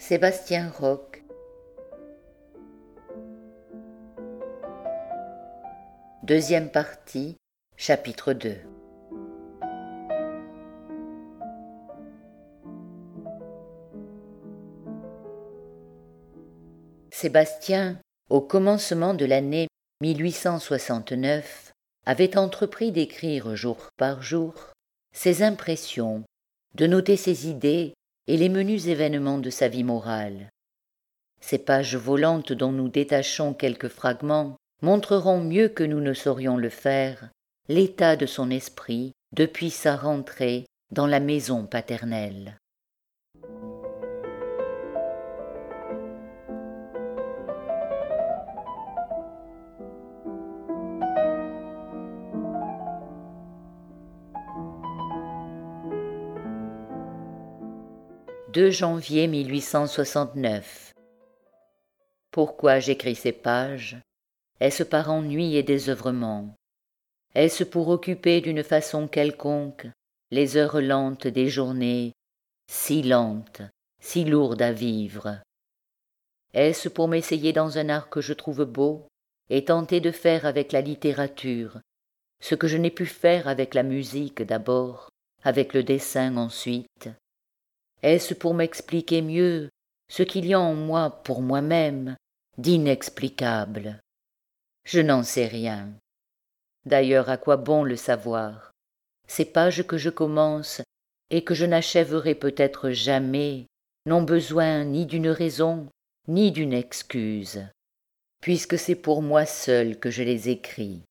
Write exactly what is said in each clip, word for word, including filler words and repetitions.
Sébastien Roch. Deuxième partie, chapitre deux. Sébastien, au commencement de l'année mille huit cent soixante-neuf, avait entrepris d'écrire jour par jour ses impressions, de noter ses idées et les menus événements de sa vie morale. Ces pages volantes dont nous détachons quelques fragments montreront mieux que nous ne saurions le faire l'état de son esprit depuis sa rentrée dans la maison paternelle. deux janvier mille huit cent soixante-neuf. Pourquoi j'écris ces pages? Est-ce par ennui et désœuvrement? Est-ce pour occuper d'une façon quelconque les heures lentes des journées, si lentes, si lourdes à vivre? Est-ce pour m'essayer dans un art que je trouve beau et tenter de faire avec la littérature ce que je n'ai pu faire avec la musique d'abord, avec le dessin ensuite? Est-ce pour m'expliquer mieux ce qu'il y a en moi pour moi-même d'inexplicable? Je n'en sais rien. D'ailleurs, à quoi bon le savoir? Ces pages que je commence et que je n'achèverai peut-être jamais n'ont besoin ni d'une raison ni d'une excuse, puisque c'est pour moi seul que je les écris.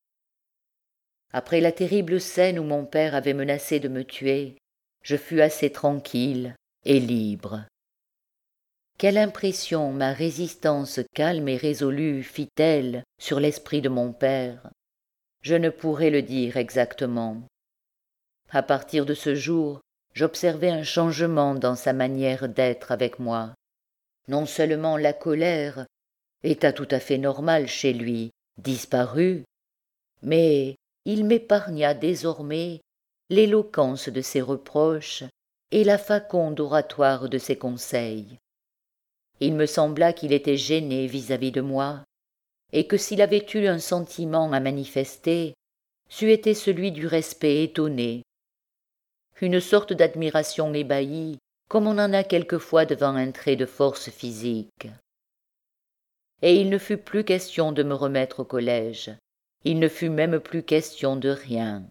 Après la terrible scène où mon père avait menacé de me tuer, je fus assez tranquille et libre. Quelle impression ma résistance calme et résolue fit-elle sur l'esprit de mon père? Je ne pourrais le dire exactement. À partir de ce jour, j'observai un changement dans sa manière d'être avec moi. Non seulement la colère, état tout à fait normal chez lui, disparut, mais il m'épargna désormais l'éloquence de ses reproches et la faconde oratoire de ses conseils. Il me sembla qu'il était gêné vis-à-vis de moi, et que s'il avait eu un sentiment à manifester, c'eût été celui du respect étonné, une sorte d'admiration ébahie, comme on en a quelquefois devant un trait de force physique. Et il ne fut plus question de me remettre au collège, il ne fut même plus question de rien.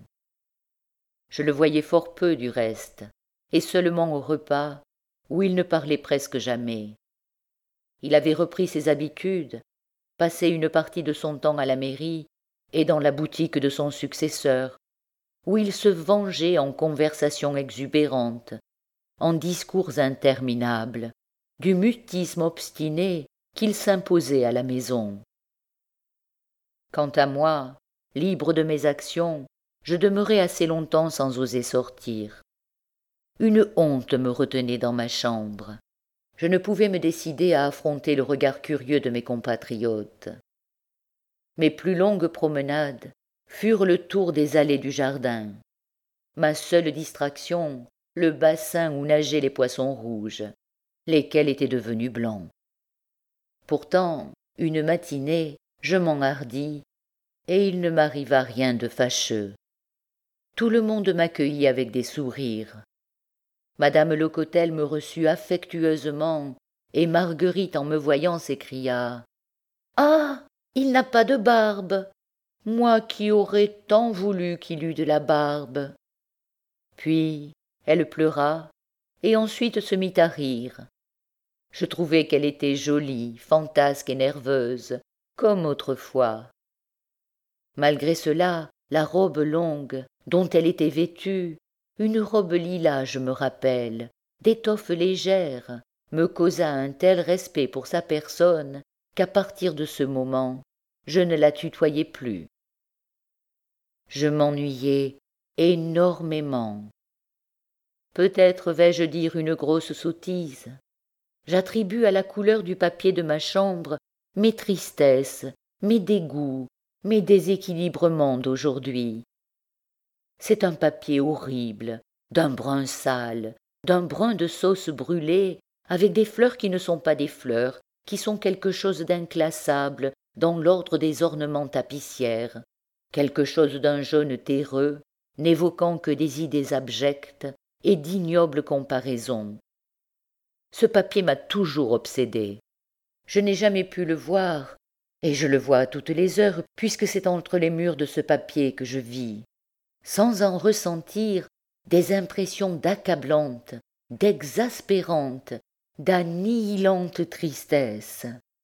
Je le voyais fort peu du reste, et seulement au repas, où il ne parlait presque jamais. Il avait repris ses habitudes, passé une partie de son temps à la mairie et dans la boutique de son successeur, où il se vengeait en conversations exubérantes, en discours interminables, du mutisme obstiné qu'il s'imposait à la maison. Quant à moi, libre de mes actions, je demeurai assez longtemps sans oser sortir. Une honte me retenait dans ma chambre. Je ne pouvais me décider à affronter le regard curieux de mes compatriotes. Mes plus longues promenades furent le tour des allées du jardin. Ma seule distraction, le bassin où nageaient les poissons rouges, lesquels étaient devenus blancs. Pourtant, une matinée, je m'enhardis, et il ne m'arriva rien de fâcheux. Tout le monde m'accueillit avec des sourires. Madame Locotel me reçut affectueusement, et Marguerite, en me voyant, s'écria « Ah, il n'a pas de barbe! Moi qui aurais tant voulu qu'il eût de la barbe !» Puis elle pleura, et ensuite se mit à rire. Je trouvai qu'elle était jolie, fantasque et nerveuse, comme autrefois. Malgré cela, la robe longue, dont elle était vêtue, une robe lilas, je me rappelle, d'étoffe légère, me causa un tel respect pour sa personne qu'à partir de ce moment, je ne la tutoyai plus. Je m'ennuyai énormément. Peut-être vais-je dire une grosse sottise. J'attribue à la couleur du papier de ma chambre mes tristesses, mes dégoûts, mes déséquilibrements d'aujourd'hui. C'est un papier horrible, d'un brun sale, d'un brun de sauce brûlée, avec des fleurs qui ne sont pas des fleurs, qui sont quelque chose d'inclassable dans l'ordre des ornements tapissières, quelque chose d'un jaune terreux, n'évoquant que des idées abjectes et d'ignobles comparaisons. Ce papier m'a toujours obsédé. Je n'ai jamais pu le voir, et je le vois à toutes les heures, puisque c'est entre les murs de ce papier que je vis, sans en ressentir des impressions d'accablantes, d'exaspérantes, d'annihilante tristesse.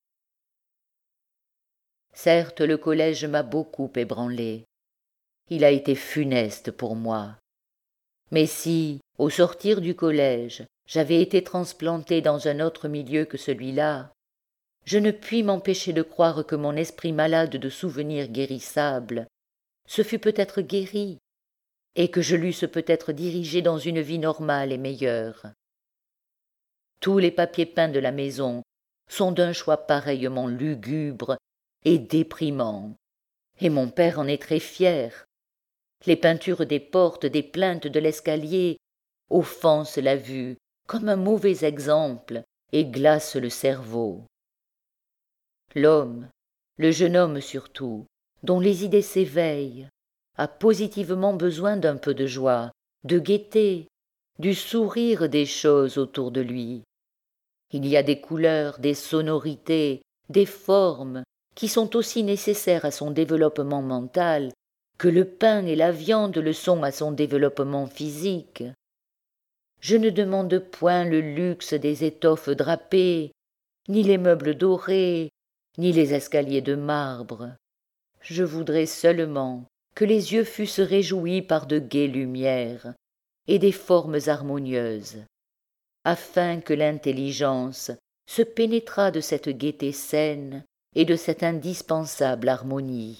Certes, le collège m'a beaucoup ébranlé. Il a été funeste pour moi. Mais si, au sortir du collège, j'avais été transplanté dans un autre milieu que celui-là, je ne puis m'empêcher de croire que mon esprit malade de souvenirs guérissables se fût peut-être guéri, et que je l'eusse peut-être dirigé dans une vie normale et meilleure. Tous les papiers peints de la maison sont d'un choix pareillement lugubre et déprimant, et mon père en est très fier. Les peintures des portes, des plinthes de l'escalier offensent la vue comme un mauvais exemple et glacent le cerveau. L'homme, le jeune homme surtout, dont les idées s'éveillent, a positivement besoin d'un peu de joie, de gaieté, du sourire des choses autour de lui. Il y a des couleurs, des sonorités, des formes qui sont aussi nécessaires à son développement mental que le pain et la viande le sont à son développement physique. Je ne demande point le luxe des étoffes drapées, ni les meubles dorés, ni les escaliers de marbre. Je voudrais seulement que les yeux fussent réjouis par de gaies lumières et des formes harmonieuses, afin que l'intelligence se pénétrât de cette gaieté saine et de cette indispensable harmonie.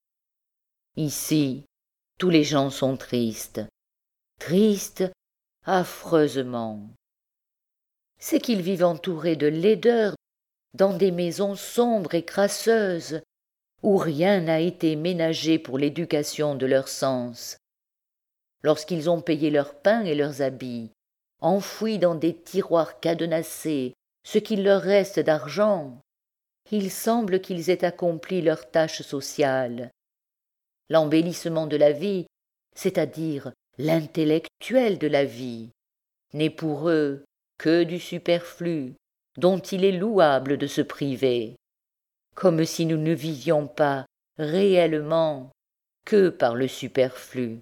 Ici, tous les gens sont tristes, tristes affreusement. C'est qu'ils vivent entourés de laideur dans des maisons sombres et crasseuses, où rien n'a été ménagé pour l'éducation de leurs sens. Lorsqu'ils ont payé leur pain et leurs habits, enfouis dans des tiroirs cadenassés ce qu'il leur reste d'argent, il semble qu'ils aient accompli leur tâche sociale. L'embellissement de la vie, c'est-à-dire l'intellectuel de la vie, n'est pour eux que du superflu, dont il est louable de se priver, comme si nous ne vivions pas réellement que par le superflu.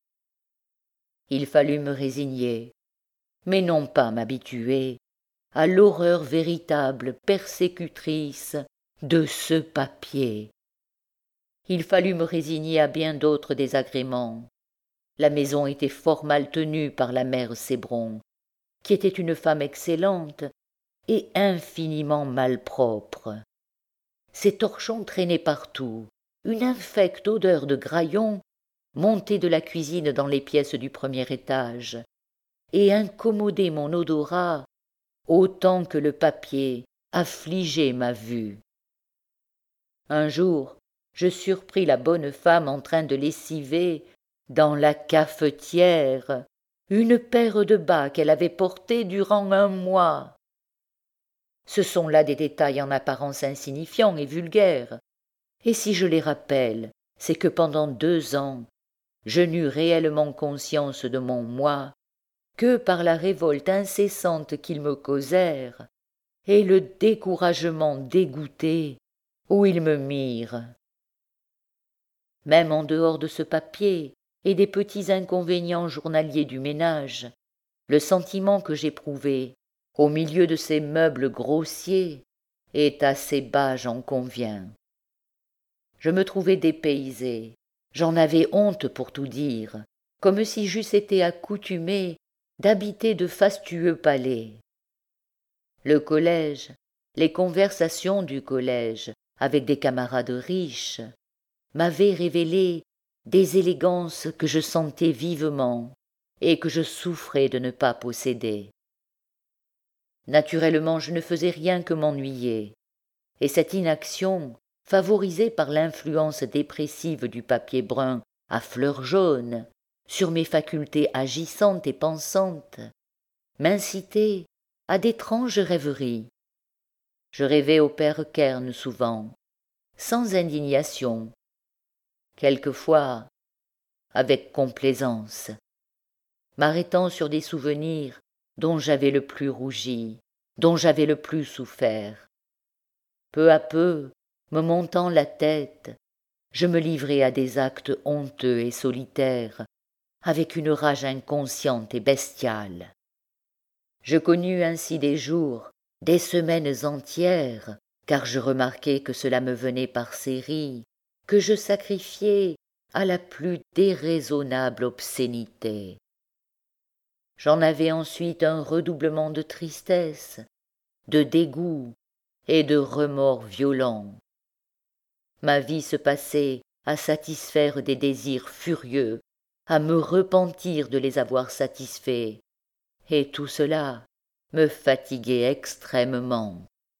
Il fallut me résigner, mais non pas m'habituer à l'horreur véritable persécutrice de ce papier. Il fallut me résigner à bien d'autres désagréments. La maison était fort mal tenue par la mère Cébron, qui était une femme excellente et infiniment malpropre. Ses torchons traînaient partout, une infecte odeur de graillon montait de la cuisine dans les pièces du premier étage, et incommodait mon odorat autant que le papier affligeait ma vue. Un jour, je surpris la bonne femme en train de lessiver, dans la cafetière, une paire de bas qu'elle avait portés durant un mois. Ce sont là des détails en apparence insignifiants et vulgaires, et si je les rappelle, c'est que pendant deux ans, je n'eus réellement conscience de mon moi que par la révolte incessante qu'ils me causèrent et le découragement dégoûté où ils me mirent. Même en dehors de ce papier et des petits inconvénients journaliers du ménage, le sentiment que j'éprouvais au milieu de ces meubles grossiers est assez bas, j'en conviens. Je me trouvais dépaysé, j'en avais honte pour tout dire, comme si j'eusse été accoutumé d'habiter de fastueux palais. Le collège, les conversations du collège avec des camarades riches, m'avaient révélé des élégances que je sentais vivement et que je souffrais de ne pas posséder. Naturellement, je ne faisais rien que m'ennuyer, et cette inaction, favorisée par l'influence dépressive du papier brun à fleurs jaunes sur mes facultés agissantes et pensantes, m'incitait à d'étranges rêveries. Je rêvais au père Kern souvent, sans indignation, quelquefois avec complaisance, m'arrêtant sur des souvenirs dont j'avais le plus rougi, dont j'avais le plus souffert. Peu à peu, me montant la tête, je me livrais à des actes honteux et solitaires, avec une rage inconsciente et bestiale. Je connus ainsi des jours, des semaines entières, car je remarquai que cela me venait par séries, que je sacrifiais à la plus déraisonnable obscénité. J'en avais ensuite un redoublement de tristesse, de dégoût et de remords violents. Ma vie se passait à satisfaire des désirs furieux, à me repentir de les avoir satisfaits, et tout cela me fatiguait extrêmement.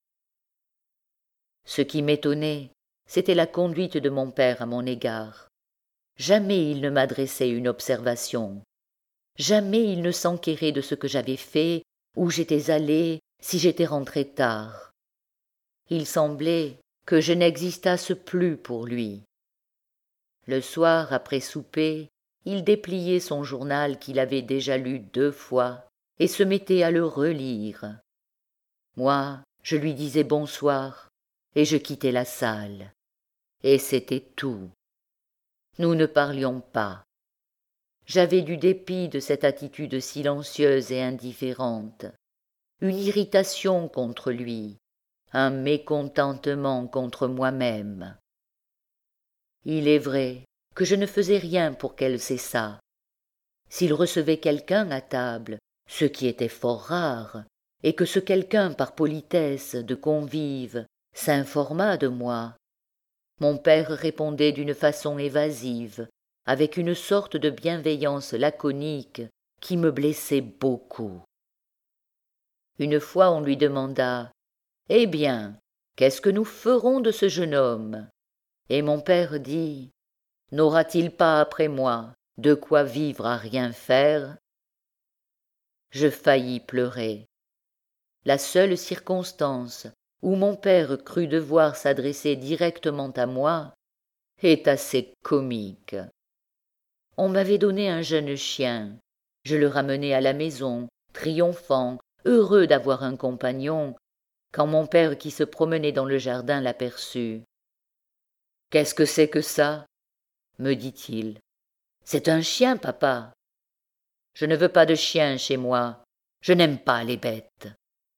Ce qui m'étonnait, c'était la conduite de mon père à mon égard. Jamais il ne m'adressait une observation. Jamais il ne s'enquérait de ce que j'avais fait, où j'étais allé, si j'étais rentré tard. Il semblait que je n'existasse plus pour lui. Le soir, après souper, il dépliait son journal qu'il avait déjà lu deux fois et se mettait à le relire. Moi, je lui disais bonsoir et je quittais la salle. Et c'était tout. Nous ne parlions pas. J'avais du dépit de cette attitude silencieuse et indifférente, une irritation contre lui, un mécontentement contre moi-même. Il est vrai que je ne faisais rien pour qu'elle cessât. S'il recevait quelqu'un à table, ce qui était fort rare, et que ce quelqu'un par politesse de convive s'informa de moi, mon père répondait d'une façon évasive, avec une sorte de bienveillance laconique qui me blessait beaucoup. Une fois on lui demanda « Eh bien, qu'est-ce que nous ferons de ce jeune homme ?» Et mon père dit « N'aura-t-il pas après moi de quoi vivre à rien faire ?» Je faillis pleurer. La seule circonstance où mon père crut devoir s'adresser directement à moi est assez comique. On m'avait donné un jeune chien. Je le ramenai à la maison, triomphant, heureux d'avoir un compagnon, quand mon père qui se promenait dans le jardin l'aperçut. « Qu'est-ce que c'est que ça ?» me dit-il. « C'est un chien, papa. »« Je ne veux pas de chien chez moi. Je n'aime pas les bêtes. »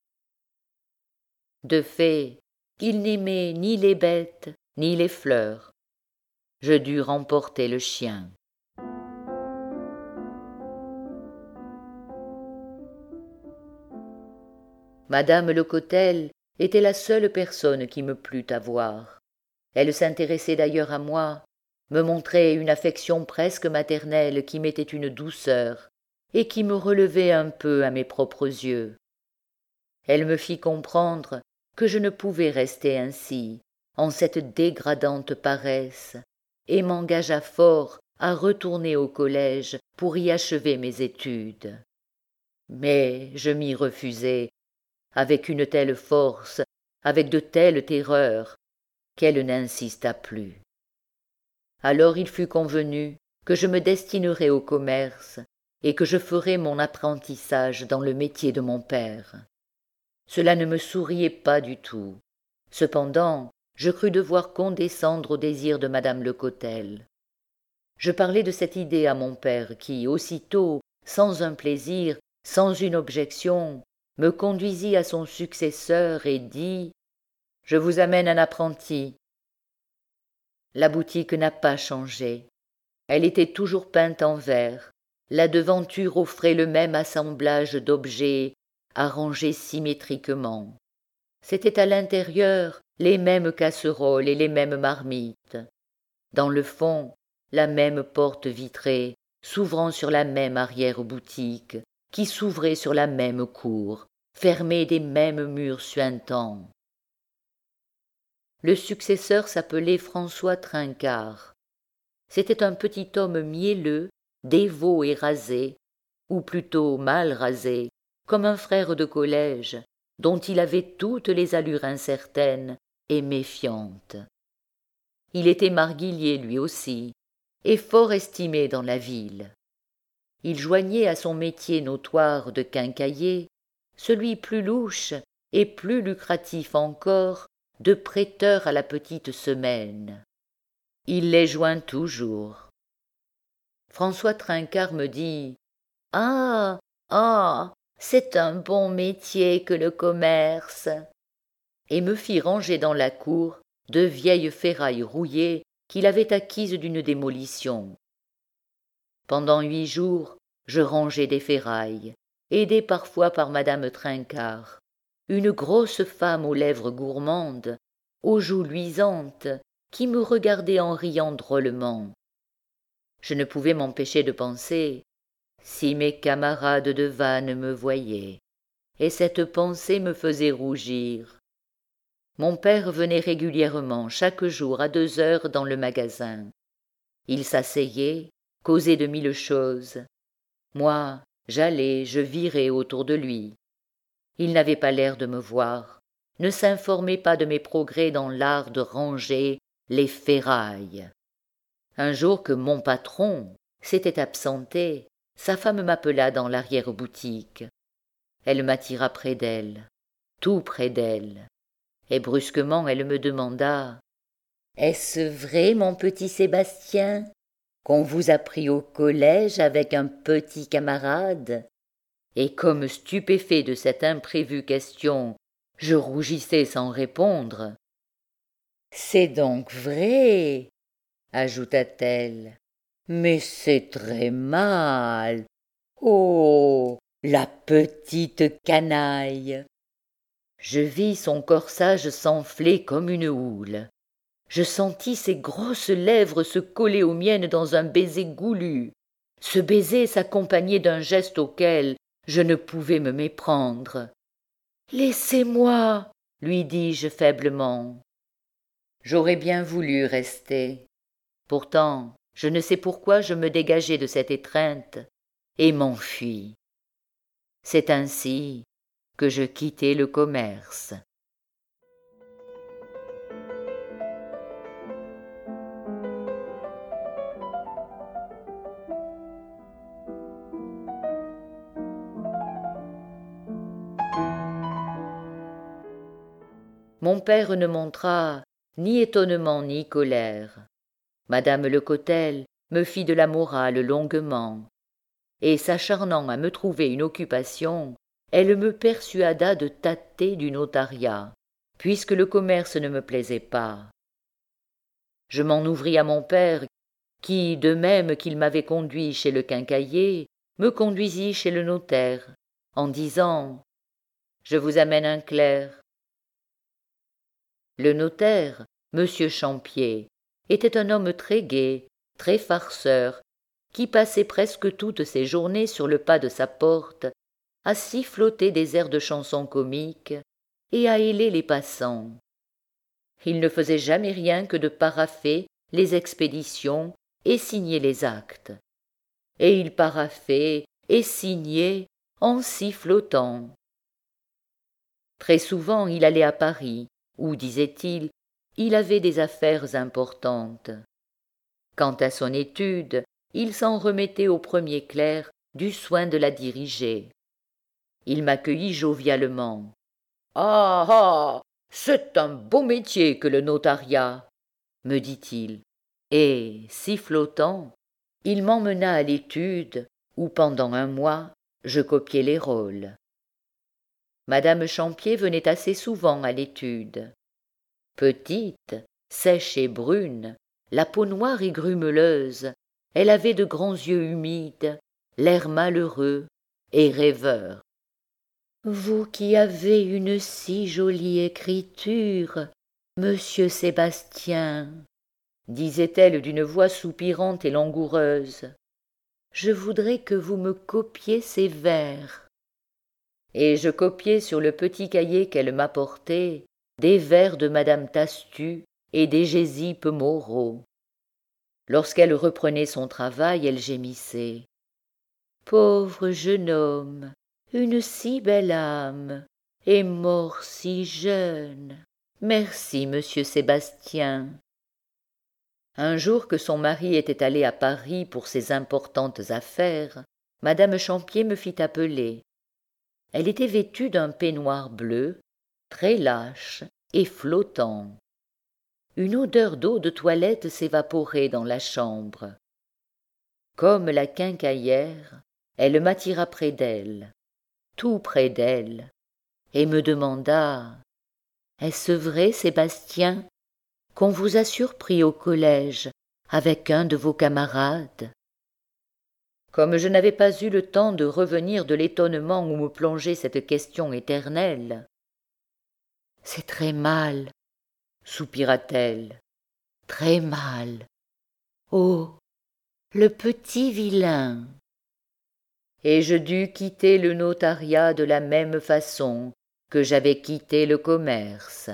De fait, il n'aimait ni les bêtes, ni les fleurs. Je dus remporter le chien. Madame Lecotel était la seule personne qui me plût à voir. Elle s'intéressait d'ailleurs à moi, me montrait une affection presque maternelle qui mettait une douceur et qui me relevait un peu à mes propres yeux. Elle me fit comprendre que je ne pouvais rester ainsi, en cette dégradante paresse, et m'engagea fort à retourner au collège pour y achever mes études. Mais je m'y refusai, avec une telle force, avec de telles terreurs, qu'elle n'insista plus. Alors il fut convenu que je me destinerais au commerce et que je ferais mon apprentissage dans le métier de mon père. Cela ne me souriait pas du tout. Cependant, je crus devoir condescendre au désir de madame Lecotel. Je parlai de cette idée à mon père qui, aussitôt, sans un plaisir, sans une objection, me conduisit à son successeur et dit « Je vous amène un apprenti. » La boutique n'a pas changé. Elle était toujours peinte en vert. La devanture offrait le même assemblage d'objets arrangés symétriquement. C'étaient à l'intérieur les mêmes casseroles et les mêmes marmites. Dans le fond, la même porte vitrée, s'ouvrant sur la même arrière-boutique, qui s'ouvrait sur la même cour, fermée des mêmes murs suintants. Le successeur s'appelait François Trincart. C'était un petit homme mielleux, dévot et rasé, ou plutôt mal rasé, comme un frère de collège, dont il avait toutes les allures incertaines et méfiantes. Il était marguillier lui aussi, et fort estimé dans la ville. Il joignait à son métier notoire de quincaillier celui plus louche et plus lucratif encore de prêteur à la petite semaine. Il les joint toujours. François Trinquart me dit « Ah, ah, c'est un bon métier que le commerce !» et me fit ranger dans la cour de vieilles ferrailles rouillées qu'il avait acquises d'une démolition. Pendant huit jours, je rangeai des ferrailles, aidé parfois par madame Trinquart, une grosse femme aux lèvres gourmandes, aux joues luisantes, qui me regardait en riant drôlement. Je ne pouvais m'empêcher de penser si mes camarades de vanne me voyaient, et cette pensée me faisait rougir. Mon père venait régulièrement chaque jour à deux heures dans le magasin. Il s'asseyait, causait de mille choses. Moi, j'allais, je virais autour de lui. Il n'avait pas l'air de me voir, ne s'informait pas de mes progrès dans l'art de ranger les ferrailles. Un jour que mon patron s'était absenté, sa femme m'appela dans l'arrière-boutique. Elle m'attira près d'elle, tout près d'elle, et brusquement elle me demanda « Est-ce vrai, mon petit Sébastien, qu'on vous a pris au collège avec un petit camarade ?» Et comme stupéfait de cette imprévue question, je rougissais sans répondre. « C'est donc vrai !» ajouta-t-elle. « Mais c'est très mal. Oh, la petite canaille !» Je vis son corsage s'enfler comme une houle. Je sentis ses grosses lèvres se coller aux miennes dans un baiser goulu. Ce baiser s'accompagnait d'un geste auquel je ne pouvais me méprendre. « Laissez-moi !» lui dis-je faiblement. J'aurais bien voulu rester. Pourtant, je ne sais pourquoi je me dégageai de cette étreinte et m'enfuis. C'est ainsi que je quittai le commerce. Mon père ne montra ni étonnement ni colère. Madame Lecotel me fit de la morale longuement, et s'acharnant à me trouver une occupation, elle me persuada de tâter du notariat, puisque le commerce ne me plaisait pas. Je m'en ouvris à mon père, qui, de même qu'il m'avait conduit chez le quincaillier, me conduisit chez le notaire, en disant « Je vous amène un clerc ». Le notaire, monsieur Champier, était un homme très gai, très farceur, qui passait presque toutes ses journées sur le pas de sa porte, à siffloter des airs de chansons comiques et à héler les passants. Il ne faisait jamais rien que de paraffer les expéditions et signer les actes. Et il paraffait et signait en sifflotant. Très souvent il allait à Paris, où, disait-il, il avait des affaires importantes. Quant à son étude, il s'en remettait au premier clerc du soin de la diriger. Il m'accueillit jovialement. « Ah ah, c'est un beau métier que le notariat !» me dit-il, et, sifflotant, il m'emmena à l'étude où, pendant un mois, je copiai les rôles. Madame Champier venait assez souvent à l'étude. Petite, sèche et brune, la peau noire et grumeleuse, elle avait de grands yeux humides, l'air malheureux et rêveur. « Vous qui avez une si jolie écriture, monsieur Sébastien, » disait-elle d'une voix soupirante et langoureuse, « je voudrais que vous me copiez ces vers. » Et je copiai sur le petit cahier qu'elle m'apportait des vers de madame Tastu et d'Hégésippe Moreau. Lorsqu'elle reprenait son travail, elle gémissait. « Pauvre jeune homme, une si belle âme, est mort si jeune. Merci, monsieur Sébastien. » Un jour que son mari était allé à Paris pour ses importantes affaires, madame Champier me fit appeler. Elle était vêtue d'un peignoir bleu, très lâche et flottant. Une odeur d'eau de toilette s'évaporait dans la chambre. Comme la quincaillère, elle m'attira près d'elle, tout près d'elle, et me demanda « Est-ce vrai, Sébastien, qu'on vous a surpris au collège avec un de vos camarades ?» Comme je n'avais pas eu le temps de revenir de l'étonnement où me plongeait cette question éternelle, « C'est très mal, » soupira-t-elle, « très mal. Oh, le petit vilain !» Et je dus quitter le notariat de la même façon que j'avais quitté le commerce.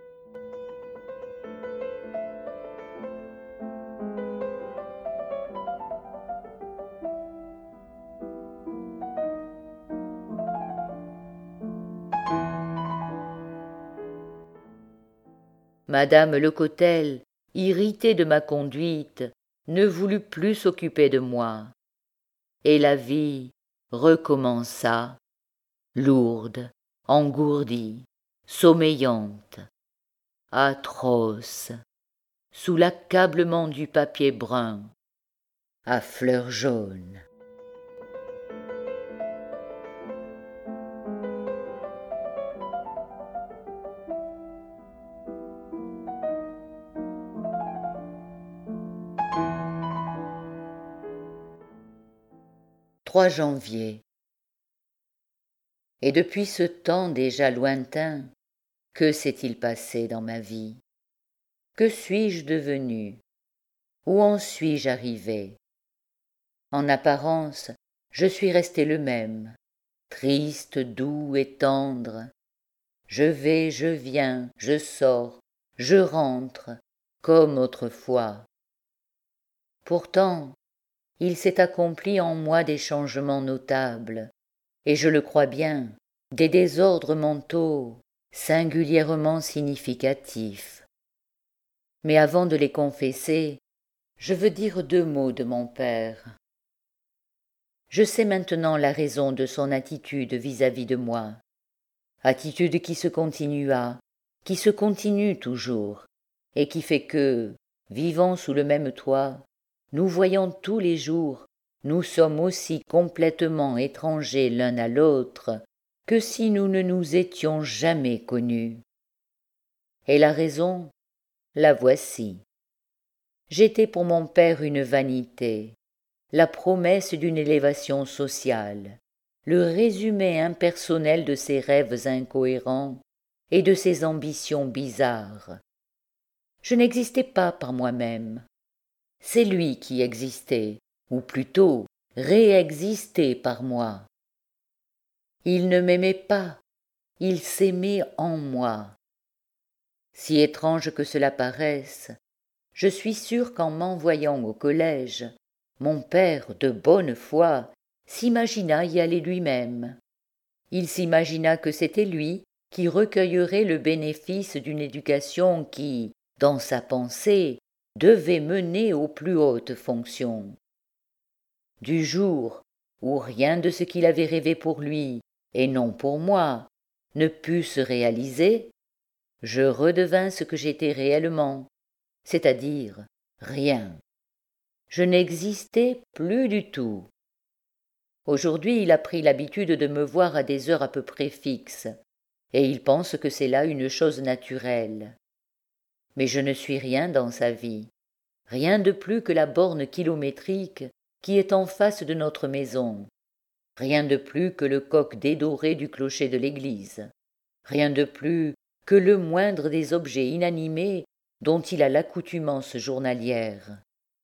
Madame Lecotel, irritée de ma conduite, ne voulut plus s'occuper de moi, et la vie recommença, lourde, engourdie, sommeillante, atroce, sous l'accablement du papier brun, à fleurs jaunes. trois janvier. Et depuis ce temps déjà lointain, que s'est-il passé dans ma vie? Que suis-je devenu? Où en suis-je arrivé? En apparence, je suis resté le même, triste, doux et tendre. Je vais, je viens, je sors, je rentre, comme autrefois. Pourtant, il s'est accompli en moi des changements notables, et je le crois bien, des désordres mentaux singulièrement significatifs. Mais avant de les confesser, je veux dire deux mots de mon père. Je sais maintenant la raison de son attitude vis-à-vis de moi, attitude qui se continua, qui se continue toujours, et qui fait que, vivant sous le même toit, nous voyons tous les jours, nous sommes aussi complètement étrangers l'un à l'autre que si nous ne nous étions jamais connus. Et la raison, la voici. J'étais pour mon père une vanité, la promesse d'une élévation sociale, le résumé impersonnel de ses rêves incohérents et de ses ambitions bizarres. Je n'existais pas par moi-même. C'est lui qui existait, ou plutôt réexistait par moi. Il ne m'aimait pas, il s'aimait en moi. Si étrange que cela paraisse, je suis sûr qu'en m'envoyant au collège, mon père, de bonne foi, s'imagina y aller lui-même. Il s'imagina que c'était lui qui recueillerait le bénéfice d'une éducation qui, dans sa pensée, devait mener aux plus hautes fonctions. Du jour où rien de ce qu'il avait rêvé pour lui, et non pour moi, ne put se réaliser, je redevins ce que j'étais réellement, c'est-à-dire rien. Je n'existais plus du tout. Aujourd'hui, il a pris l'habitude de me voir à des heures à peu près fixes, et il pense que c'est là une chose naturelle. Mais je ne suis rien dans sa vie, rien de plus que la borne kilométrique qui est en face de notre maison, rien de plus que le coq dédoré du clocher de l'église, rien de plus que le moindre des objets inanimés dont il a l'accoutumance journalière.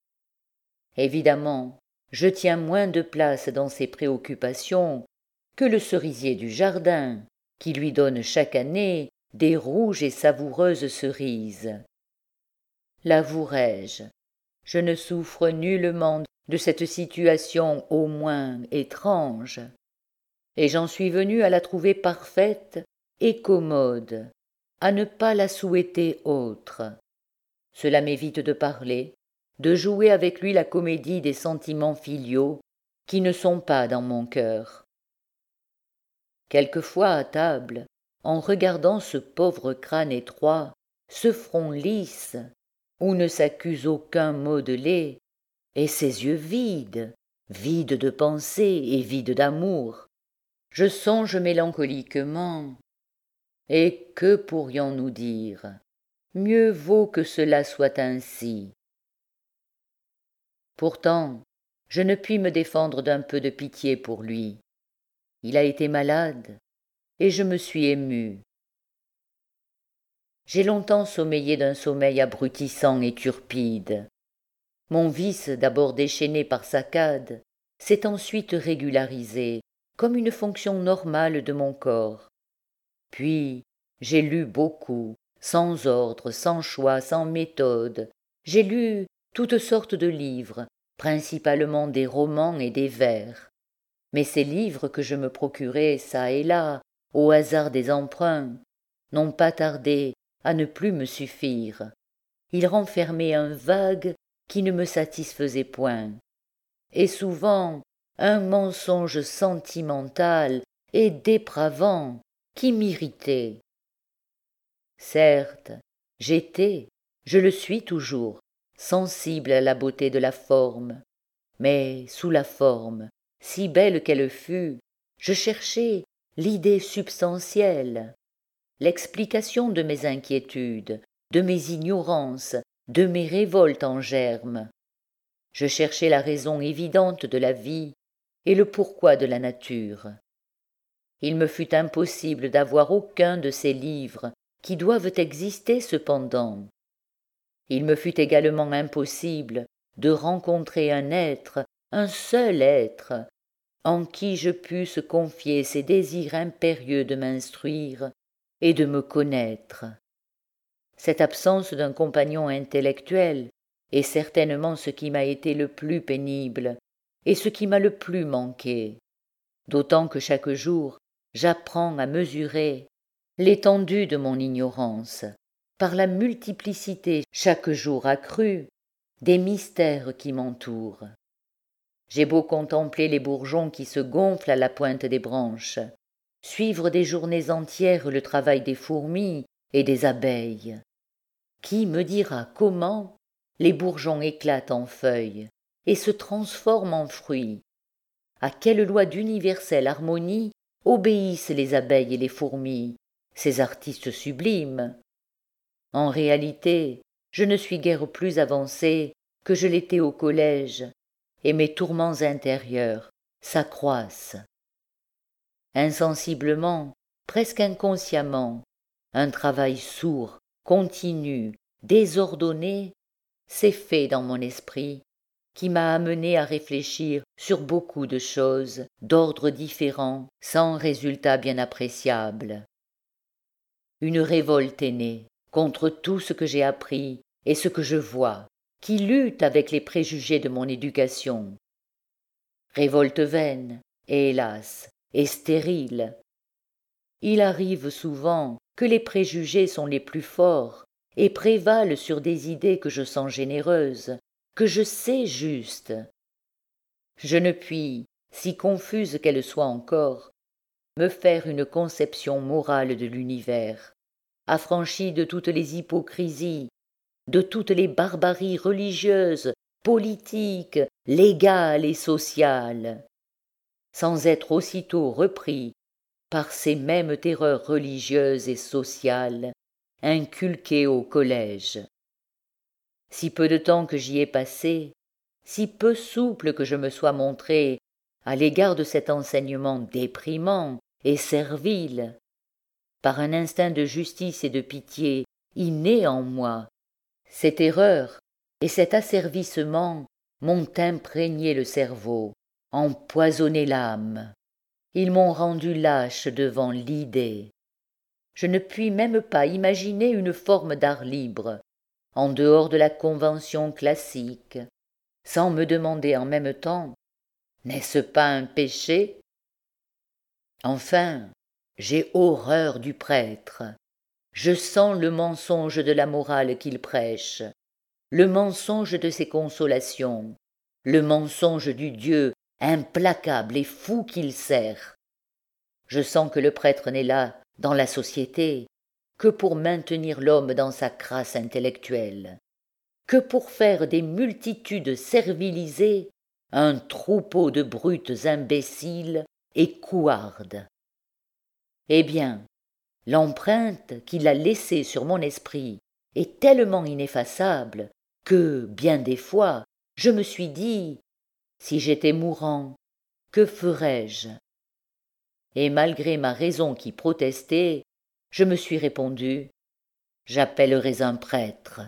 Évidemment, je tiens moins de place dans ses préoccupations que le cerisier du jardin, qui lui donne chaque année des rouges et savoureuses cerises. L'avouerai-je, je ne souffre nullement de cette situation au moins étrange. et j'en suis venu à la trouver parfaite et commode, à ne pas la souhaiter autre. Cela m'évite de parler, de jouer avec lui la comédie des sentiments filiaux qui ne sont pas dans mon cœur. Quelquefois à table, en regardant ce pauvre crâne étroit, ce front lisse, où ne s'accuse aucun modelé, et ces yeux vides, vides de pensée et vides d'amour, je songe mélancoliquement. Et que pourrions-nous dire? Mieux vaut que cela soit ainsi. Pourtant, je ne puis me défendre d'un peu de pitié pour lui. Il a été malade, et je me suis émue. J'ai longtemps sommeillé d'un sommeil abrutissant et turpide. Mon vice, d'abord déchaîné par saccade, s'est ensuite régularisé comme une fonction normale de mon corps. Puis, j'ai lu beaucoup, sans ordre, sans choix, sans méthode. J'ai lu toutes sortes de livres, principalement des romans et des vers. Mais ces livres que je me procurais çà et là, au hasard des emprunts, n'ont pas tardé à ne plus me suffire. Ils renfermaient un vague qui ne me satisfaisait point, et souvent un mensonge sentimental et dépravant qui m'irritait. Certes, j'étais, je le suis toujours, sensible à la beauté de la forme, mais sous la forme, si belle qu'elle fût, je cherchais l'idée substantielle, l'explication de mes inquiétudes, de mes ignorances, de mes révoltes en germe. Je cherchais la raison évidente de la vie et le pourquoi de la nature. Il me fut impossible d'avoir aucun de ces livres qui doivent exister cependant. Il me fut également impossible de rencontrer un être, un seul être, en qui je pusse confier ces désirs impérieux de m'instruire et de me connaître. Cette absence d'un compagnon intellectuel est certainement ce qui m'a été le plus pénible et ce qui m'a le plus manqué, d'autant que chaque jour j'apprends à mesurer l'étendue de mon ignorance par la multiplicité chaque jour accrue des mystères qui m'entourent. J'ai beau contempler les bourgeons qui se gonflent à la pointe des branches, suivre des journées entières le travail des fourmis et des abeilles. Qui me dira comment les bourgeons éclatent en feuilles et se transforment en fruits? À quelle loi d'universelle harmonie obéissent les abeilles et les fourmis, ces artistes sublimes? En réalité, je ne suis guère plus avancé que je l'étais au collège, et mes tourments intérieurs s'accroissent. Insensiblement, presque inconsciemment, un travail sourd, continu, désordonné, s'est fait dans mon esprit, qui m'a amené à réfléchir sur beaucoup de choses d'ordre différent, sans résultat bien appréciable. Une révolte est née contre tout ce que j'ai appris et ce que je vois, qui lutte avec les préjugés de mon éducation. Révolte vaine, et hélas, et stérile. Il arrive souvent que les préjugés sont les plus forts et prévalent sur des idées que je sens généreuses, que je sais justes. Je ne puis, si confuse qu'elle soit encore, me faire une conception morale de l'univers, affranchie de toutes les hypocrisies, de toutes les barbaries religieuses, politiques, légales et sociales, sans être aussitôt repris par ces mêmes terreurs religieuses et sociales inculquées au collège. Si peu de temps que j'y ai passé, si peu souple que je me sois montré à l'égard de cet enseignement déprimant et servile, par un instinct de justice et de pitié inné en moi, cette erreur et cet asservissement m'ont imprégné le cerveau, empoisonné l'âme. Ils m'ont rendu lâche devant l'idée. Je ne puis même pas imaginer une forme d'art libre, en dehors de la convention classique, sans me demander en même temps, n'est-ce pas un péché? Enfin, j'ai horreur du prêtre. Je sens le mensonge de la morale qu'il prêche, le mensonge de ses consolations, le mensonge du Dieu implacable et fou qu'il sert. Je sens que le prêtre n'est là, dans la société, que pour maintenir l'homme dans sa crasse intellectuelle, que pour faire des multitudes servilisées un troupeau de brutes imbéciles et couardes. Eh bien, l'empreinte qu'il a laissée sur mon esprit est tellement ineffaçable que, bien des fois, je me suis dit, si j'étais mourant, que ferais-je? Et malgré ma raison qui protestait, je me suis répondu, j'appellerais un prêtre.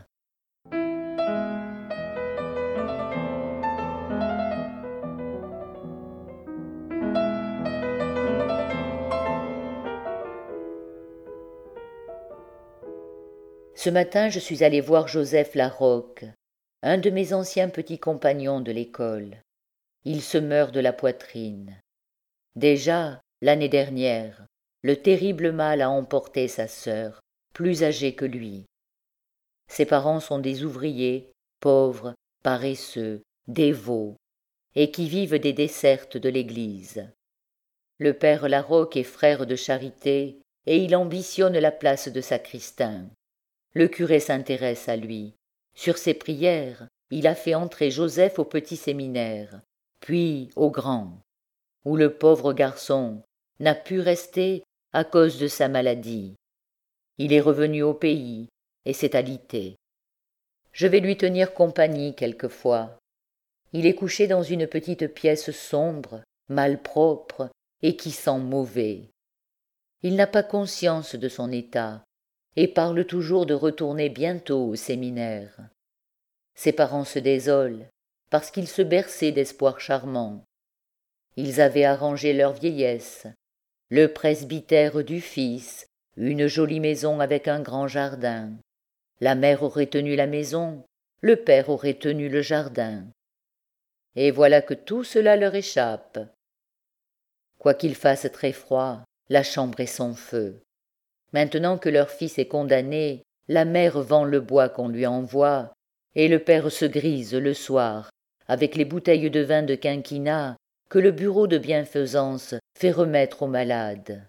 Ce matin, je suis allé voir Joseph Larocque, un de mes anciens petits compagnons de l'école. Il se meurt de la poitrine. Déjà, l'année dernière, le terrible mal a emporté sa sœur, plus âgée que lui. Ses parents sont des ouvriers, pauvres, paresseux, dévots, et qui vivent des dessertes de l'Église. Le père Larocque est frère de charité, et il ambitionne la place de sacristain. Le curé s'intéresse à lui. Sur ses prières, il a fait entrer Joseph au petit séminaire, puis au grand, où le pauvre garçon n'a pu rester à cause de sa maladie. Il est revenu au pays et s'est alité. Je vais lui tenir compagnie quelquefois. Il est couché dans une petite pièce sombre, malpropre et qui sent mauvais. Il n'a pas conscience de son état et parle toujours de retourner bientôt au séminaire. Ses parents se désolent parce qu'ils se berçaient d'espoirs charmants. Ils avaient arrangé leur vieillesse, le presbytère du fils, une jolie maison avec un grand jardin. La mère aurait tenu la maison, le père aurait tenu le jardin. Et voilà que tout cela leur échappe. Quoiqu'il fasse très froid, la chambre est sans feu. Maintenant que leur fils est condamné, la mère vend le bois qu'on lui envoie, et le père se grise le soir avec les bouteilles de vin de quinquina que le bureau de bienfaisance fait remettre aux malades.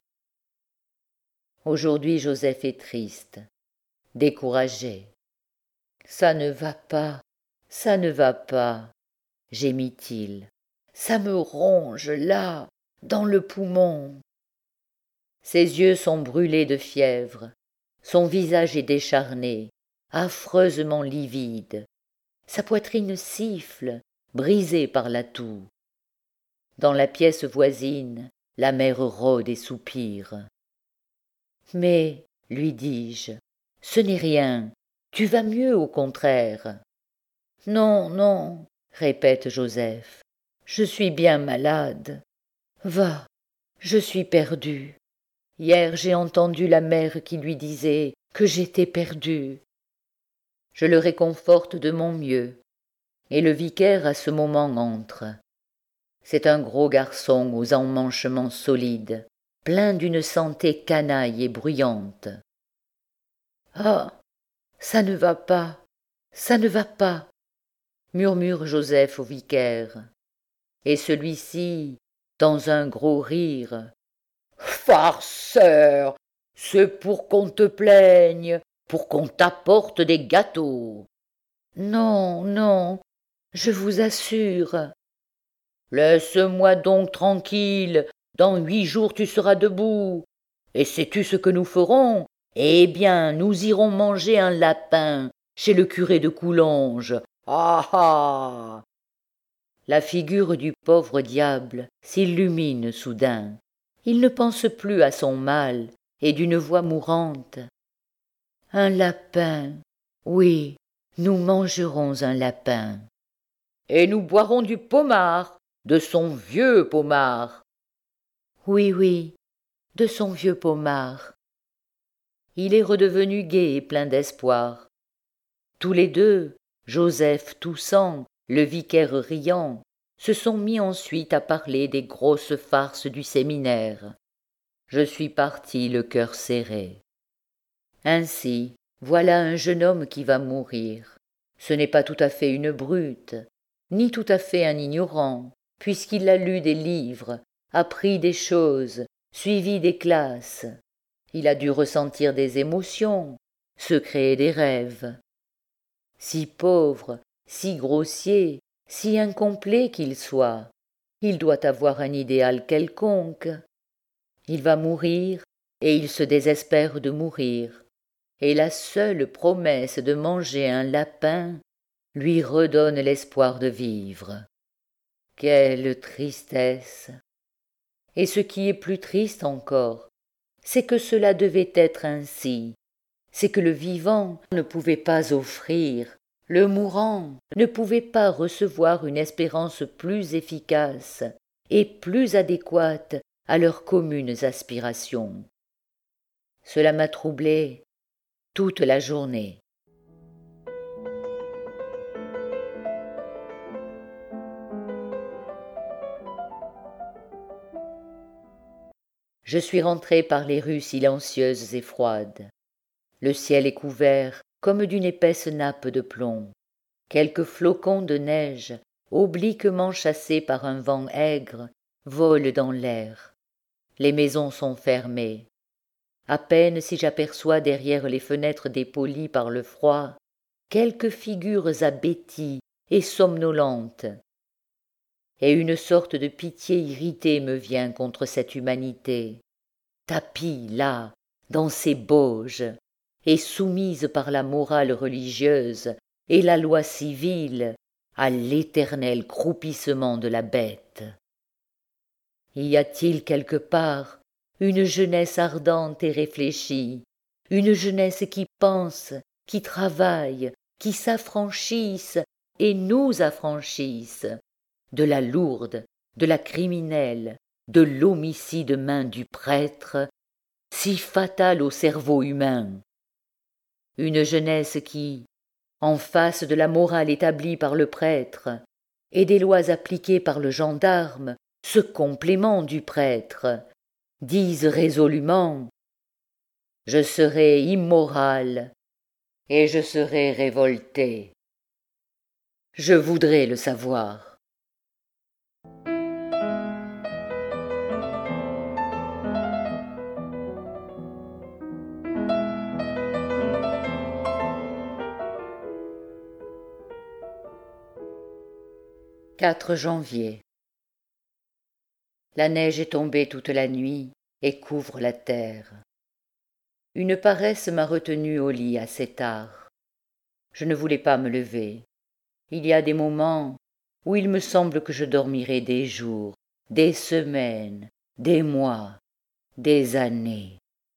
Aujourd'hui Joseph est triste, découragé. « Ça ne va pas, ça ne va pas », gémit-il. « Ça me ronge là, dans le poumon. » Ses yeux sont brûlés de fièvre, son visage est décharné, affreusement livide. Sa poitrine siffle, brisée par la toux. Dans la pièce voisine, la mère rôde et soupire. « Mais, lui dis-je, ce n'est rien, tu vas mieux au contraire. »« Non, non, répète Joseph, je suis bien malade. Va, je suis perdu. Hier j'ai entendu la mère qui lui disait que j'étais perdu. » Je le réconforte de mon mieux, et le vicaire à ce moment entre. C'est un gros garçon aux emmanchements solides, plein d'une santé canaille et bruyante. « Ah, ça ne va pas, ça ne va pas » murmure Joseph au vicaire. Et celui-ci, dans un gros rire, « Farceur, c'est pour qu'on te plaigne, pour qu'on t'apporte des gâteaux. »« Non, non, je vous assure. »« Laisse-moi donc tranquille, dans huit jours tu seras debout. Et sais-tu ce que nous ferons? Eh bien, nous irons manger un lapin chez le curé de Coulonges. Ah ah !» La figure du pauvre diable s'illumine soudain. Il ne pense plus à son mal, et d'une voix mourante. « Un lapin, oui, nous mangerons un lapin. Et nous boirons du pommard, de son vieux pommard. »« Oui, oui, de son vieux pommard. » Il est redevenu gai et plein d'espoir. Tous les deux, Joseph toussant, le vicaire riant, se sont mis ensuite à parler des grosses farces du séminaire, je suis parti le cœur serré. Ainsi, voilà un jeune homme qui va mourir. Ce n'est pas tout à fait une brute, ni tout à fait un ignorant, puisqu'il a lu des livres, appris des choses, suivi des classes. Il a dû ressentir des émotions, se créer des rêves. Si pauvre, si grossier, si incomplet qu'il soit, il doit avoir un idéal quelconque. Il va mourir, et il se désespère de mourir, et la seule promesse de manger un lapin lui redonne l'espoir de vivre. Quelle tristesse! Et ce qui est plus triste encore, c'est que cela devait être ainsi, c'est que le vivant ne pouvait pas offrir, le mourant ne pouvait pas recevoir une espérance plus efficace et plus adéquate à leurs communes aspirations. Cela m'a troublé toute la journée. Je suis rentré par les rues silencieuses et froides. Le ciel est couvert comme d'une épaisse nappe de plomb. Quelques flocons de neige, obliquement chassés par un vent aigre, volent dans l'air. Les maisons sont fermées. À peine si j'aperçois derrière les fenêtres dépolies par le froid quelques figures abêties et somnolentes. Et une sorte de pitié irritée me vient contre cette humanité, tapie là, dans ses bauges, et soumise par la morale religieuse et la loi civile à l'éternel croupissement de la bête. Y a-t-il quelque part une jeunesse ardente et réfléchie, une jeunesse qui pense, qui travaille, qui s'affranchisse et nous affranchisse de la lourde, de la criminelle, de l'homicide main du prêtre, si fatal au cerveau humain. Une jeunesse qui, en face de la morale établie par le prêtre et des lois appliquées par le gendarme, ce complément du prêtre, dise résolument « Je serai immoral et je serai révolté. » Je voudrais le savoir. quatre janvier. La neige est tombée toute la nuit et couvre la terre. Une paresse m'a retenu au lit assez tard. Je ne voulais pas me lever. Il y a des moments où il me semble que je dormirai des jours, des semaines, des mois, des années.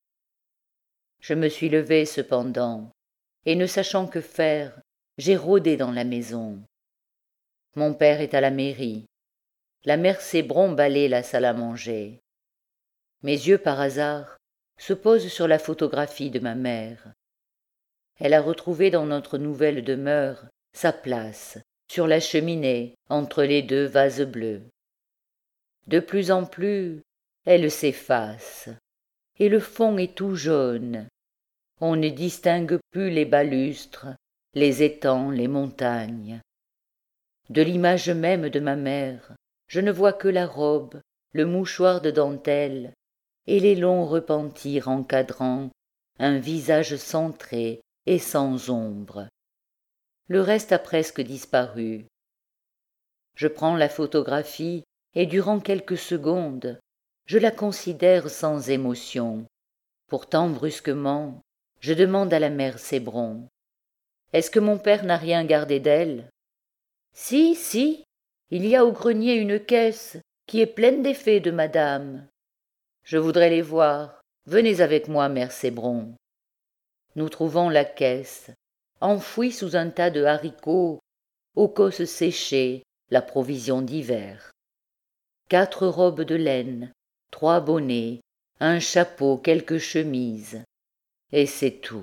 Je me suis levé cependant, et ne sachant que faire, j'ai rôdé dans la maison. Mon père est à la mairie. La mère Cébron balaie la salle à manger. Mes yeux, par hasard, se posent sur la photographie de ma mère. Elle a retrouvé dans notre nouvelle demeure sa place, sur la cheminée, entre les deux vases bleus. De plus en plus, elle s'efface, et le fond est tout jaune. On ne distingue plus les balustres, les étangs, les montagnes. De l'image même de ma mère, je ne vois que la robe, le mouchoir de dentelle et les longs repentirs encadrant un visage centré et sans ombre. Le reste a presque disparu. Je prends la photographie et durant quelques secondes, je la considère sans émotion. Pourtant brusquement, je demande à la mère Cébron. « Est-ce que mon père n'a rien gardé d'elle ?»« Si, si, il y a au grenier une caisse qui est pleine d'effets de madame. »« Je voudrais les voir. Venez avec moi, mère Cébron. » Nous trouvons la caisse, enfouie sous un tas de haricots, aux cosses séchées, la provision d'hiver. Quatre robes de laine, trois bonnets, un chapeau, quelques chemises. Et c'est tout.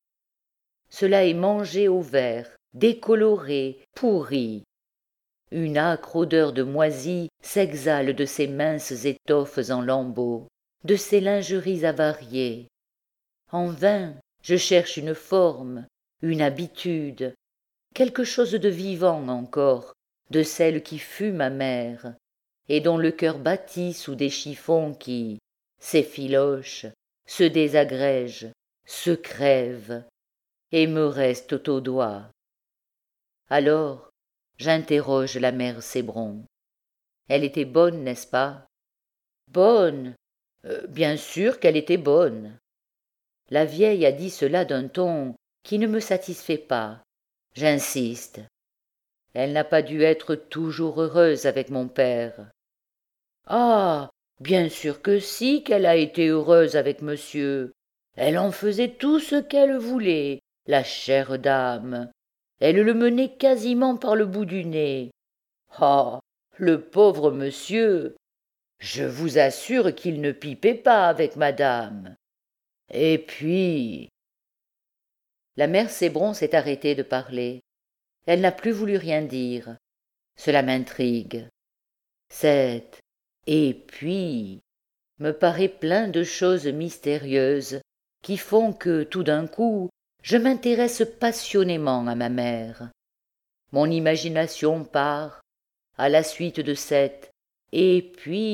Cela est mangé au vert, décoloré, pourri. Une âcre odeur de moisi s'exhale de ces minces étoffes en lambeaux. de ses lingeries avariées. En vain, je cherche une forme, une habitude, quelque chose de vivant encore, de celle qui fut ma mère, et dont le cœur battit sous des chiffons qui s'effilochent, se désagrègent, se crèvent, et me restent aux doigts. Alors, j'interroge la mère Cébron. Elle était bonne, n'est-ce pas? Bonne? Euh, bien sûr qu'elle était bonne. La vieille a dit cela d'un ton qui ne me satisfait pas. J'insiste. Elle n'a pas dû être toujours heureuse avec mon père. Ah, bien sûr que si qu'elle a été heureuse avec monsieur. Elle en faisait tout ce qu'elle voulait, la chère dame. Elle le menait quasiment par le bout du nez. Ah, le pauvre monsieur! Je vous assure qu'il ne pipait pas avec madame. Et puis... La mère Cébron s'est arrêtée de parler. Elle n'a plus voulu rien dire. Cela m'intrigue. Cette « et puis » me paraît plein de choses mystérieuses qui font que, tout d'un coup, je m'intéresse passionnément à ma mère. Mon imagination part, à la suite de cette « et puis »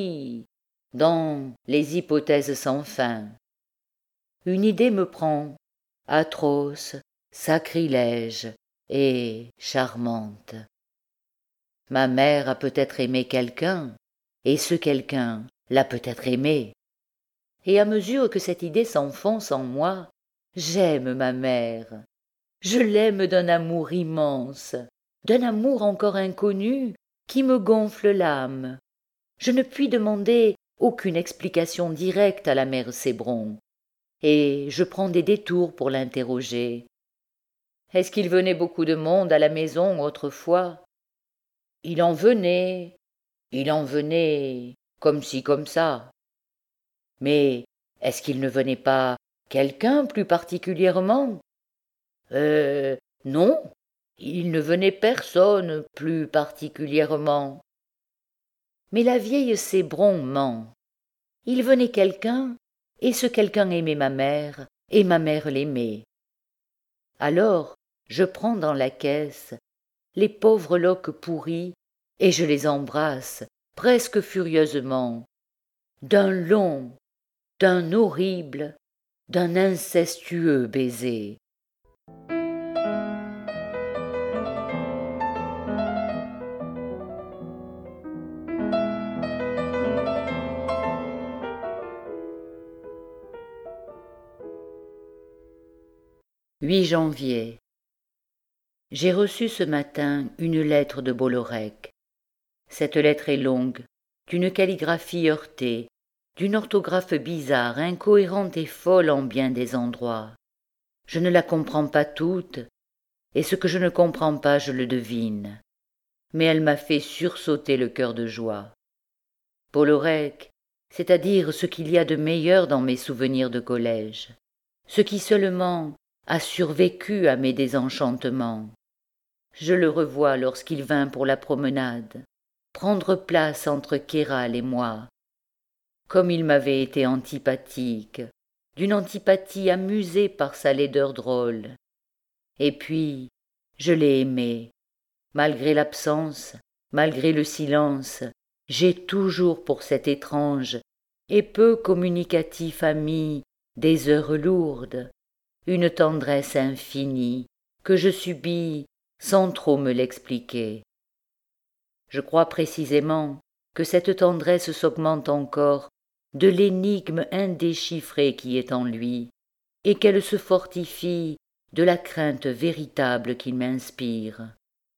dans les hypothèses sans fin. Une idée me prend, atroce, sacrilège et charmante. Ma mère a peut-être aimé quelqu'un, et ce quelqu'un l'a peut-être aimé. Et à mesure que cette idée s'enfonce en moi, j'aime ma mère. Je l'aime d'un amour immense, d'un amour encore inconnu, qui me gonfle l'âme. Je ne puis demander aucune explication directe à la mère Cébron, et je prends des détours pour l'interroger. Est-ce qu'il venait beaucoup de monde à la maison autrefois? Il en venait, il en venait, comme ci comme ça. Mais est-ce qu'il ne venait pas quelqu'un plus particulièrement? Euh, non, il ne venait personne plus particulièrement. Mais la vieille Cébron ment. Il venait quelqu'un, et ce quelqu'un aimait ma mère, et ma mère l'aimait. Alors, je prends dans la caisse les pauvres loques pourries, et je les embrasse, presque furieusement, d'un long, d'un horrible, d'un incestueux baiser. huit janvier. J'ai reçu ce matin une lettre de Bollorec. Cette lettre est longue, d'une calligraphie heurtée, d'une orthographe bizarre, incohérente et folle en bien des endroits. Je ne la comprends pas toute, et ce que je ne comprends pas, je le devine. Mais elle m'a fait sursauter le cœur de joie. Bollorec, c'est-à-dire ce qu'il y a de meilleur dans mes souvenirs de collège, ce qui seulement a survécu à mes désenchantements. Je le revois lorsqu'il vint pour la promenade, prendre place entre Kéral et moi. Comme il m'avait été antipathique, d'une antipathie amusée par sa laideur drôle. Et puis, je l'ai aimé. Malgré l'absence, malgré le silence, j'ai toujours pour cet étrange et peu communicatif ami des heures lourdes, une tendresse infinie que je subis sans trop me l'expliquer. Je crois précisément que cette tendresse s'augmente encore de l'énigme indéchiffrée qui est en lui, et qu'elle se fortifie de la crainte véritable qu'il m'inspire.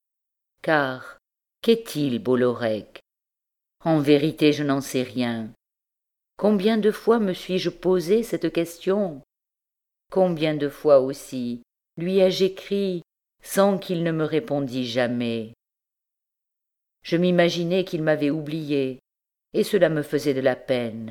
Car qu'est-il, Bollorec? En vérité, je n'en sais rien. Combien de fois me suis-je posé cette question? Combien de fois aussi lui ai-je écrit sans qu'il ne me répondît jamais? Je m'imaginais qu'il m'avait oublié, et cela me faisait de la peine.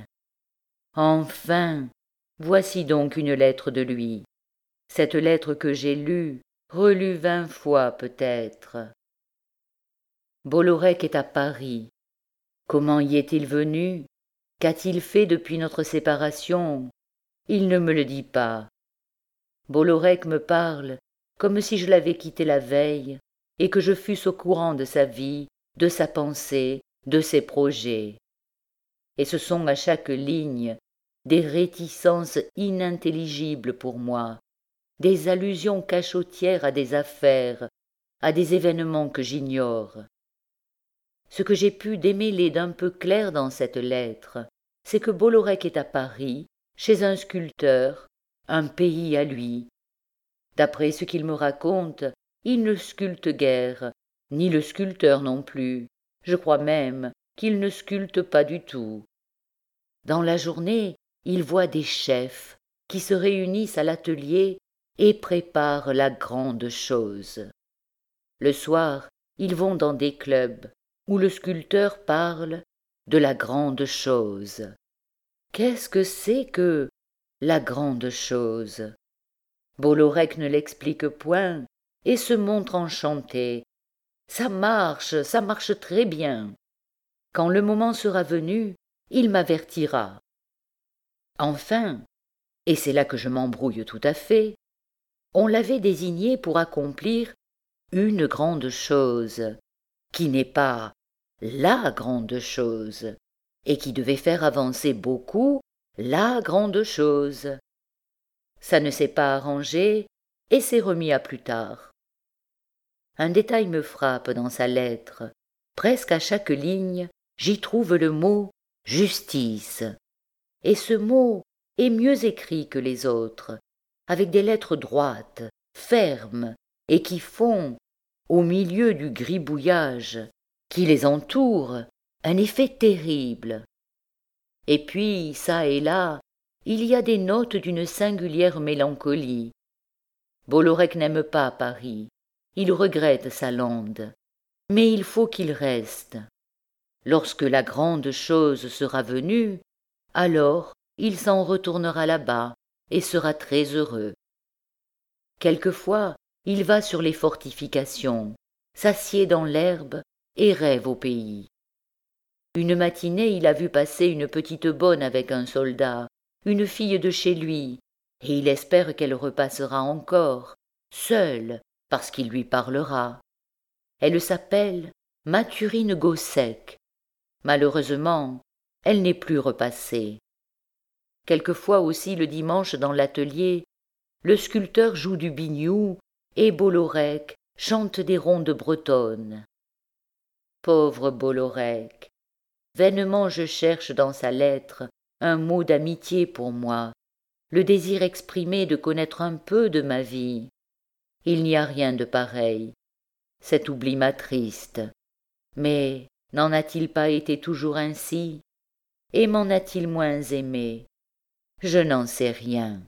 Enfin, voici donc une lettre de lui, cette lettre que j'ai lue, relue vingt fois peut-être. Bollorec est à Paris. Comment y est-il venu? Qu'a-t-il fait depuis notre séparation? Il ne me le dit pas. Bolorec me parle comme si je l'avais quitté la veille et que je fusse au courant de sa vie, de sa pensée, de ses projets. Et ce sont à chaque ligne des réticences inintelligibles pour moi, des allusions cachotières à des affaires, à des événements que j'ignore. Ce que j'ai pu démêler d'un peu clair dans cette lettre, c'est que Bolorec est à Paris, chez un sculpteur, un pays à lui. D'après ce qu'il me raconte, il ne sculpte guère, ni le sculpteur non plus. Je crois même qu'il ne sculpte pas du tout. Dans la journée, il voit des chefs qui se réunissent à l'atelier et préparent la grande chose. Le soir, ils vont dans des clubs où le sculpteur parle de la grande chose. Qu'est-ce que c'est que la grande chose? Bolorec ne l'explique point et se montre enchanté. Ça marche, ça marche très bien. Quand le moment sera venu, il m'avertira. Enfin, et c'est là que je m'embrouille tout à fait, on l'avait désigné pour accomplir une grande chose, qui n'est pas la grande chose, et qui devait faire avancer beaucoup la grande chose. Ça ne s'est pas arrangé, et c'est remis à plus tard. Un détail me frappe dans sa lettre. Presque à chaque ligne, j'y trouve le mot « justice ». Et ce mot est mieux écrit que les autres, avec des lettres droites, fermes, et qui font, au milieu du gribouillage qui les entoure, un effet terrible. Et puis, çà et là, il y a des notes d'une singulière mélancolie. Bolorec n'aime pas Paris, il regrette sa lande, mais il faut qu'il reste. Lorsque la grande chose sera venue, alors il s'en retournera là-bas et sera très heureux. Quelquefois, il va sur les fortifications, s'assied dans l'herbe et rêve au pays. Une matinée, il a vu passer une petite bonne avec un soldat, une fille de chez lui, et il espère qu'elle repassera encore, seule, parce qu'il lui parlera. Elle s'appelle Mathurine Gossec. Malheureusement, elle n'est plus repassée. Quelquefois aussi le dimanche dans l'atelier, le sculpteur joue du biniou et Bolorec chante des rondes bretonnes. Pauvre Bolorec, vainement je cherche dans sa lettre un mot d'amitié pour moi, le désir exprimé de connaître un peu de ma vie. Il n'y a rien de pareil. Cet oubli m'attriste. Mais n'en a-t-il pas été toujours ainsi? Et m'en a-t-il moins aimé? Je n'en sais rien.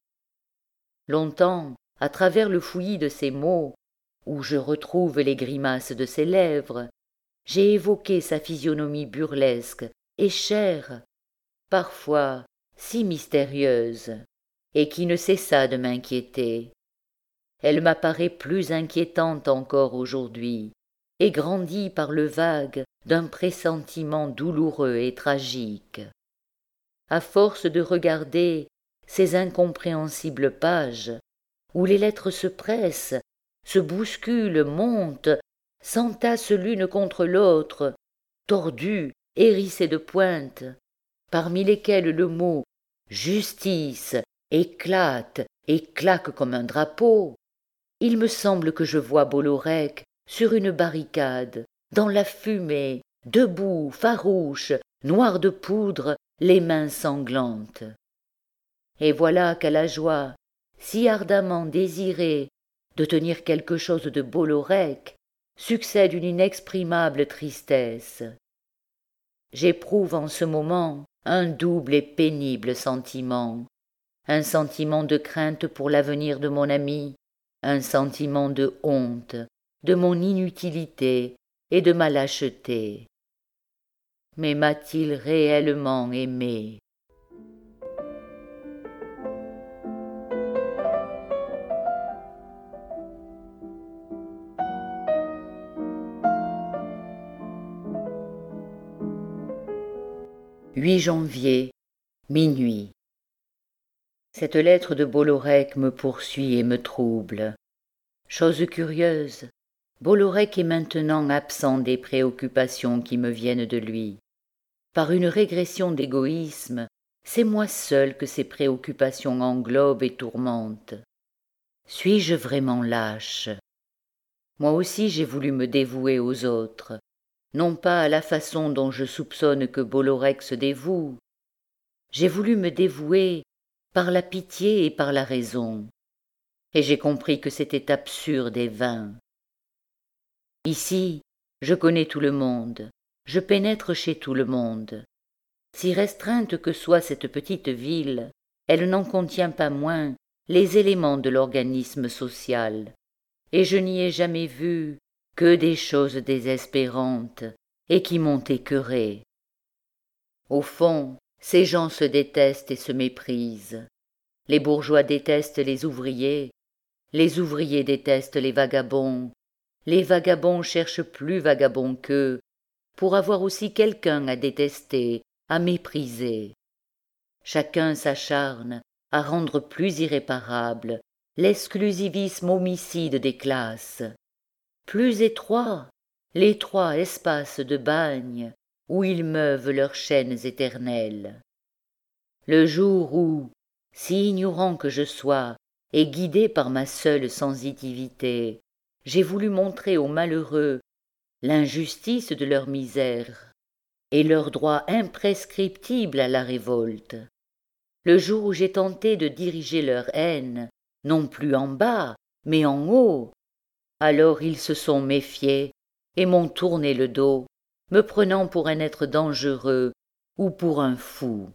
Longtemps, à travers le fouillis de ses mots, où je retrouve les grimaces de ses lèvres, j'ai évoqué sa physionomie burlesque et chère, parfois si mystérieuse, et qui ne cessa de m'inquiéter. Elle m'apparaît plus inquiétante encore aujourd'hui, et grandie par le vague d'un pressentiment douloureux et tragique. À force de regarder ces incompréhensibles pages, où les lettres se pressent, se bousculent, montent, s'entassent l'une contre l'autre, tordues, hérissées de pointes, parmi lesquelles le mot « justice » éclate et claque comme un drapeau, il me semble que je vois Bolorec sur une barricade, dans la fumée, debout, farouche, noir de poudre, les mains sanglantes. Et voilà qu'à la joie, si ardemment désirée, de tenir quelque chose de Bolorec, succède une inexprimable tristesse. J'éprouve en ce moment un double et pénible sentiment, un sentiment de crainte pour l'avenir de mon ami, un sentiment de honte, de mon inutilité et de ma lâcheté. Mais m'a-t-il réellement aimé? huit janvier, minuit. Cette lettre de Bollorec me poursuit et me trouble. Chose curieuse, Bollorec est maintenant absent des préoccupations qui me viennent de lui. Par une régression d'égoïsme, c'est moi seul que ces préoccupations englobent et tourmentent. Suis-je vraiment lâche? Moi aussi j'ai voulu me dévouer aux autres, non pas à la façon dont je soupçonne que Bollorec se dévoue. J'ai voulu me dévouer par la pitié et par la raison, et j'ai compris que c'était absurde et vain. Ici, je connais tout le monde, je pénètre chez tout le monde. Si restreinte que soit cette petite ville, elle n'en contient pas moins les éléments de l'organisme social, et je n'y ai jamais vu que des choses désespérantes et qui m'ont écœuré. Au fond, ces gens se détestent et se méprisent. Les bourgeois détestent les ouvriers, les ouvriers détestent les vagabonds, les vagabonds cherchent plus vagabonds qu'eux, pour avoir aussi quelqu'un à détester, à mépriser. Chacun s'acharne à rendre plus irréparable l'exclusivisme homicide des classes. Plus étroit, l'étroit espace de bagne où ils meuvent leurs chaînes éternelles. Le jour où, si ignorant que je sois, et guidé par ma seule sensitivité, j'ai voulu montrer aux malheureux l'injustice de leur misère et leur droit imprescriptible à la révolte, le jour où j'ai tenté de diriger leur haine, non plus en bas, mais en haut, alors ils se sont méfiés et m'ont tourné le dos, me prenant pour un être dangereux ou pour un fou.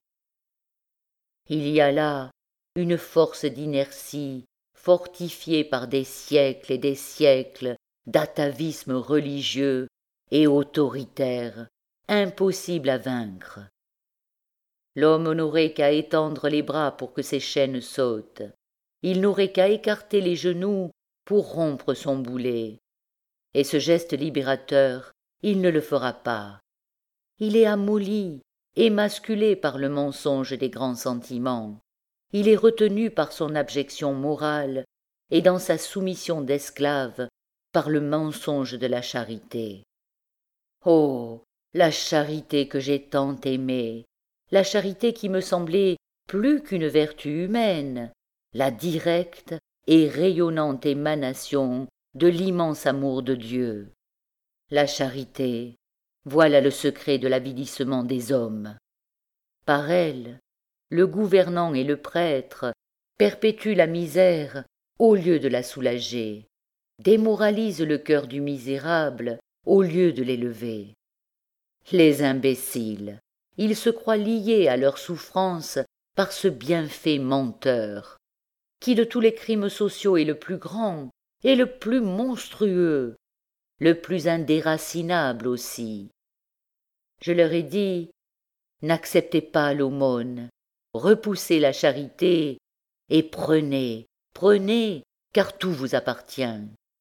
Il y a là une force d'inertie fortifiée par des siècles et des siècles d'atavisme religieux et autoritaire, impossible à vaincre. L'homme n'aurait qu'à étendre les bras pour que ses chaînes sautent. Il n'aurait qu'à écarter les genoux pour rompre son boulet. Et ce geste libérateur, il ne le fera pas. Il est amolli, émasculé par le mensonge des grands sentiments. Il est retenu par son abjection morale et dans sa soumission d'esclave par le mensonge de la charité. Oh, la charité que j'ai tant aimée, la charité qui me semblait plus qu'une vertu humaine, la directe et rayonnante émanation de l'immense amour de Dieu. La charité, voilà le secret de l'avilissement des hommes. Par elle, le gouvernant et le prêtre perpétuent la misère au lieu de la soulager, démoralisent le cœur du misérable au lieu de l'élever. Les imbéciles, ils se croient liés à leur souffrance par ce bienfait menteur, qui de tous les crimes sociaux est le plus grand et le plus monstrueux, le plus indéracinable aussi. Je leur ai dit, n'acceptez pas l'aumône, repoussez la charité et prenez, prenez, car tout vous appartient.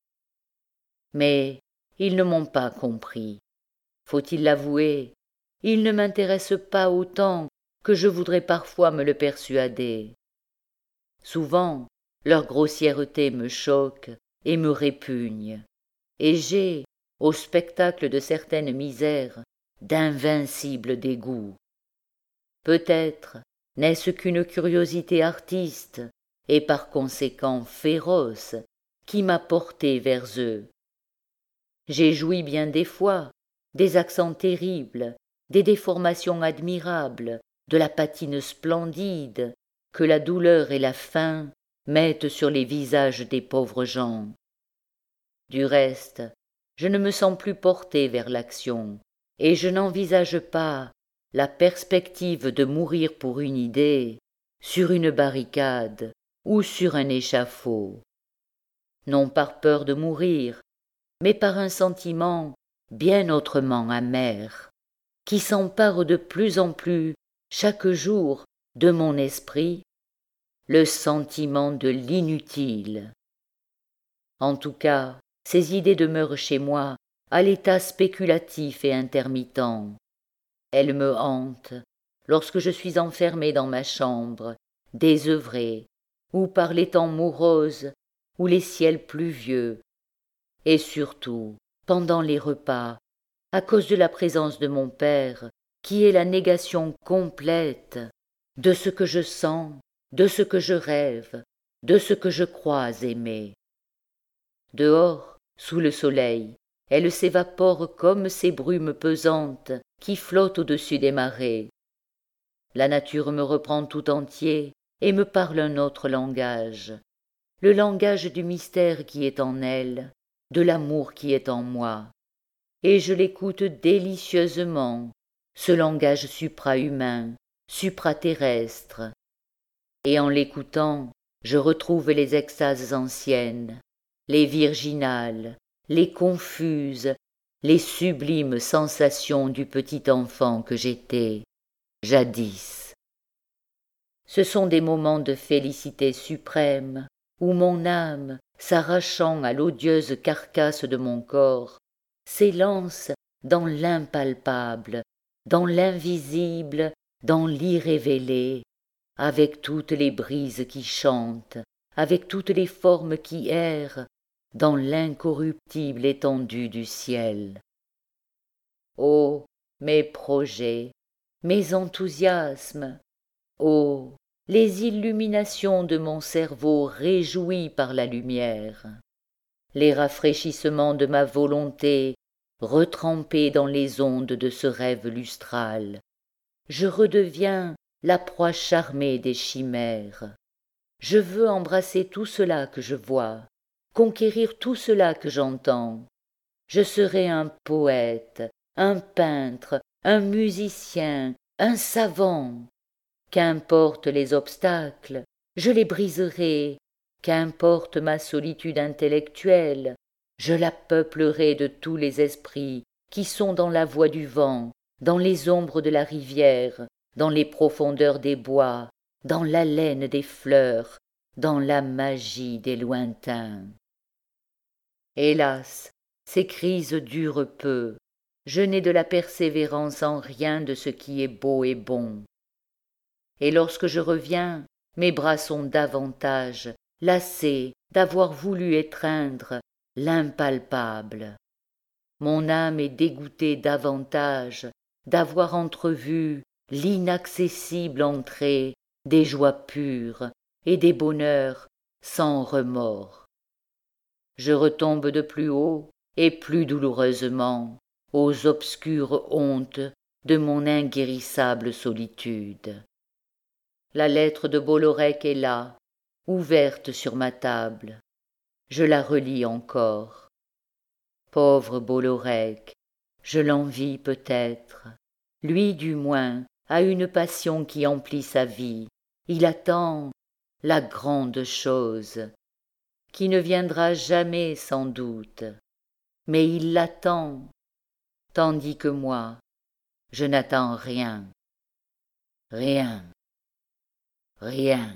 Mais ils ne m'ont pas compris. Faut-il l'avouer, ils ne m'intéressent pas autant que je voudrais parfois me le persuader. Souvent, leur grossièreté me choque et me répugne, et j'ai, au spectacle de certaines misères, d'invincibles dégoûts. Peut-être n'est-ce qu'une curiosité artiste, et par conséquent féroce, qui m'a porté vers eux. J'ai joui bien des fois, des accents terribles, des déformations admirables, de la patine splendide que la douleur et la faim mettent sur les visages des pauvres gens. Du reste, je ne me sens plus porté vers l'action, et je n'envisage pas la perspective de mourir pour une idée, sur une barricade ou sur un échafaud. Non par peur de mourir, mais par un sentiment bien autrement amer, qui s'empare de plus en plus chaque jour de mon esprit, le sentiment de l'inutile. En tout cas, ces idées demeurent chez moi à l'état spéculatif et intermittent. Elles me hantent, lorsque je suis enfermé dans ma chambre, désœuvré, ou par les temps moroses, ou les ciels pluvieux, et surtout, pendant les repas, à cause de la présence de mon père, qui est la négation complète de ce que je sens, de ce que je rêve, de ce que je crois aimer. Dehors, sous le soleil, elle s'évapore comme ces brumes pesantes qui flottent au-dessus des marées. La nature me reprend tout entier et me parle un autre langage, le langage du mystère qui est en elle, de l'amour qui est en moi, et je l'écoute délicieusement, ce langage supra-humain, supraterrestre, et en l'écoutant, je retrouve les extases anciennes, les virginales, les confuses, les sublimes sensations du petit enfant que j'étais, jadis. Ce sont des moments de félicité suprême, où mon âme, s'arrachant à l'odieuse carcasse de mon corps, s'élance dans l'impalpable, dans l'invisible, dans l'irrévélé, avec toutes les brises qui chantent, avec toutes les formes qui errent, dans l'incorruptible étendue du ciel. Ô mes projets, mes enthousiasmes, ô les illuminations de mon cerveau réjoui par la lumière, les rafraîchissements de ma volonté retrempée dans les ondes de ce rêve lustral, je redeviens la proie charmée des chimères. Je veux embrasser tout cela que je vois, conquérir tout cela que j'entends. Je serai un poète, un peintre, un musicien, un savant. Qu'importent les obstacles, je les briserai. Qu'importe ma solitude intellectuelle, je la peuplerai de tous les esprits qui sont dans la voix du vent, dans les ombres de la rivière, dans les profondeurs des bois, dans l'haleine des fleurs, dans la magie des lointains. Hélas, ces crises durent peu, je n'ai de la persévérance en rien de ce qui est beau et bon. Et lorsque je reviens, mes bras sont davantage lassés d'avoir voulu étreindre l'impalpable. Mon âme est dégoûtée davantage d'avoir entrevu l'inaccessible entrée des joies pures et des bonheurs sans remords. Je retombe de plus haut et plus douloureusement aux obscures hontes de mon inguérissable solitude. La lettre de Bollorec est là, ouverte sur ma table. Je la relis encore. Pauvre Bollorec, je l'envie peut-être. Lui, du moins, a une passion qui emplit sa vie. Il attend la grande chose, qui ne viendra jamais sans doute, mais il l'attend, tandis que moi, je n'attends rien, rien, rien.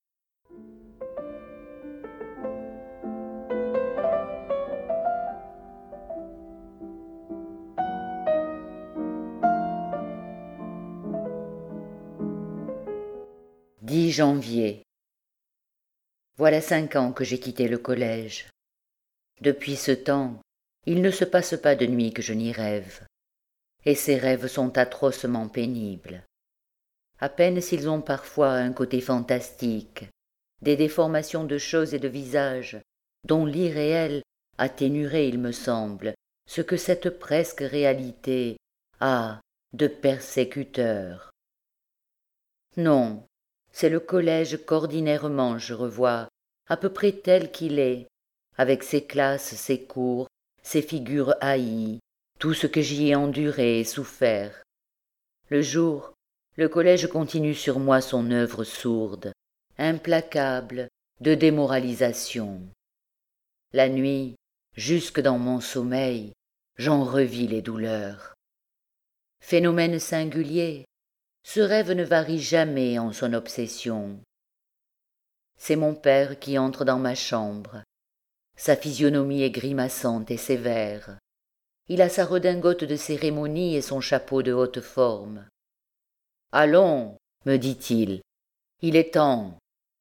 dix janvier. Voilà cinq ans que j'ai quitté le collège. Depuis ce temps, il ne se passe pas de nuit que je n'y rêve, et ces rêves sont atrocement pénibles. À peine s'ils ont parfois un côté fantastique, des déformations de choses et de visages, dont l'irréel atténuerait, il me semble, ce que cette presque réalité a de persécuteur. Non, c'est le collège qu'ordinairement je revois, à peu près tel qu'il est, avec ses classes, ses cours, ses figures haïes, tout ce que j'y ai enduré et souffert. Le jour, le collège continue sur moi son œuvre sourde, implacable, de démoralisation. La nuit, jusque dans mon sommeil, j'en revis les douleurs. Phénomène singulier, ce rêve ne varie jamais en son obsession. C'est mon père qui entre dans ma chambre. Sa physionomie est grimaçante et sévère. Il a sa redingote de cérémonie et son chapeau de haute forme. Allons, me dit-il, il est temps.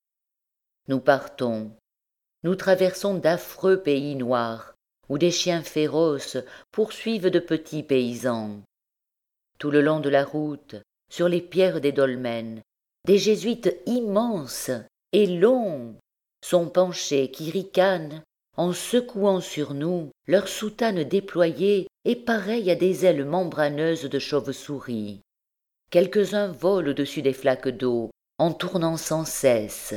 Nous partons. Nous traversons d'affreux pays noirs, où des chiens féroces poursuivent de petits paysans. Tout le long de la route, sur les pierres des dolmens, des jésuites immenses et longs sont penchés qui ricanent en secouant sur nous leurs soutanes déployées et pareilles à des ailes membraneuses de chauve-souris. Quelques-uns volent au-dessus des flaques d'eau en tournant sans cesse.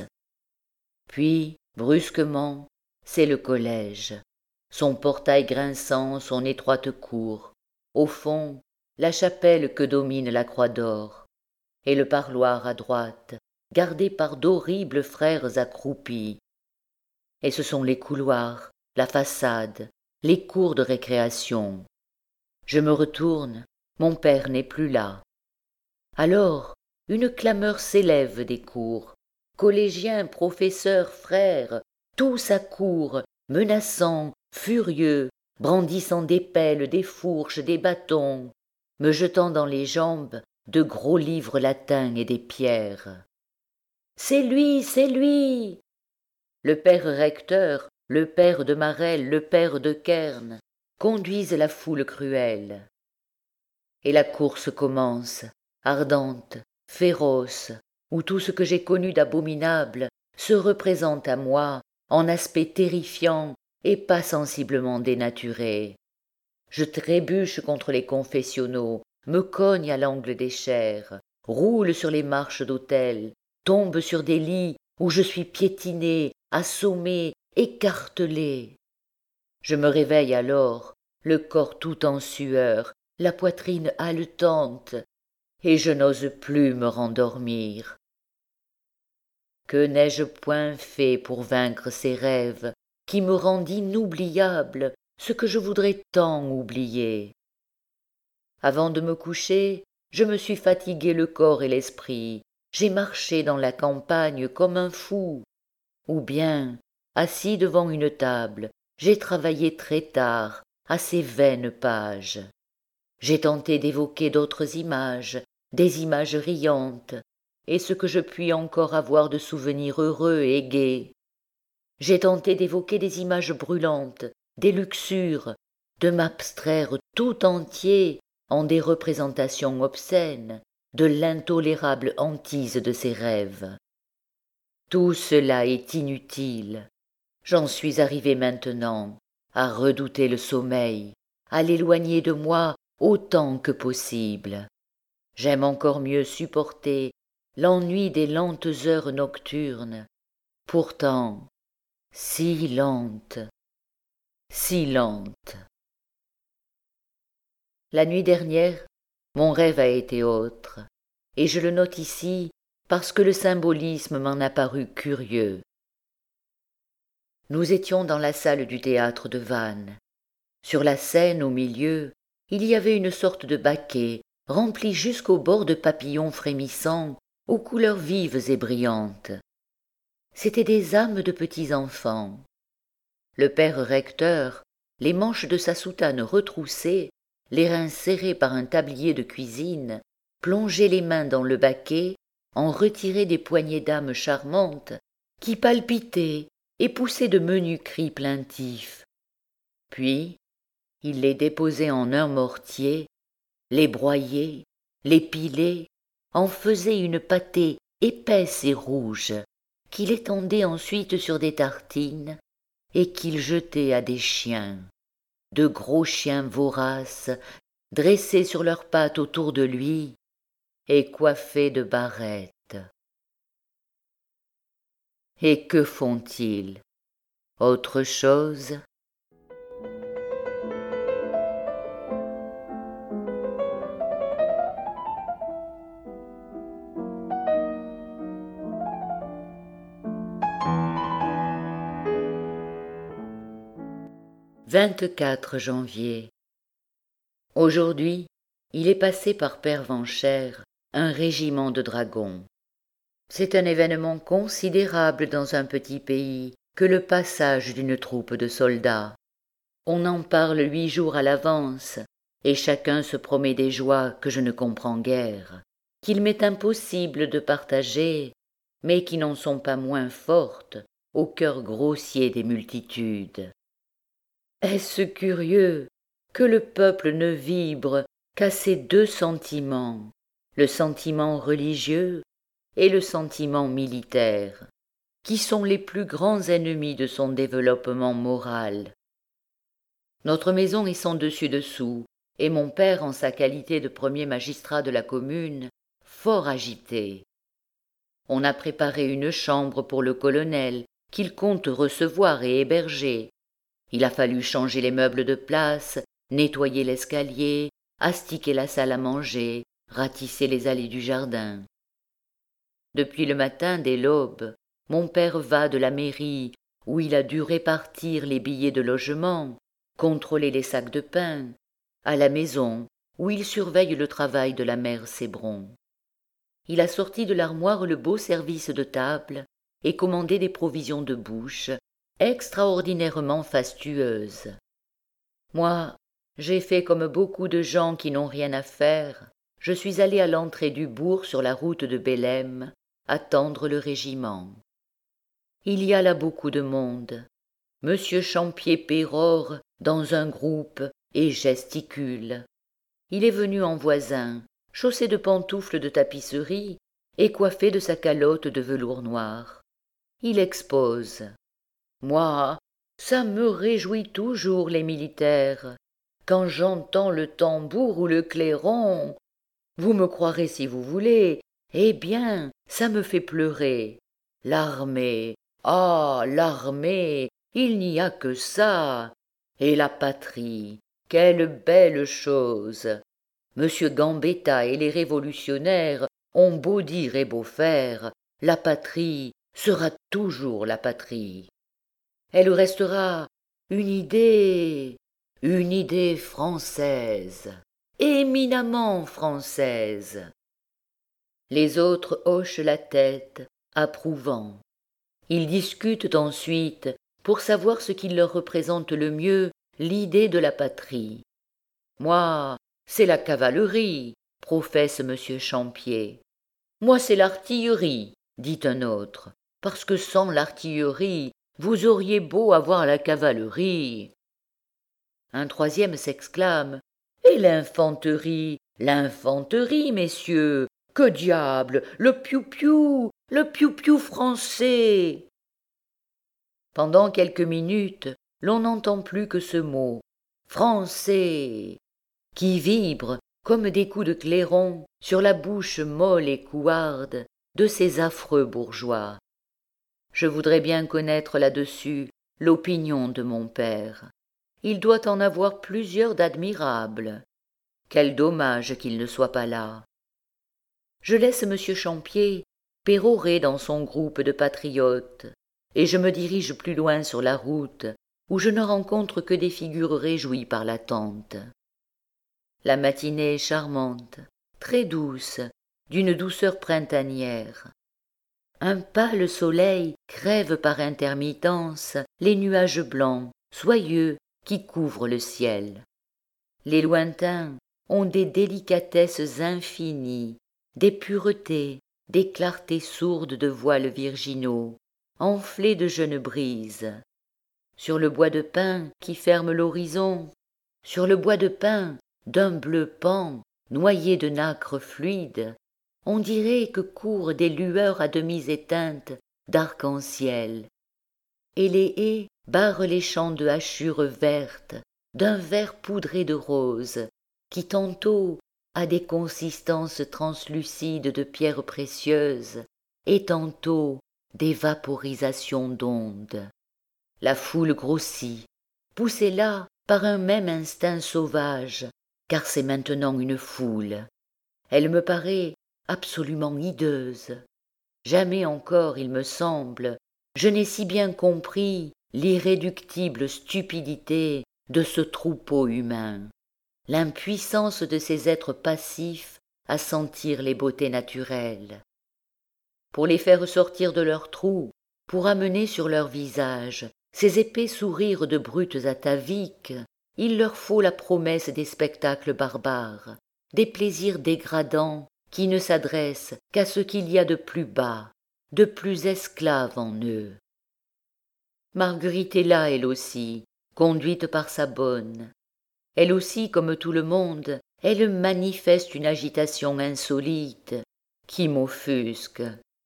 Puis, brusquement, c'est le collège, son portail grinçant, son étroite cour, au fond, la chapelle que domine la croix d'or, et le parloir à droite, gardé par d'horribles frères accroupis. Et ce sont les couloirs, la façade, les cours de récréation. Je me retourne, mon père n'est plus là. Alors, une clameur s'élève des cours. Collégiens, professeurs, frères, tous accourent, menaçants, furieux, brandissant des pelles, des fourches, des bâtons, me jetant dans les jambes de gros livres latins et des pierres. « C'est lui, c'est lui !» Le père recteur, le père de Marelle, le père de Kern conduisent la foule cruelle. Et la course commence, ardente, féroce, où tout ce que j'ai connu d'abominable se représente à moi en aspect terrifiant et pas sensiblement dénaturé. Je trébuche contre les confessionnaux, me cogne à l'angle des chairs, roule sur les marches d'autel, tombe sur des lits où je suis piétiné, assommé, écartelé. Je me réveille alors, le corps tout en sueur, la poitrine haletante, et je n'ose plus me rendormir. Que n'ai-je point fait pour vaincre ces rêves qui me rendent inoubliable ce que je voudrais tant oublier. Avant de me coucher, je me suis fatigué le corps et l'esprit, j'ai marché dans la campagne comme un fou, ou bien, assis devant une table, j'ai travaillé très tard à ces vaines pages. J'ai tenté d'évoquer d'autres images, des images riantes, et ce que je puis encore avoir de souvenirs heureux et gais. J'ai tenté d'évoquer des images brûlantes, des luxures, de m'abstraire tout entier en des représentations obscènes de l'intolérable hantise de ces rêves. Tout cela est inutile. J'en suis arrivé maintenant à redouter le sommeil, à l'éloigner de moi autant que possible. J'aime encore mieux supporter l'ennui des lentes heures nocturnes, pourtant si lentes, si lentes. La nuit dernière, mon rêve a été autre, et je le note ici parce que le symbolisme m'en a paru curieux. Nous étions dans la salle du théâtre de Vannes. Sur la scène, au milieu, il y avait une sorte de baquet rempli jusqu'au bord de papillons frémissants aux couleurs vives et brillantes. C'étaient des âmes de petits enfants. Le père recteur, les manches de sa soutane retroussées, les reins serrés par un tablier de cuisine, plongeait les mains dans le baquet, en retirait des poignées d'âmes charmantes qui palpitaient et poussaient de menus cris plaintifs. Puis, il les déposait en un mortier, les broyait, les pilait, en faisait une pâtée épaisse et rouge, qu'il étendait ensuite sur des tartines et qu'il jetait à des chiens, de gros chiens voraces, dressés sur leurs pattes autour de lui et coiffés de barrettes. Et que font-ils? Autre chose? vingt-quatre janvier. Aujourd'hui, il est passé par Pervenchères un régiment de dragons. C'est un événement considérable dans un petit pays que le passage d'une troupe de soldats. On en parle huit jours à l'avance, et chacun se promet des joies que je ne comprends guère, qu'il m'est impossible de partager, mais qui n'en sont pas moins fortes au cœur grossier des multitudes. Est-ce curieux que le peuple ne vibre qu'à ces deux sentiments, le sentiment religieux et le sentiment militaire, qui sont les plus grands ennemis de son développement moral. Notre maison est sans dessus-dessous, et mon père, en sa qualité de premier magistrat de la commune, fort agité. On a préparé une chambre pour le colonel, qu'il compte recevoir et héberger. Il a fallu changer les meubles de place, nettoyer l'escalier, astiquer la salle à manger, ratisser les allées du jardin. Depuis le matin, dès l'aube, mon père va de la mairie, où il a dû répartir les billets de logement, contrôler les sacs de pain, à la maison, où il surveille le travail de la mère Cébron. Il a sorti de l'armoire le beau service de table et commandé des provisions de bouche extraordinairement fastueuses. Moi, j'ai fait comme beaucoup de gens qui n'ont rien à faire. Je suis allé à l'entrée du bourg sur la route de Bélem, attendre le régiment. Il y a là beaucoup de monde. Monsieur Champier pérore dans un groupe et gesticule. Il est venu en voisin, chaussé de pantoufles de tapisserie et coiffé de sa calotte de velours noir. Il expose. Moi, ça me réjouit toujours, les militaires. Quand j'entends le tambour ou le clairon, vous me croirez si vous voulez, eh bien, ça me fait pleurer. L'armée, ah, l'armée, il n'y a que ça. Et la patrie, quelle belle chose. Monsieur Gambetta et les révolutionnaires ont beau dire et beau faire, la patrie sera toujours la patrie. Elle restera une idée, une idée française, éminemment française. Les autres hochent la tête, approuvant. Ils discutent ensuite pour savoir ce qui leur représente le mieux l'idée de la patrie. Moi, c'est la cavalerie, professe monsieur Champier. Moi, c'est l'artillerie, dit un autre, parce que sans l'artillerie, vous auriez beau avoir la cavalerie. Un troisième s'exclame. Et l'infanterie, l'infanterie, messieurs, que diable, le piou-piou, le piou-piou français. Pendant quelques minutes, l'on n'entend plus que ce mot, français, qui vibre comme des coups de clairon sur la bouche molle et couarde de ces affreux bourgeois. Je voudrais bien connaître là-dessus l'opinion de mon père. Il doit en avoir plusieurs d'admirables. Quel dommage qu'il ne soit pas là. Je laisse monsieur Champier pérorer dans son groupe de patriotes, et je me dirige plus loin sur la route, où je ne rencontre que des figures réjouies par l'attente. La matinée est charmante, très douce, d'une douceur printanière. Un pâle soleil crève par intermittence les nuages blancs, soyeux, qui couvrent le ciel. Les lointains ont des délicatesses infinies, des puretés, des clartés sourdes de voiles virginaux, enflées de jeunes brises. Sur le bois de pin qui ferme l'horizon, sur le bois de pin d'un bleu pan, noyé de nacre fluide, on dirait que courent des lueurs à demi éteintes d'arc-en-ciel, et les haies barrent les champs de hachures vertes d'un vert poudré de rose, qui tantôt a des consistances translucides de pierres précieuses, et tantôt des vaporisations d'ondes. La foule grossit, poussée là par un même instinct sauvage, car c'est maintenant une foule. Elle me paraît absolument hideuse. Jamais encore, il me semble, je n'ai si bien compris l'irréductible stupidité de ce troupeau humain, l'impuissance de ces êtres passifs à sentir les beautés naturelles. Pour les faire sortir de leur trou, pour amener sur leur visage ces épais sourires de brutes ataviques, il leur faut la promesse des spectacles barbares, des plaisirs dégradants qui ne s'adressent qu'à ce qu'il y a de plus bas, de plus esclave en eux. Marguerite est là, elle aussi, conduite par sa bonne. Elle aussi, comme tout le monde, elle manifeste une agitation insolite qui m'offusque.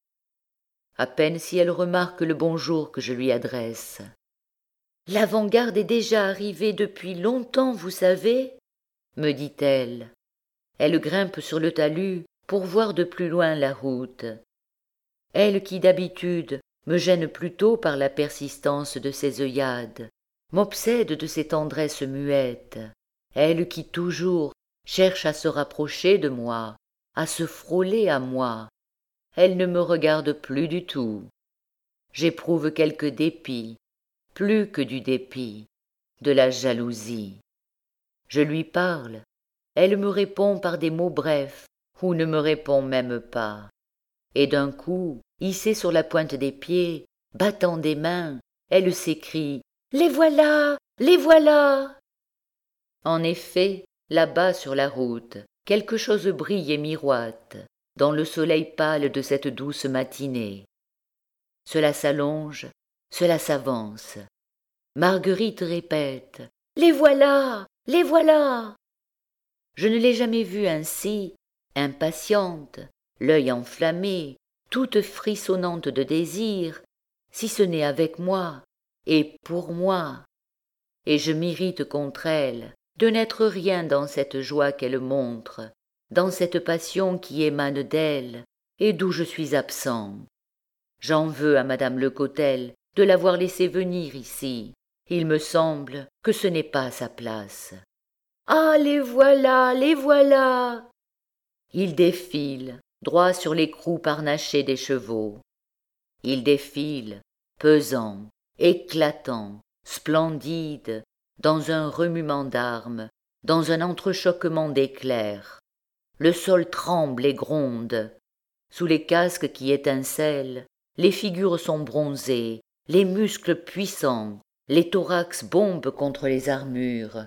À peine si elle remarque le bonjour que je lui adresse. « L'avant-garde est déjà arrivée depuis longtemps, vous savez ?» me dit-elle. Elle grimpe sur le talus pour voir de plus loin la route. Elle qui d'habitude me gêne plutôt par la persistance de ses œillades, m'obsède de ses tendresses muettes, elle qui toujours cherche à se rapprocher de moi, à se frôler à moi, elle ne me regarde plus du tout. J'éprouve quelque dépit, plus que du dépit, de la jalousie. Je lui parle, elle me répond par des mots brefs, ou ne me répond même pas. Et d'un coup, hissée sur la pointe des pieds, battant des mains, elle s'écrie « Les voilà! Les voilà !» En effet, là-bas sur la route, quelque chose brille et miroite, dans le soleil pâle de cette douce matinée. Cela s'allonge, cela s'avance. Marguerite répète « Les voilà! Les voilà !» Je ne l'ai jamais vue ainsi, impatiente, l'œil enflammé, toute frissonnante de désir, si ce n'est avec moi, et pour moi. Et je m'irrite contre elle, de n'être rien dans cette joie qu'elle montre, dans cette passion qui émane d'elle, et d'où je suis absent. J'en veux à madame Lecotel de l'avoir laissée venir ici. Il me semble que ce n'est pas sa place. Ah, les voilà, les voilà! Ils défilent, droit sur l'écrou parnaché des chevaux. Ils défilent, pesants, éclatants, splendides, dans un remuement d'armes, dans un entrechoquement d'éclairs. Le sol tremble et gronde. Sous les casques qui étincellent, les figures sont bronzées, les muscles puissants, les thorax bombent contre les armures.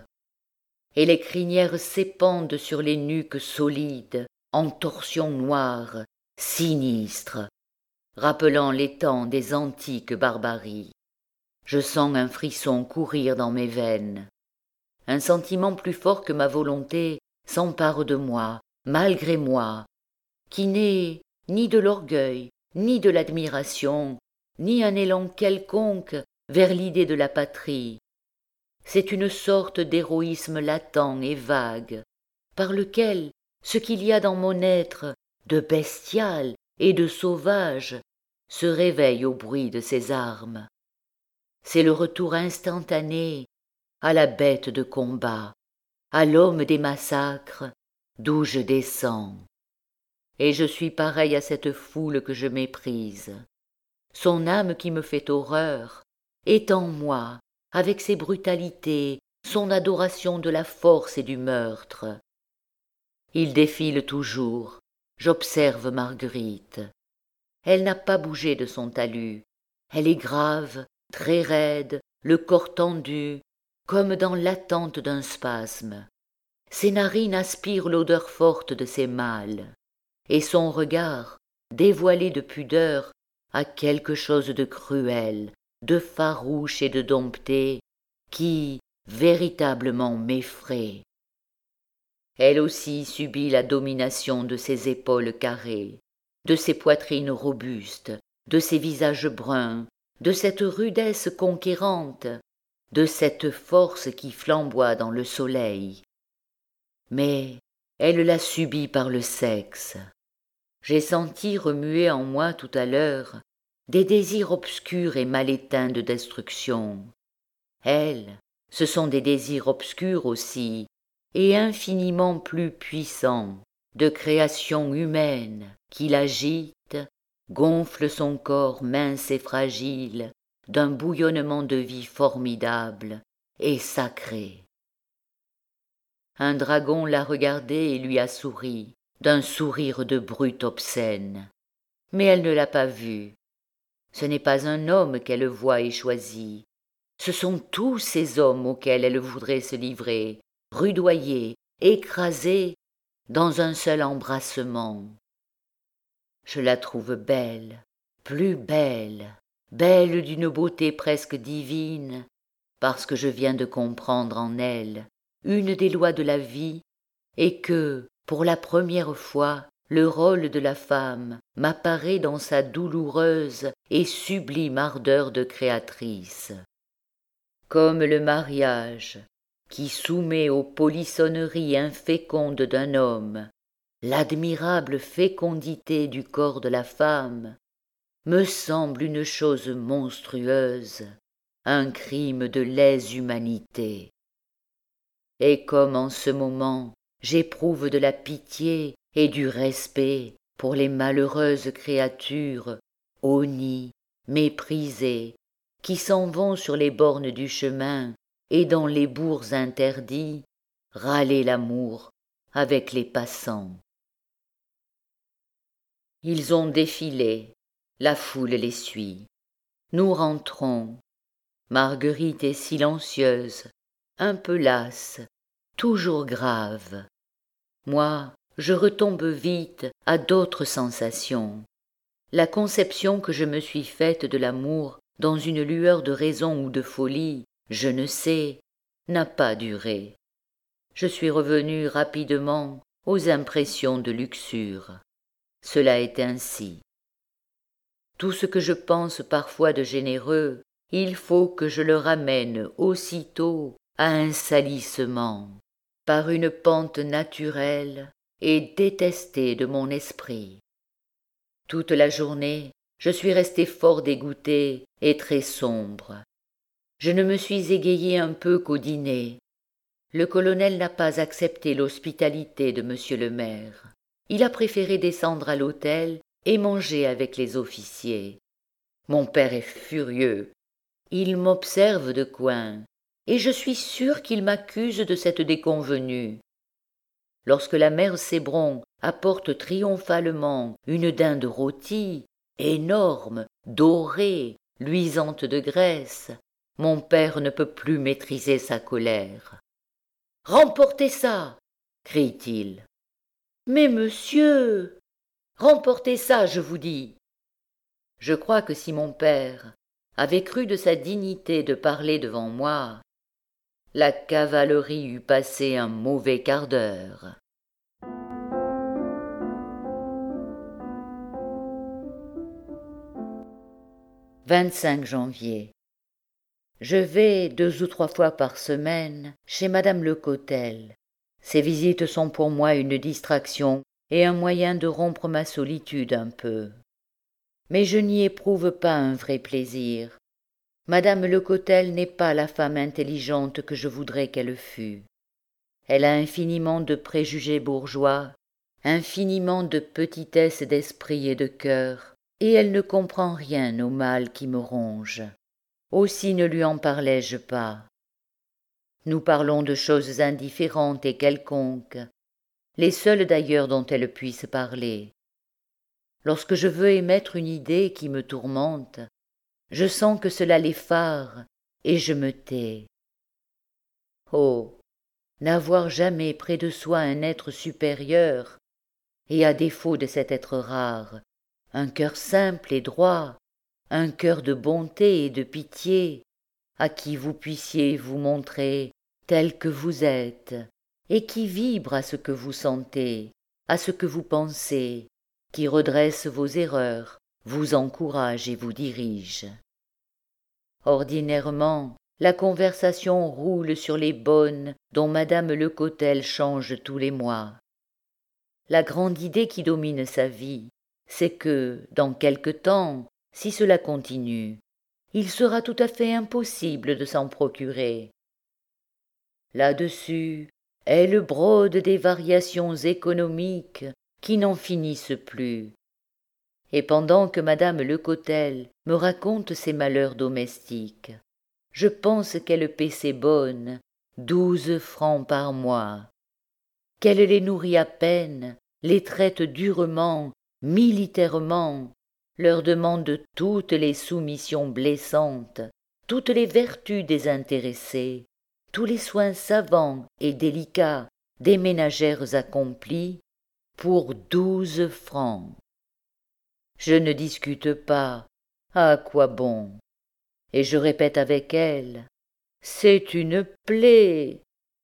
Et les crinières s'épandent sur les nuques solides, en torsions noires, sinistres, rappelant les temps des antiques barbaries. Je sens un frisson courir dans mes veines. Un sentiment plus fort que ma volonté s'empare de moi, malgré moi, qui n'est ni de l'orgueil, ni de l'admiration, ni un élan quelconque vers l'idée de la patrie. C'est une sorte d'héroïsme latent et vague, par lequel ce qu'il y a dans mon être de bestial et de sauvage se réveille au bruit de ses armes. C'est le retour instantané à la bête de combat, à l'homme des massacres, d'où je descends. Et je suis pareil à cette foule que je méprise. Son âme qui me fait horreur est en moi, avec ses brutalités, son adoration de la force et du meurtre. Il défile toujours, j'observe Marguerite. Elle n'a pas bougé de son talus, elle est grave, très raide, le corps tendu, comme dans l'attente d'un spasme. Ses narines aspirent l'odeur forte de ses mâles, et son regard, dévoilé de pudeur, a quelque chose de cruel, de farouche et de dompté, qui, véritablement, m'effraie. Elle aussi subit la domination de ses épaules carrées, de ses poitrines robustes, de ses visages bruns, de cette rudesse conquérante, de cette force qui flamboie dans le soleil. Mais elle l'a subie par le sexe. J'ai senti remuer en moi tout à l'heure des désirs obscurs et mal éteints de destruction. Elle, ce sont des désirs obscurs aussi, et infiniment plus puissants, de création humaine, qui l'agite, gonfle son corps mince et fragile d'un bouillonnement de vie formidable et sacré. Un dragon l'a regardée et lui a souri, d'un sourire de brute obscène. Mais elle ne l'a pas vu. Ce n'est pas un homme qu'elle voit et choisit. Ce sont tous ces hommes auxquels elle voudrait se livrer, rudoyer, écraser, dans un seul embrassement. Je la trouve belle, plus belle, belle d'une beauté presque divine, parce que je viens de comprendre en elle une des lois de la vie, et que, pour la première fois, le rôle de la femme m'apparaît dans sa douloureuse et sublime ardeur de créatrice. Comme le mariage, qui soumet aux polissonneries infécondes d'un homme l'admirable fécondité du corps de la femme, me semble une chose monstrueuse, un crime de lèse-humanité. Et comme en ce moment j'éprouve de la pitié et du respect pour les malheureuses créatures, honnies, méprisées, qui s'en vont sur les bornes du chemin et dans les bourgs interdits, râler l'amour avec les passants. Ils ont défilé, la foule les suit. Nous rentrons. Marguerite est silencieuse, un peu lasse, toujours grave. Moi, je retombe vite à d'autres sensations. La conception que je me suis faite de l'amour dans une lueur de raison ou de folie, je ne sais, n'a pas duré. Je suis revenu rapidement aux impressions de luxure. Cela est ainsi. Tout ce que je pense parfois de généreux, il faut que je le ramène aussitôt à un salissement, par une pente naturelle et détestée de mon esprit. Toute la journée, je suis resté fort dégoûté et très sombre. Je ne me suis égayé un peu qu'au dîner. Le colonel n'a pas accepté l'hospitalité de monsieur le maire. Il a préféré descendre à l'hôtel et manger avec les officiers. Mon père est furieux. Il m'observe de coin, et je suis sûr qu'il m'accuse de cette déconvenue. Lorsque la mère Cébron apporte triomphalement une dinde rôtie, énorme, dorée, luisante de graisse, mon père ne peut plus maîtriser sa colère. « Remportez ça !» crie-t-il. « Mais monsieur !» « Remportez ça, je vous dis !» Je crois que si mon père avait cru de sa dignité de parler devant moi, la cavalerie eût passé un mauvais quart d'heure. vingt-cinq janvier. Je vais deux ou trois fois par semaine chez madame Lecotel. Ces visites sont pour moi une distraction et un moyen de rompre ma solitude un peu. Mais je n'y éprouve pas un vrai plaisir. Madame Lecotel n'est pas la femme intelligente que je voudrais qu'elle fût. Elle a infiniment de préjugés bourgeois, infiniment de petitesse d'esprit et de cœur, et elle ne comprend rien au mal qui me ronge. Aussi ne lui en parlais-je pas. Nous parlons de choses indifférentes et quelconques, les seules d'ailleurs dont elle puisse parler. Lorsque je veux émettre une idée qui me tourmente, je sens que cela l'effare, et je me tais. Oh, n'avoir jamais près de soi un être supérieur, et à défaut de cet être rare, un cœur simple et droit, un cœur de bonté et de pitié, à qui vous puissiez vous montrer tel que vous êtes, et qui vibre à ce que vous sentez, à ce que vous pensez, qui redresse vos erreurs, vous encourage et vous dirige. Ordinairement, la conversation roule sur les bonnes dont madame Lecotel change tous les mois. La grande idée qui domine sa vie, c'est que, dans quelque temps, si cela continue, il sera tout à fait impossible de s'en procurer. Là-dessus, elle brode des variations économiques qui n'en finissent plus. Et pendant que madame Lecotel me raconte ses malheurs domestiques, je pense qu'elle paie ses bonnes, douze francs par mois, qu'elle les nourrit à peine, les traite durement, militairement, leur demande toutes les soumissions blessantes, toutes les vertus désintéressées, tous les soins savants et délicats des ménagères accomplies, pour douze francs. Je ne discute pas, à quoi bon? Et je répète avec elle, c'est une plaie.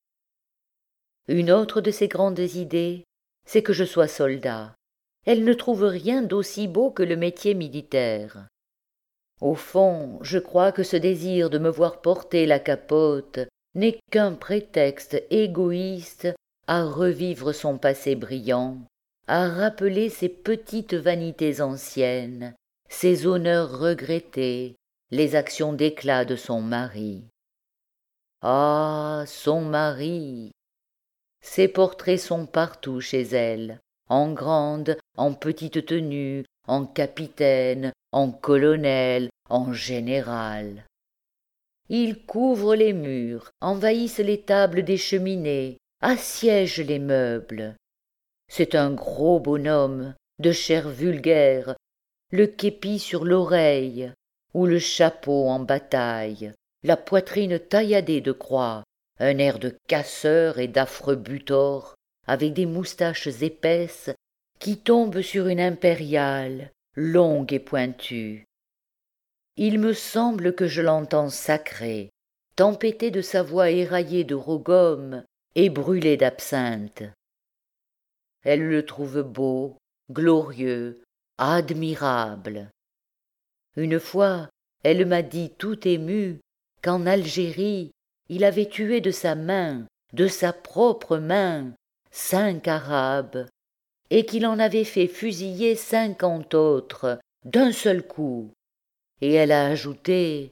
Une autre de ses grandes idées, c'est que je sois soldat. Elle ne trouve rien d'aussi beau que le métier militaire. Au fond, je crois que ce désir de me voir porter la capote n'est qu'un prétexte égoïste à revivre son passé brillant, à rappeler ses petites vanités anciennes, ses honneurs regrettés, les actions d'éclat de son mari. Ah, son mari! Ses portraits sont partout chez elle, en grande, en petite tenue, en capitaine, en colonel, en général. Ils couvrent les murs, envahissent les tables des cheminées, assiègent les meubles. C'est un gros bonhomme, de chair vulgaire, le képi sur l'oreille, ou le chapeau en bataille, la poitrine tailladée de croix, un air de casseur et d'affreux butor, avec des moustaches épaisses qui tombent sur une impériale, longue et pointue. Il me semble que je l'entends sacré, tempêter de sa voix éraillée de rogome et brûlée d'absinthe. Elle le trouve beau, glorieux, admirable. Une fois, elle m'a dit tout émue qu'en Algérie, il avait tué de sa main, de sa propre main, cinq Arabes, et qu'il en avait fait fusiller cinquante autres d'un seul coup. Et elle a ajouté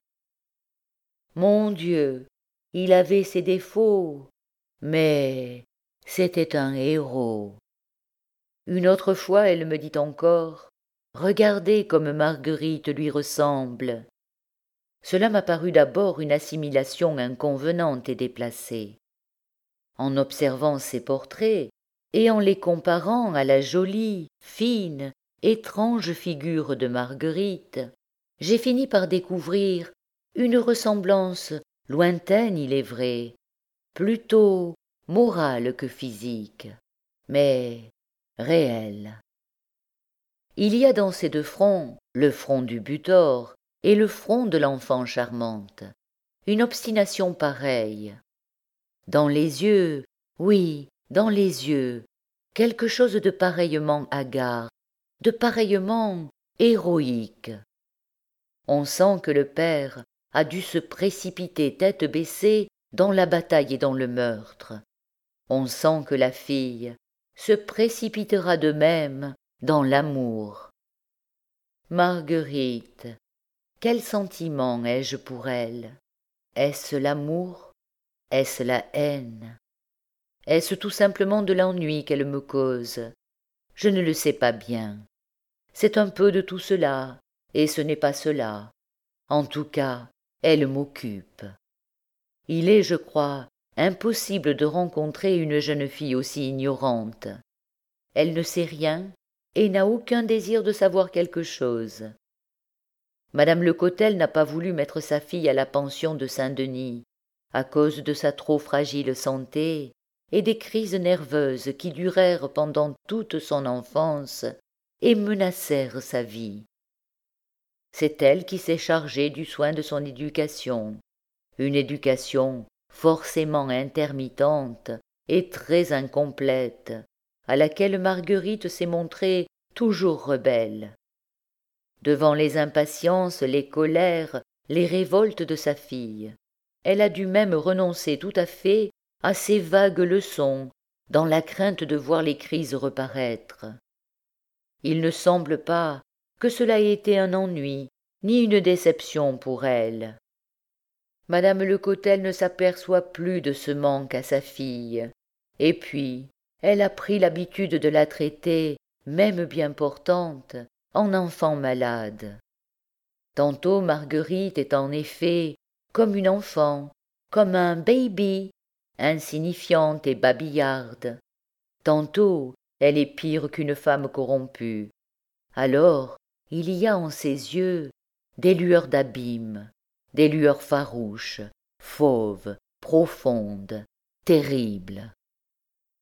« Mon Dieu, il avait ses défauts, mais c'était un héros. » Une autre fois, elle me dit encore « Regardez comme Marguerite lui ressemble. » Cela m'a paru d'abord une assimilation inconvenante et déplacée. En observant ces portraits, et en les comparant à la jolie, fine, étrange figure de Marguerite, j'ai fini par découvrir une ressemblance lointaine, il est vrai, plutôt morale que physique, mais réelle. Il y a dans ces deux fronts, le front du butor et le front de l'enfant charmante, une obstination pareille. Dans les yeux, oui, dans les yeux, quelque chose de pareillement hagard, de pareillement héroïque. On sent que le père a dû se précipiter tête baissée dans la bataille et dans le meurtre. On sent que la fille se précipitera de même dans l'amour. Marguerite, quel sentiment ai-je pour elle? Est-ce l'amour? Est-ce la haine? Est-ce tout simplement de l'ennui qu'elle me cause? Je ne le sais pas bien. C'est un peu de tout cela, et ce n'est pas cela. En tout cas, elle m'occupe. Il est, je crois, impossible de rencontrer une jeune fille aussi ignorante. Elle ne sait rien et n'a aucun désir de savoir quelque chose. Madame Lecotel n'a pas voulu mettre sa fille à la pension de Saint-Denis, à cause de sa trop fragile santé et des crises nerveuses qui durèrent pendant toute son enfance et menacèrent sa vie. C'est elle qui s'est chargée du soin de son éducation, une éducation forcément intermittente et très incomplète, à laquelle Marguerite s'est montrée toujours rebelle. Devant les impatiences, les colères, les révoltes de sa fille, elle a dû même renoncer tout à fait à ses vagues leçons, dans la crainte de voir les crises reparaître. Il ne semble pas que cela ait été un ennui, ni une déception pour elle. Madame Lecotel ne s'aperçoit plus de ce manque à sa fille, et puis elle a pris l'habitude de la traiter, même bien portante, en enfant malade. Tantôt Marguerite est en effet comme une enfant, comme un baby, insignifiante et babillarde. Tantôt elle est pire qu'une femme corrompue. Alors il y a en ses yeux des lueurs d'abîme, des lueurs farouches, fauves, profondes, terribles.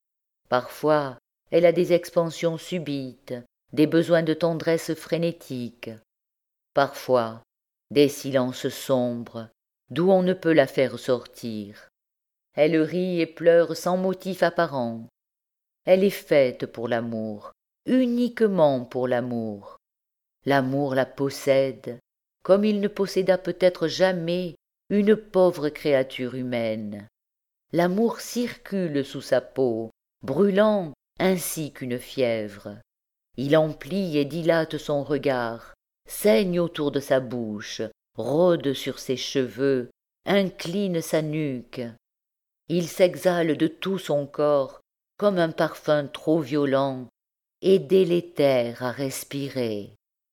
Parfois, elle a des expansions subites, des besoins de tendresse frénétique. Parfois, des silences sombres, d'où on ne peut la faire sortir. Elle rit et pleure sans motif apparent. Elle est faite pour l'amour, uniquement pour l'amour. L'amour la possède, comme il ne posséda peut-être jamais une pauvre créature humaine. L'amour circule sous sa peau, brûlant ainsi qu'une fièvre. Il emplit et dilate son regard, saigne autour de sa bouche, rôde sur ses cheveux, incline sa nuque. Il s'exhale de tout son corps comme un parfum trop violent et délétère à respirer.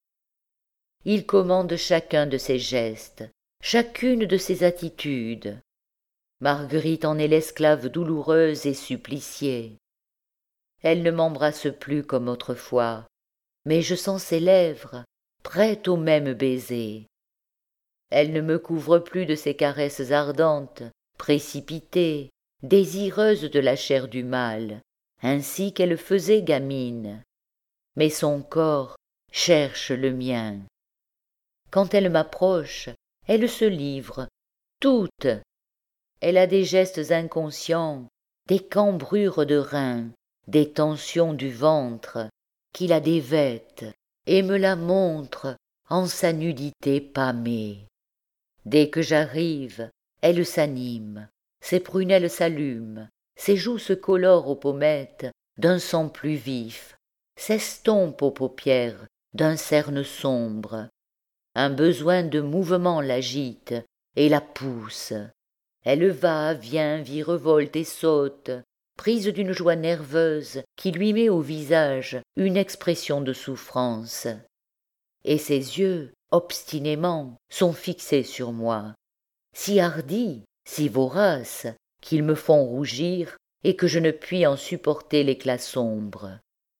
Il commande chacun de ses gestes, chacune de ses attitudes. Marguerite en est l'esclave douloureuse et suppliciée. Elle ne m'embrasse plus comme autrefois, mais je sens ses lèvres, prêtes au même baiser. Elle ne me couvre plus de ses caresses ardentes, précipitées, désireuses de la chair du mâle, ainsi qu'elle faisait gamine. Mais son corps cherche le mien. Quand elle m'approche, elle se livre, toute. Elle a des gestes inconscients, des cambrures de reins, des tensions du ventre, qui la dévêtent et me la montre en sa nudité pâmée. Dès que j'arrive, elle s'anime, ses prunelles s'allument, ses joues se colorent aux pommettes d'un sang plus vif, s'estompent aux paupières d'un cerne sombre. Un besoin de mouvement l'agite et la pousse. Elle va, vient, virevolte et saute, prise d'une joie nerveuse qui lui met au visage une expression de souffrance. Et ses yeux, obstinément, sont fixés sur moi, si hardis, si voraces, qu'ils me font rougir et que je ne puis en supporter l'éclat sombre.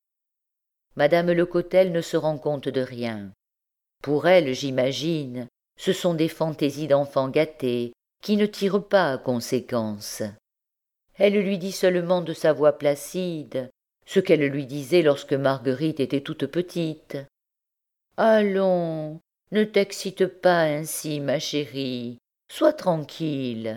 Madame Lecotel ne se rend compte de rien. Pour elle, j'imagine, ce sont des fantaisies d'enfants gâtés qui ne tirent pas à conséquence. Elle lui dit seulement de sa voix placide ce qu'elle lui disait lorsque Marguerite était toute petite. « Allons, ne t'excite pas ainsi, ma chérie, sois tranquille. »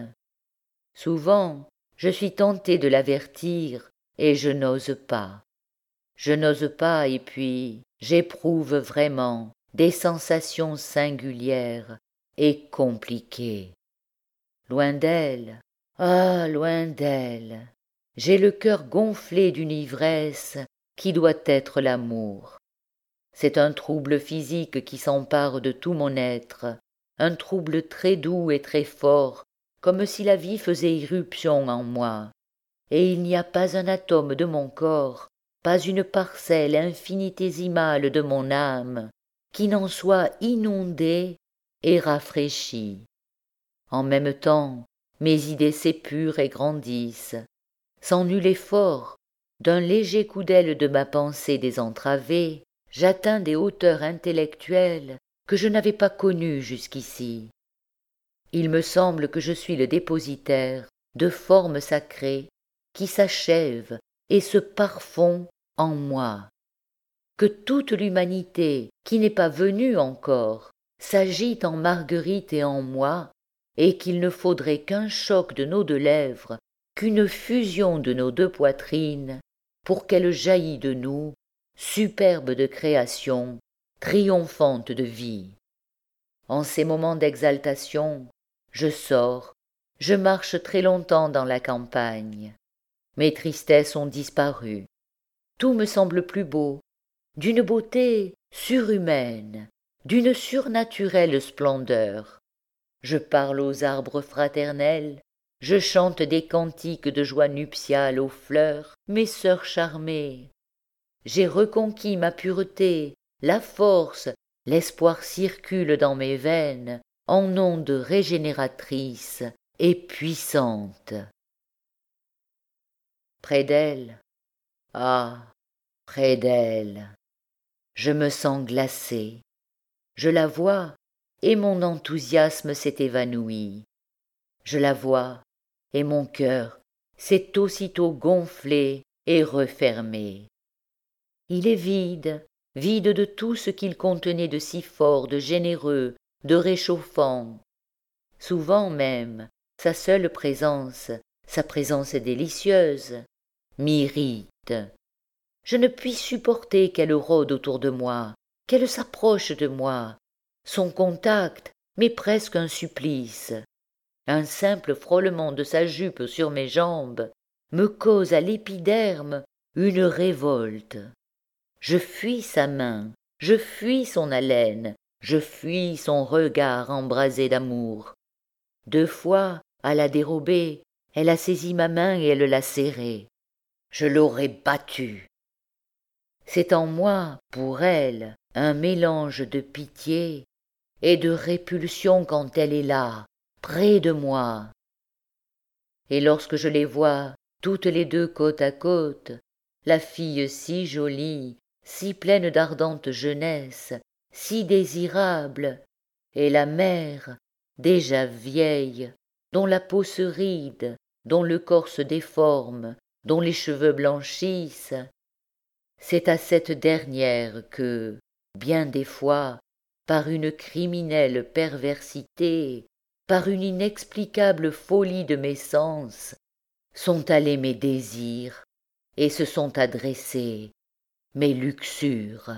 Souvent, je suis tentée de l'avertir et je n'ose pas. Je n'ose pas et puis j'éprouve vraiment des sensations singulières et compliquées. Loin d'elle, ah, loin d'elle, j'ai le cœur gonflé d'une ivresse qui doit être l'amour. C'est un trouble physique qui s'empare de tout mon être, un trouble très doux et très fort, comme si la vie faisait irruption en moi, et il n'y a pas un atome de mon corps, pas une parcelle infinitésimale de mon âme, qui n'en soit inondée et rafraîchie. En même temps, mes idées s'épurent et grandissent. Sans nul effort, d'un léger coup d'aile de ma pensée désentravée, j'atteins des hauteurs intellectuelles que je n'avais pas connues jusqu'ici. Il me semble que je suis le dépositaire de formes sacrées qui s'achèvent et se parfont en moi, que toute l'humanité qui n'est pas venue encore s'agite en Marguerite et en moi, et qu'il ne faudrait qu'un choc de nos deux lèvres, qu'une fusion de nos deux poitrines, pour qu'elle jaillît de nous, superbe de création, triomphante de vie. En ces moments d'exaltation, je sors, je marche très longtemps dans la campagne. Mes tristesses ont disparu. Tout me semble plus beau, d'une beauté surhumaine, d'une surnaturelle splendeur. Je parle aux arbres fraternels, je chante des cantiques de joie nuptiale aux fleurs, mes sœurs charmées. J'ai reconquis ma pureté, la force, l'espoir circule dans mes veines en ondes régénératrices et puissantes. Près d'elle, ah, près d'elle, je me sens glacée. Je la vois, et mon enthousiasme s'est évanoui. Je la vois, et mon cœur s'est aussitôt gonflé et refermé. Il est vide, vide de tout ce qu'il contenait de si fort, de généreux, de réchauffant. Souvent même, sa seule présence, sa présence délicieuse, m'irrite. Je ne puis supporter qu'elle rôde autour de moi, qu'elle s'approche de moi. Son contact m'est presque un supplice. Un simple frôlement de sa jupe sur mes jambes me cause à l'épiderme une révolte. Je fuis sa main, je fuis son haleine, je fuis son regard embrasé d'amour. Deux fois, à la dérobée, elle a saisi ma main et elle l'a serrée. Je l'aurais battue. C'est en moi, pour elle, un mélange de pitié et de répulsion quand elle est là, près de moi. Et lorsque je les vois, toutes les deux côte à côte, la fille si jolie, si pleine d'ardente jeunesse, si désirable, et la mère, déjà vieille, dont la peau se ride, dont le corps se déforme, dont les cheveux blanchissent, c'est à cette dernière que, bien des fois, par une criminelle perversité, par une inexplicable folie de mes sens, sont allés mes désirs et se sont adressées mes luxures.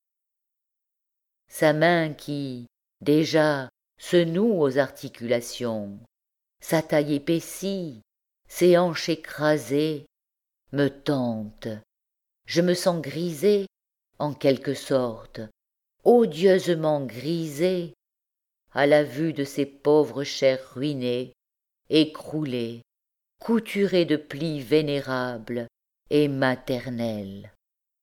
Sa main qui, déjà, se noue aux articulations, sa taille épaissie, ses hanches écrasées, me tente. Je me sens grisée, en quelque sorte, odieusement grisée, à la vue de ces pauvres chairs ruinées, écroulées, couturées de plis vénérables et maternels.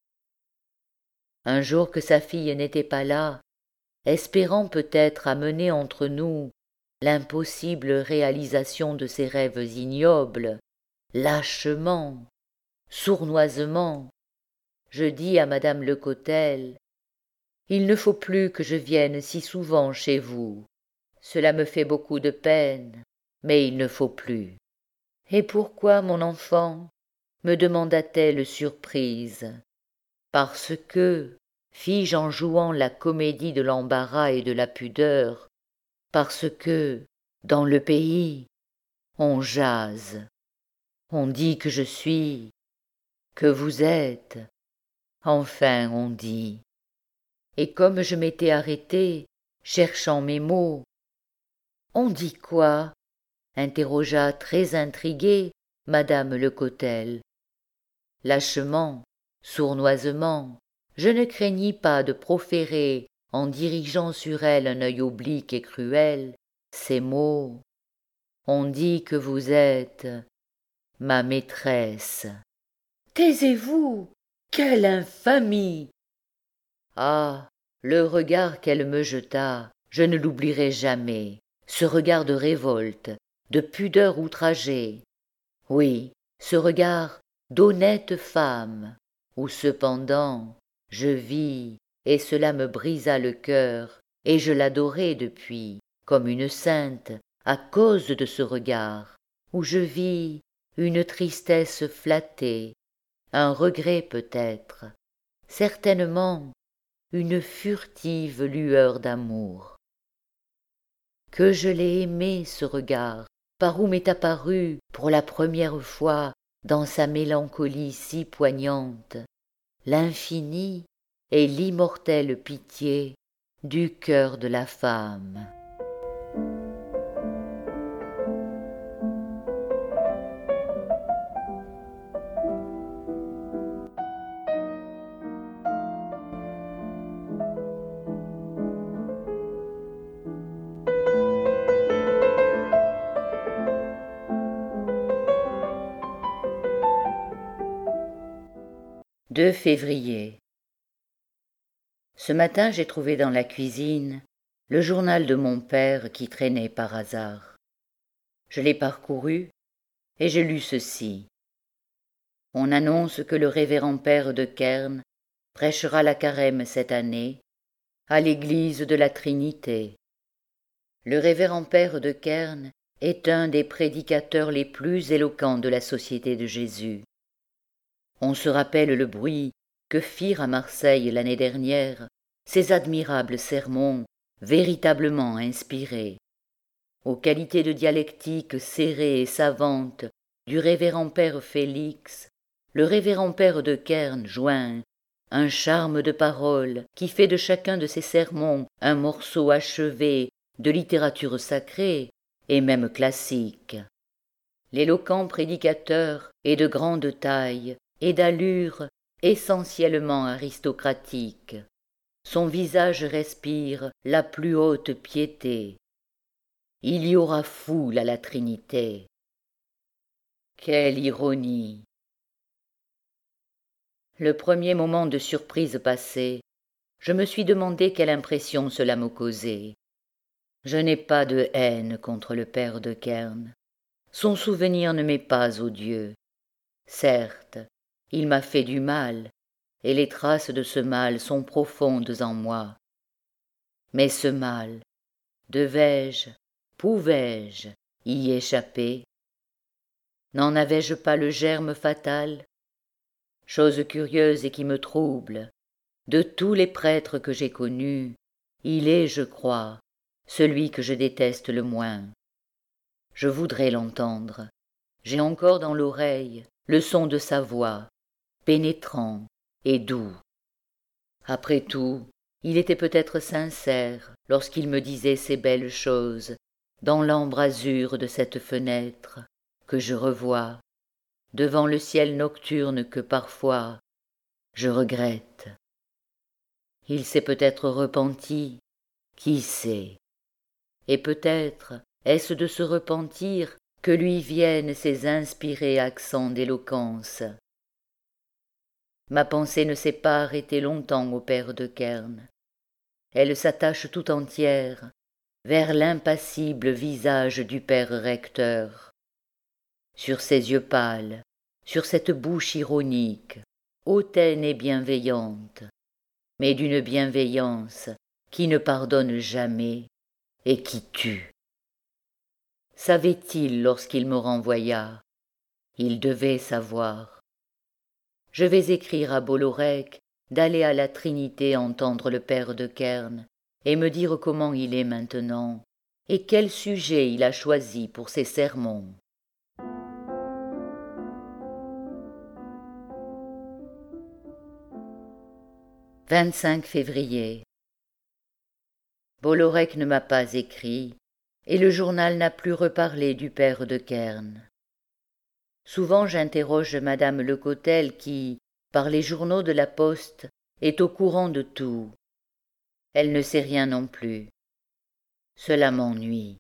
Un jour que sa fille n'était pas là, espérant peut-être amener entre nous l'impossible réalisation de ses rêves ignobles, lâchement, sournoisement, je dis à madame Lecotel, « Il ne faut plus que je vienne si souvent chez vous. Cela me fait beaucoup de peine, mais il ne faut plus. » « Et pourquoi, mon enfant ?» me demanda-t-elle surprise. « Parce que, fis-je en jouant la comédie de l'embarras et de la pudeur, parce que, dans le pays, on jase, on dit que je suis, que vous êtes, enfin on dit. » Et comme je m'étais arrêtée, cherchant mes mots, « On dit quoi ?» interrogea très intriguée madame Lecotel. Lâchement, sournoisement, je ne craignis pas de proférer, en dirigeant sur elle un œil oblique et cruel, ces mots. « On dit que vous êtes ma maîtresse. » Taisez-vous! Quelle infamie! Ah, le regard qu'elle me jeta, je ne l'oublierai jamais, ce regard de révolte, de pudeur outragée. Oui, ce regard d'honnête femme, où cependant je vis, et cela me brisa le cœur, et je l'adorai depuis, comme une sainte, à cause de ce regard, où je vis une tristesse flattée, un regret peut-être, certainement une furtive lueur d'amour. Que je l'ai aimé, ce regard, par où m'est apparu, pour la première fois, dans sa mélancolie si poignante, l'infinie et l'immortelle pitié du cœur de la femme. deux février. Ce matin, j'ai trouvé dans la cuisine le journal de mon père qui traînait par hasard. Je l'ai parcouru et je lus ceci. On annonce que le révérend père de Kern prêchera la carême cette année à l'église de la Trinité. Le révérend père de Kern est un des prédicateurs les plus éloquents de la Société de Jésus. On se rappelle le bruit que firent à Marseille l'année dernière ces admirables sermons véritablement inspirés. Aux qualités de dialectique serrée et savante du révérend père Félix, le révérend père de Kern joint un charme de parole qui fait de chacun de ces sermons un morceau achevé de littérature sacrée et même classique. L'éloquent prédicateur est de grande taille et d'allure essentiellement aristocratique. Son visage respire la plus haute piété. Il y aura foule à la Trinité. Quelle ironie! Le premier moment de surprise passé, je me suis demandé quelle impression cela me causait. Je n'ai pas de haine contre le père de Kern. Son souvenir ne m'est pas odieux. Certes, il m'a fait du mal, et les traces de ce mal sont profondes en moi. Mais ce mal, devais-je, pouvais-je y échapper? N'en avais-je pas le germe fatal? Chose curieuse et qui me trouble, de tous les prêtres que j'ai connus, il est, je crois, celui que je déteste le moins. Je voudrais l'entendre. J'ai encore dans l'oreille le son de sa voix, pénétrant et doux. Après tout, il était peut-être sincère lorsqu'il me disait ces belles choses dans l'embrasure de cette fenêtre que je revois, devant le ciel nocturne que parfois je regrette. Il s'est peut-être repenti, qui sait, et peut-être est-ce de ce repentir que lui viennent ces inspirés accents d'éloquence. Ma pensée ne s'est pas arrêtée longtemps au père de Kern. Elle s'attache tout entière vers l'impassible visage du père recteur. Sur ses yeux pâles, sur cette bouche ironique, hautaine et bienveillante, mais d'une bienveillance qui ne pardonne jamais et qui tue. Savait-il lorsqu'il me renvoya? Il devait savoir. Je vais écrire à Bollorec d'aller à la Trinité entendre le père de Kern et me dire comment il est maintenant et quel sujet il a choisi pour ses sermons. vingt-cinq février. Bollorec ne m'a pas écrit, et le journal n'a plus reparlé du père de Kern. Souvent j'interroge madame Lecotel qui, par les journaux de la Poste, est au courant de tout. Elle ne sait rien non plus. Cela m'ennuie.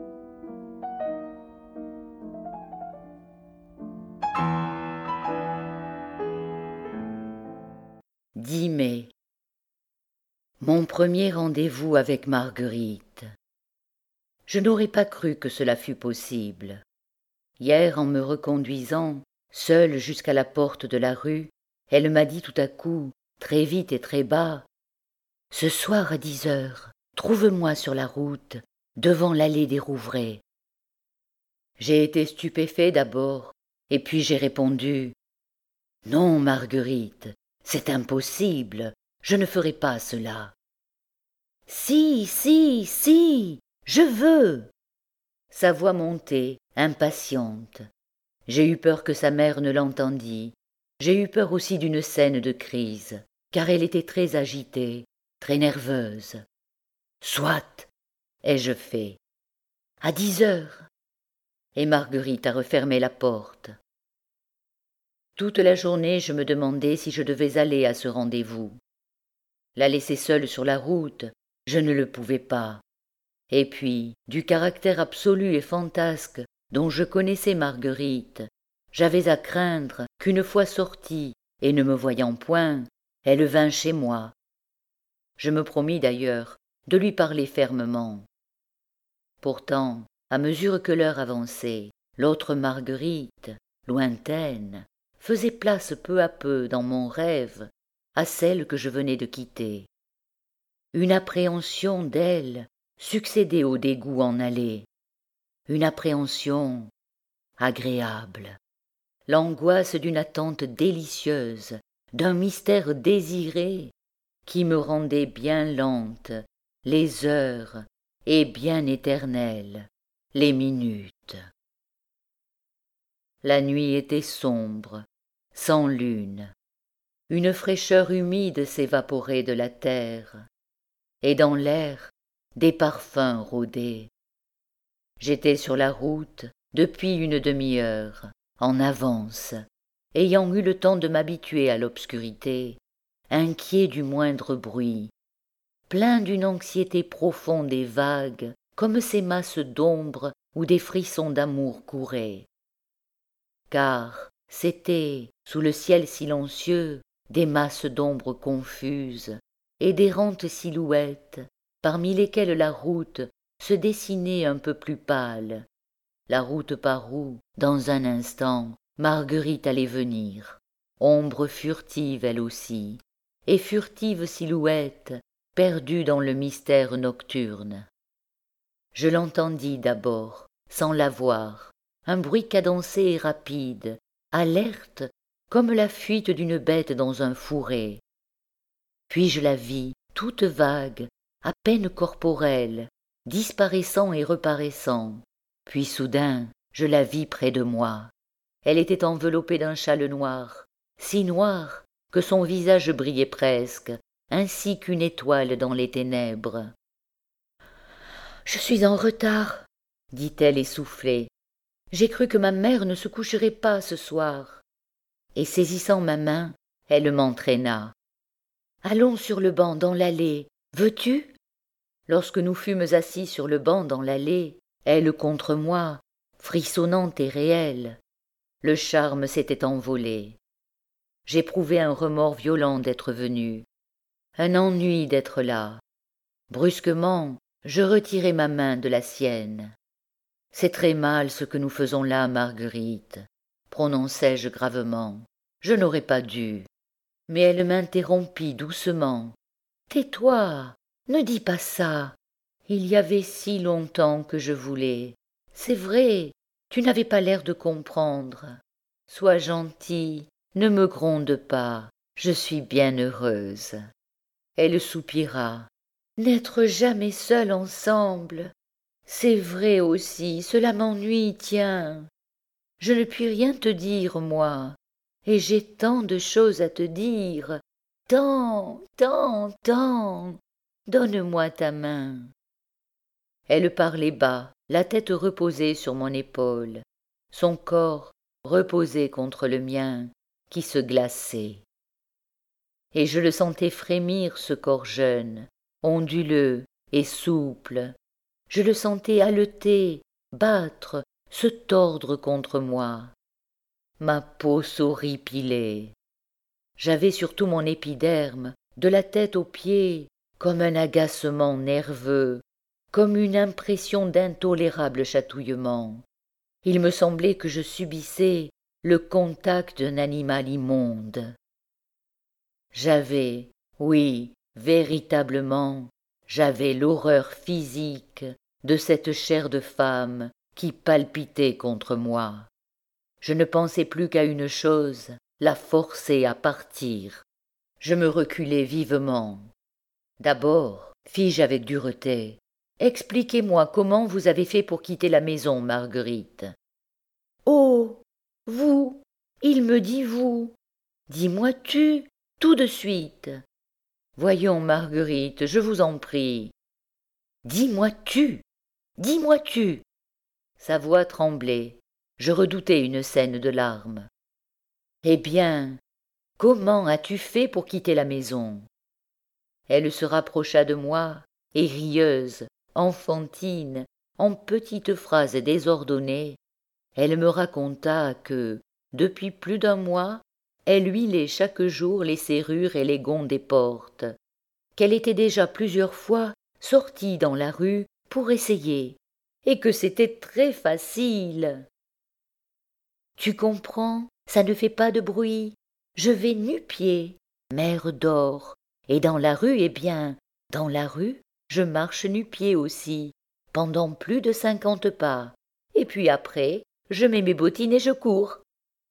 dix mai. Mon premier rendez-vous avec Marguerite. Je n'aurais pas cru que cela fût possible. Hier, en me reconduisant, seule jusqu'à la porte de la rue, elle m'a dit tout à coup, très vite et très bas, « Ce soir à dix heures, trouve-moi sur la route, devant l'allée des Rouvrais. » J'ai été stupéfait d'abord, et puis j'ai répondu, « Non, Marguerite, c'est impossible, je ne ferai pas cela. »« Si, si, si, je veux !» Sa voix montait, impatiente. J'ai eu peur que sa mère ne l'entendît. J'ai eu peur aussi d'une scène de crise, car elle était très agitée, très nerveuse. « Soit, ai-je fait. À dix heures. » Et Marguerite a refermé la porte. Toute la journée, je me demandais si je devais aller à ce rendez-vous. La laisser seule sur la route, je ne le pouvais pas. Et puis, du caractère absolu et fantasque dont je connaissais Marguerite, j'avais à craindre qu'une fois sortie et ne me voyant point, elle vînt chez moi. Je me promis d'ailleurs de lui parler fermement. Pourtant, à mesure que l'heure avançait, l'autre Marguerite, lointaine, faisait place peu à peu dans mon rêve à celle que je venais de quitter. Une appréhension d'elle succédait au dégoût en allait, une appréhension agréable, l'angoisse d'une attente délicieuse, d'un mystère désiré, qui me rendait bien lente les heures et bien éternelles les minutes. La nuit était sombre, sans lune. Une fraîcheur humide s'évaporait de la terre, et dans l'air des parfums rôdaient. J'étais sur la route depuis une demi-heure, en avance, ayant eu le temps de m'habituer à l'obscurité, inquiet du moindre bruit, plein d'une anxiété profonde et vague, comme ces masses d'ombre où des frissons d'amour couraient. Car c'étaient, sous le ciel silencieux, des masses d'ombre confuses et d'errantes silhouettes, parmi lesquelles la route se dessinait un peu plus pâle, la route par où, dans un instant, Marguerite allait venir, ombre furtive elle aussi, et furtive silhouette perdue dans le mystère nocturne. Je l'entendis d'abord, sans la voir, un bruit cadencé et rapide, alerte comme la fuite d'une bête dans un fourré. Puis je la vis, toute vague, à peine corporelle, disparaissant et reparaissant. Puis soudain, je la vis près de moi. Elle était enveloppée d'un châle noir, si noir que son visage brillait presque, ainsi qu'une étoile dans les ténèbres. « Je suis en retard, » dit-elle essoufflée. « J'ai cru que ma mère ne se coucherait pas ce soir. » Et saisissant ma main, elle m'entraîna. « Allons sur le banc dans l'allée, veux-tu » Lorsque nous fûmes assis sur le banc dans l'allée, elle contre moi, frissonnante et réelle, le charme s'était envolé. J'éprouvais un remords violent d'être venu, un ennui d'être là. Brusquement, je retirai ma main de la sienne. « C'est très mal ce que nous faisons là, Marguerite, » prononçai-je gravement. « Je n'aurais pas dû. » Mais elle m'interrompit doucement. « Tais-toi, ne dis pas ça. Il y avait si longtemps que je voulais. C'est vrai, tu n'avais pas l'air de comprendre. Sois gentil, ne me gronde pas, je suis bien heureuse. » Elle soupira. « N'être jamais seuls ensemble. C'est vrai aussi, cela m'ennuie, tiens. Je ne puis rien te dire, moi, et j'ai tant de choses à te dire, tant, tant, tant. Donne-moi ta main. » Elle parlait bas, la tête reposée sur mon épaule, son corps reposé contre le mien, qui se glaçait. Et je le sentais frémir, ce corps jeune, onduleux et souple. Je le sentais haleter, battre, se tordre contre moi. Ma peau s'horripilait. J'avais sur tout mon épiderme, de la tête aux pieds, comme un agacement nerveux, comme une impression d'intolérable chatouillement. Il me semblait que je subissais le contact d'un animal immonde. J'avais, oui, véritablement, j'avais l'horreur physique de cette chair de femme qui palpitait contre moi. Je ne pensais plus qu'à une chose, la forcer à partir. Je me reculai vivement. « D'abord, fis-je avec dureté, expliquez-moi comment vous avez fait pour quitter la maison, Marguerite. »« Oh, vous, il me dit vous. Dis-moi tu, tout de suite. »« Voyons, Marguerite, je vous en prie. »« Dis-moi tu, dis-moi tu. » Sa voix tremblait. Je redoutais une scène de larmes. « Eh bien, comment as-tu fait pour quitter la maison ?» Elle se rapprocha de moi, et rieuse, enfantine, en petites phrases désordonnées, elle me raconta que, depuis plus d'un mois, elle huilait chaque jour les serrures et les gonds des portes, qu'elle était déjà plusieurs fois sortie dans la rue pour essayer, et que c'était très facile. « Tu comprends, ça ne fait pas de bruit. Je vais nu-pieds, mer d'or, et dans la rue, eh bien, dans la rue, je marche nu-pieds aussi, pendant plus de cinquante pas, et puis après, je mets mes bottines et je cours. »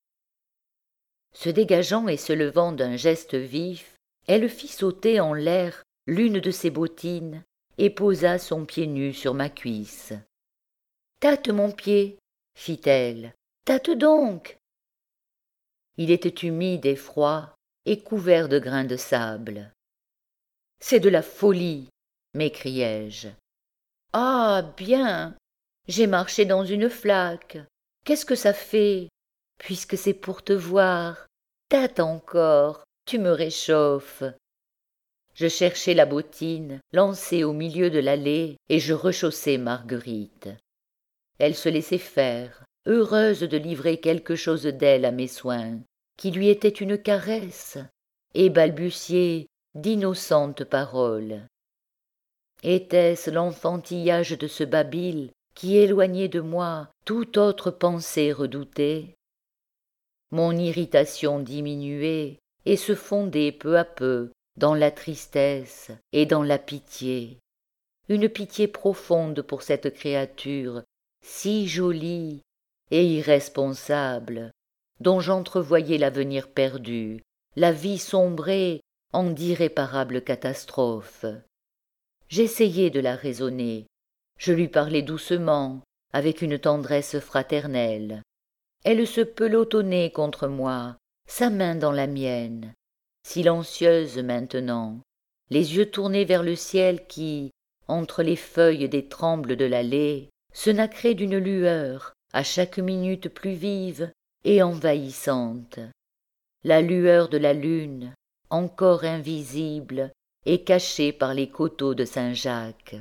Se dégageant et se levant d'un geste vif, elle fit sauter en l'air l'une de ses bottines et posa son pied nu sur ma cuisse. « Tâte mon pied, fit-elle, tâte donc. » Il était humide et froid et couvert de grains de sable. « C'est de la folie, m'écriai-je. Ah, bien, j'ai marché dans une flaque. Qu'est-ce que ça fait? Puisque c'est pour te voir, tâte encore, tu me réchauffes. » Je cherchai la bottine, lancée au milieu de l'allée, et je rechaussai Marguerite. Elle se laissait faire, heureuse de livrer quelque chose d'elle à mes soins, qui lui étaient une caresse, et balbutiait d'innocentes paroles. Était-ce l'enfantillage de ce babil qui éloignait de moi toute autre pensée redoutée? Mon irritation diminuait et se fondait peu à peu dans la tristesse et dans la pitié, une pitié profonde pour cette créature si jolie et irresponsable, dont j'entrevoyais l'avenir perdu, la vie sombrée en d'irréparables catastrophes. J'essayai de la raisonner, je lui parlais doucement, avec une tendresse fraternelle. Elle se pelotonnait contre moi, sa main dans la mienne, silencieuse maintenant, les yeux tournés vers le ciel qui, entre les feuilles des trembles de l'allée, se nacrait d'une lueur à chaque minute plus vive et envahissante. La lueur de la lune, encore invisible et cachée par les coteaux de Saint-Jacques.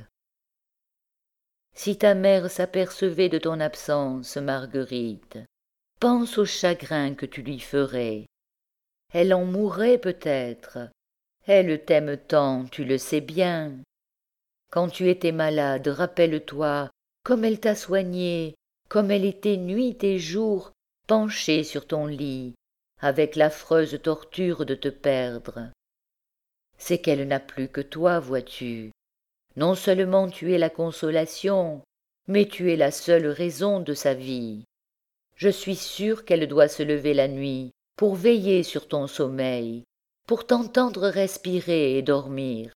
Si ta mère s'apercevait de ton absence, Marguerite, pense au chagrin que tu lui ferais. Elle en mourrait peut-être. Elle t'aime tant, tu le sais bien. Quand tu étais malade, rappelle-toi comme elle t'a soigné, comme elle était nuit et jour penchée sur ton lit, avec l'affreuse torture de te perdre. C'est qu'elle n'a plus que toi, vois-tu. Non seulement tu es la consolation, mais tu es la seule raison de sa vie. Je suis sûre qu'elle doit se lever la nuit pour veiller sur ton sommeil, pour t'entendre respirer et dormir.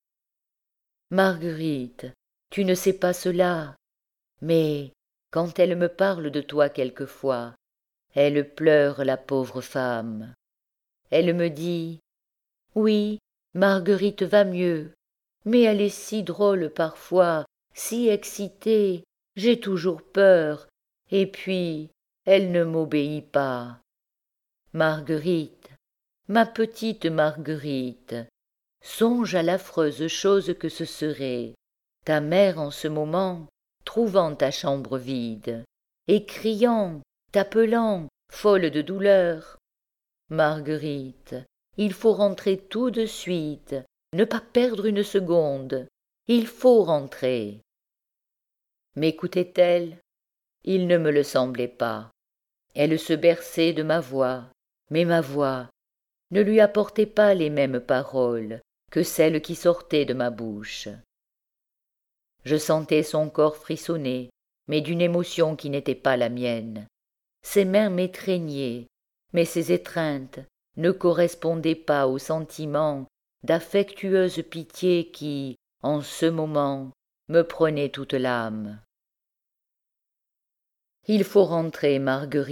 Marguerite, tu ne sais pas cela, mais quand elle me parle de toi quelquefois, elle pleure, la pauvre femme. Elle me dit « Oui, Marguerite va mieux, mais elle est si drôle parfois, si excitée, j'ai toujours peur, et puis elle ne m'obéit pas. Marguerite, ma petite Marguerite, songe à l'affreuse chose que ce serait, ta mère en ce moment, trouvant ta chambre vide, et criant, t'appelant, folle de douleur. Marguerite, il faut rentrer tout de suite, ne pas perdre une seconde, il faut rentrer. » M'écoutait-elle? Il ne me le semblait pas. Elle se berçait de ma voix, mais ma voix ne lui apportait pas les mêmes paroles que celles qui sortaient de ma bouche. Je sentais son corps frissonner, mais d'une émotion qui n'était pas la mienne. Ses mains m'étreignaient, mais ces étreintes ne correspondaient pas au sentiment d'affectueuse pitié qui, en ce moment, me prenait toute l'âme. « Il faut rentrer, Marguerite, »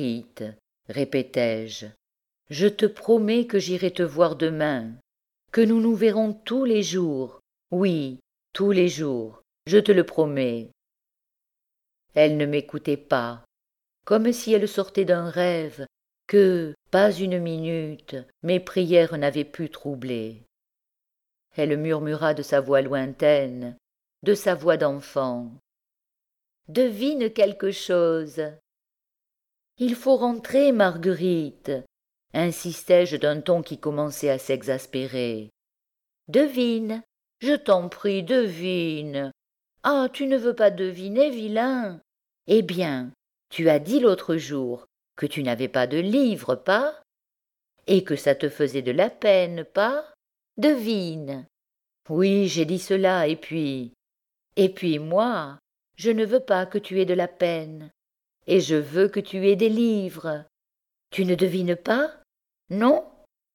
répétai-je. « Je te promets que j'irai te voir demain, que nous nous verrons tous les jours, oui, tous les jours, je te le promets. » Elle ne m'écoutait pas, comme si elle sortait d'un rêve que, pas une minute, mes prières n'avaient pu troubler. Elle murmura de sa voix lointaine, de sa voix d'enfant. « Devine quelque chose. »« Il faut rentrer, Marguerite, » insistai-je d'un ton qui commençait à s'exaspérer. « Devine, je t'en prie, devine. Ah, tu ne veux pas deviner, vilain? Eh bien, tu as dit l'autre jour que tu n'avais pas de livre, pas? Et que ça te faisait de la peine, pas? Devine. » « Oui, j'ai dit cela, et puis... Et puis moi, je ne veux pas que tu aies de la peine, et je veux que tu aies des livres. Tu ne devines pas? Non ?»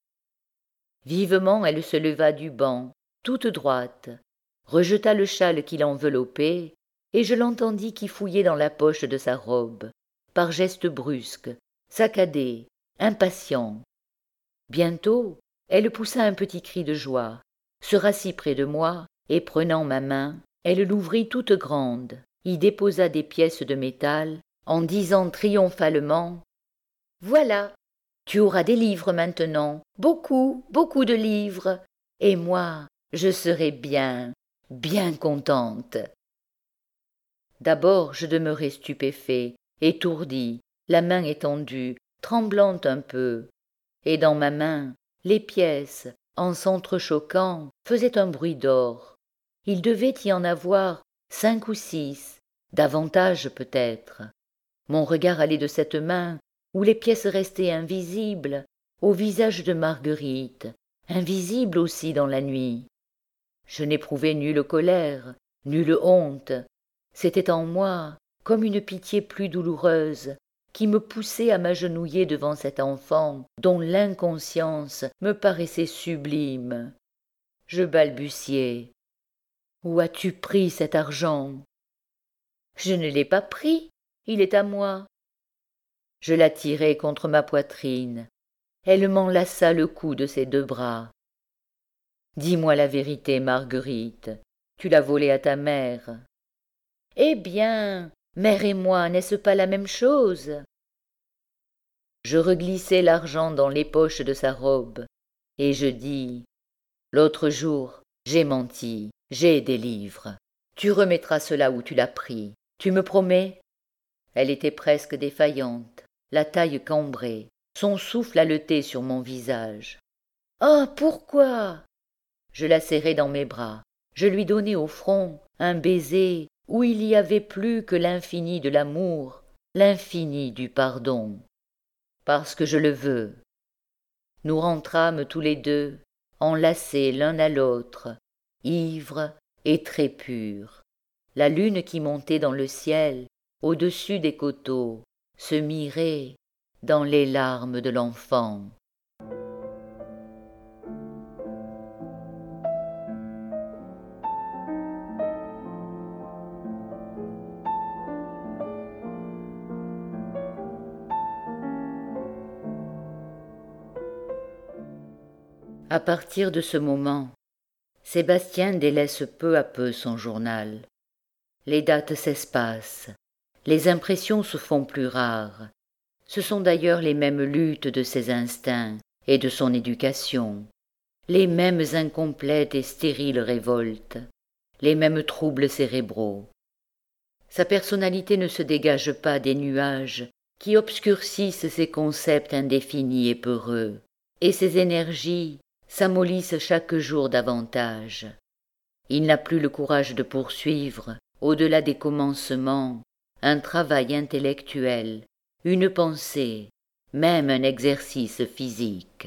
Vivement elle se leva du banc, toute droite, rejeta le châle qui l'enveloppait, et je l'entendis qui fouillait dans la poche de sa robe, par gestes brusques, saccadés, impatients. Bientôt, elle poussa un petit cri de joie, se rassit près de moi, et prenant ma main, elle l'ouvrit toute grande, y déposa des pièces de métal, en disant triomphalement « Voilà, tu auras des livres maintenant, beaucoup, beaucoup de livres, et moi, je serai bien, bien contente. » D'abord je demeurai stupéfait, étourdi, la main étendue, tremblante un peu, et dans ma main, les pièces, en s'entrechoquant, faisaient un bruit d'or. Il devait y en avoir cinq ou six, davantage peut-être. Mon regard allait de cette main, où les pièces restaient invisibles, au visage de Marguerite, invisible aussi dans la nuit. Je n'éprouvais nulle colère, nulle honte. C'était en moi comme une pitié plus douloureuse, qui me poussait à m'agenouiller devant cet enfant dont l'inconscience me paraissait sublime. Je balbutiai. « Où as-tu pris cet argent ?»« Je ne l'ai pas pris, il est à moi. » Je la tirai contre ma poitrine. Elle m'enlaça le cou de ses deux bras. « Dis-moi la vérité, Marguerite, tu l'as volé à ta mère. »« Eh bien, mère et moi, n'est-ce pas la même chose ?» Je reglissai l'argent dans les poches de sa robe, et je dis « L'autre jour, j'ai menti, j'ai des livres. Tu remettras cela où tu l'as pris. Tu me promets ?» Elle était presque défaillante, la taille cambrée, son souffle haletait sur mon visage. « Ah, pourquoi ?» Je la serrai dans mes bras, je lui donnai au front un baiser où il y avait plus que l'infini de l'amour, l'infini du pardon. « Parce que je le veux. » Nous rentrâmes tous les deux, enlacés l'un à l'autre, ivres et très purs. La lune qui montait dans le ciel, au-dessus des coteaux, se mirait dans les larmes de l'enfant. À partir de ce moment, Sébastien délaisse peu à peu son journal. Les dates s'espacent, les impressions se font plus rares. Ce sont d'ailleurs les mêmes luttes de ses instincts et de son éducation, les mêmes incomplètes et stériles révoltes, les mêmes troubles cérébraux. Sa personnalité ne se dégage pas des nuages qui obscurcissent ses concepts indéfinis et peureux, et ses énergies s'amollissent chaque jour davantage. Il n'a plus le courage de poursuivre, au-delà des commencements, un travail intellectuel, une pensée, même un exercice physique.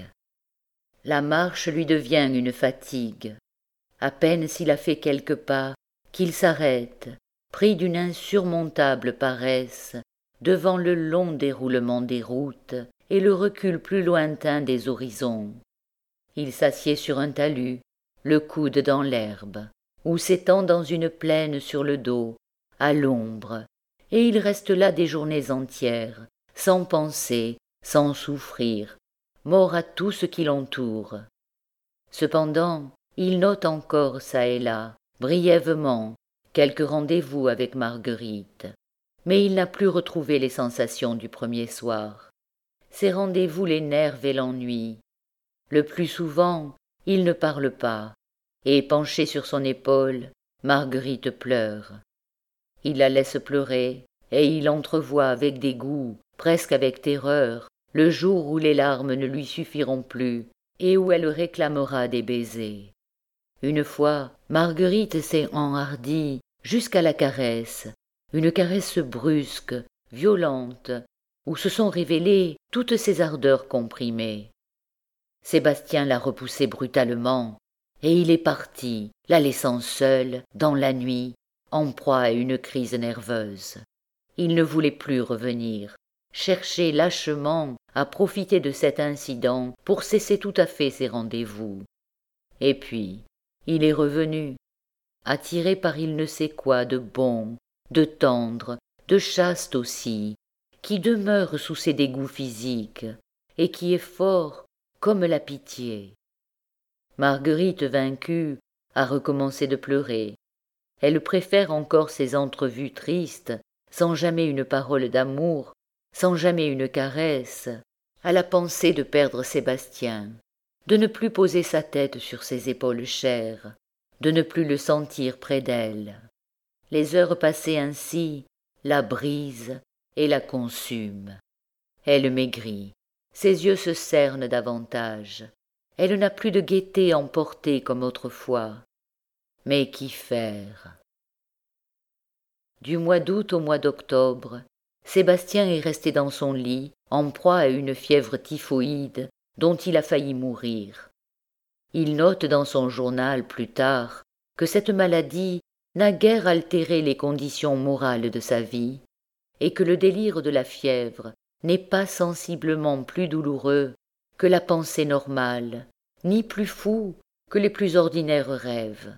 La marche lui devient une fatigue. À peine s'il a fait quelques pas, qu'il s'arrête, pris d'une insurmontable paresse, devant le long déroulement des routes et le recul plus lointain des horizons. Il s'assied sur un talus, le coude dans l'herbe, ou s'étend dans une plaine sur le dos, à l'ombre, et il reste là des journées entières, sans penser, sans souffrir, mort à tout ce qui l'entoure. Cependant, il note encore çà et là, brièvement, quelques rendez-vous avec Marguerite, mais il n'a plus retrouvé les sensations du premier soir. Ces rendez-vous l'énervent et l'ennuient. Le plus souvent, il ne parle pas, et penché sur son épaule, Marguerite pleure. Il la laisse pleurer, et il entrevoit avec dégoût, presque avec terreur, le jour où les larmes ne lui suffiront plus, et où elle réclamera des baisers. Une fois, Marguerite s'est enhardie jusqu'à la caresse, une caresse brusque, violente, où se sont révélées toutes ses ardeurs comprimées. Sébastien l'a repoussée brutalement, et il est parti, la laissant seule, dans la nuit, en proie à une crise nerveuse. Il ne voulait plus revenir, cherchait lâchement à profiter de cet incident pour cesser tout à fait ses rendez-vous. Et puis, il est revenu, attiré par il ne sait quoi de bon, de tendre, de chaste aussi, qui demeure sous ses dégoûts physiques, et qui est fort comme la pitié. Marguerite, vaincue, a recommencé de pleurer. Elle préfère encore ces entrevues tristes, sans jamais une parole d'amour, sans jamais une caresse, à la pensée de perdre Sébastien, de ne plus poser sa tête sur ses épaules chères, de ne plus le sentir près d'elle. Les heures passées ainsi la brisent et la consument. Elle maigrit, ses yeux se cernent davantage, elle n'a plus de gaieté emportée comme autrefois. Mais qu'y faire? Du mois d'août au mois d'octobre, Sébastien est resté dans son lit, en proie à une fièvre typhoïde dont il a failli mourir. Il note dans son journal plus tard que cette maladie n'a guère altéré les conditions morales de sa vie, et que le délire de la fièvre n'est pas sensiblement plus douloureux que la pensée normale, ni plus fou que les plus ordinaires rêves.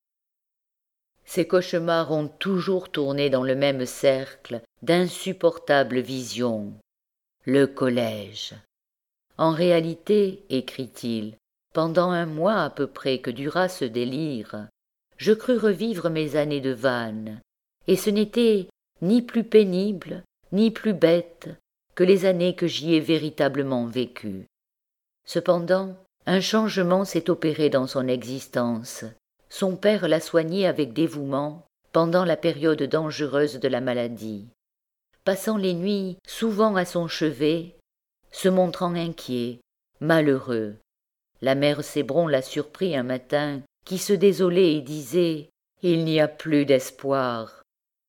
Ces cauchemars ont toujours tourné dans le même cercle d'insupportables visions. Le collège. En réalité, écrit-il, pendant un mois à peu près que dura ce délire, je crus revivre mes années de Vannes, et ce n'était ni plus pénible, ni plus bête que les années que j'y ai véritablement vécues. Cependant, un changement s'est opéré dans son existence. Son père l'a soigné avec dévouement pendant la période dangereuse de la maladie, passant les nuits souvent à son chevet, se montrant inquiet, malheureux. La mère Cébron l'a surpris un matin, qui se désolait et disait « Il n'y a plus d'espoir ».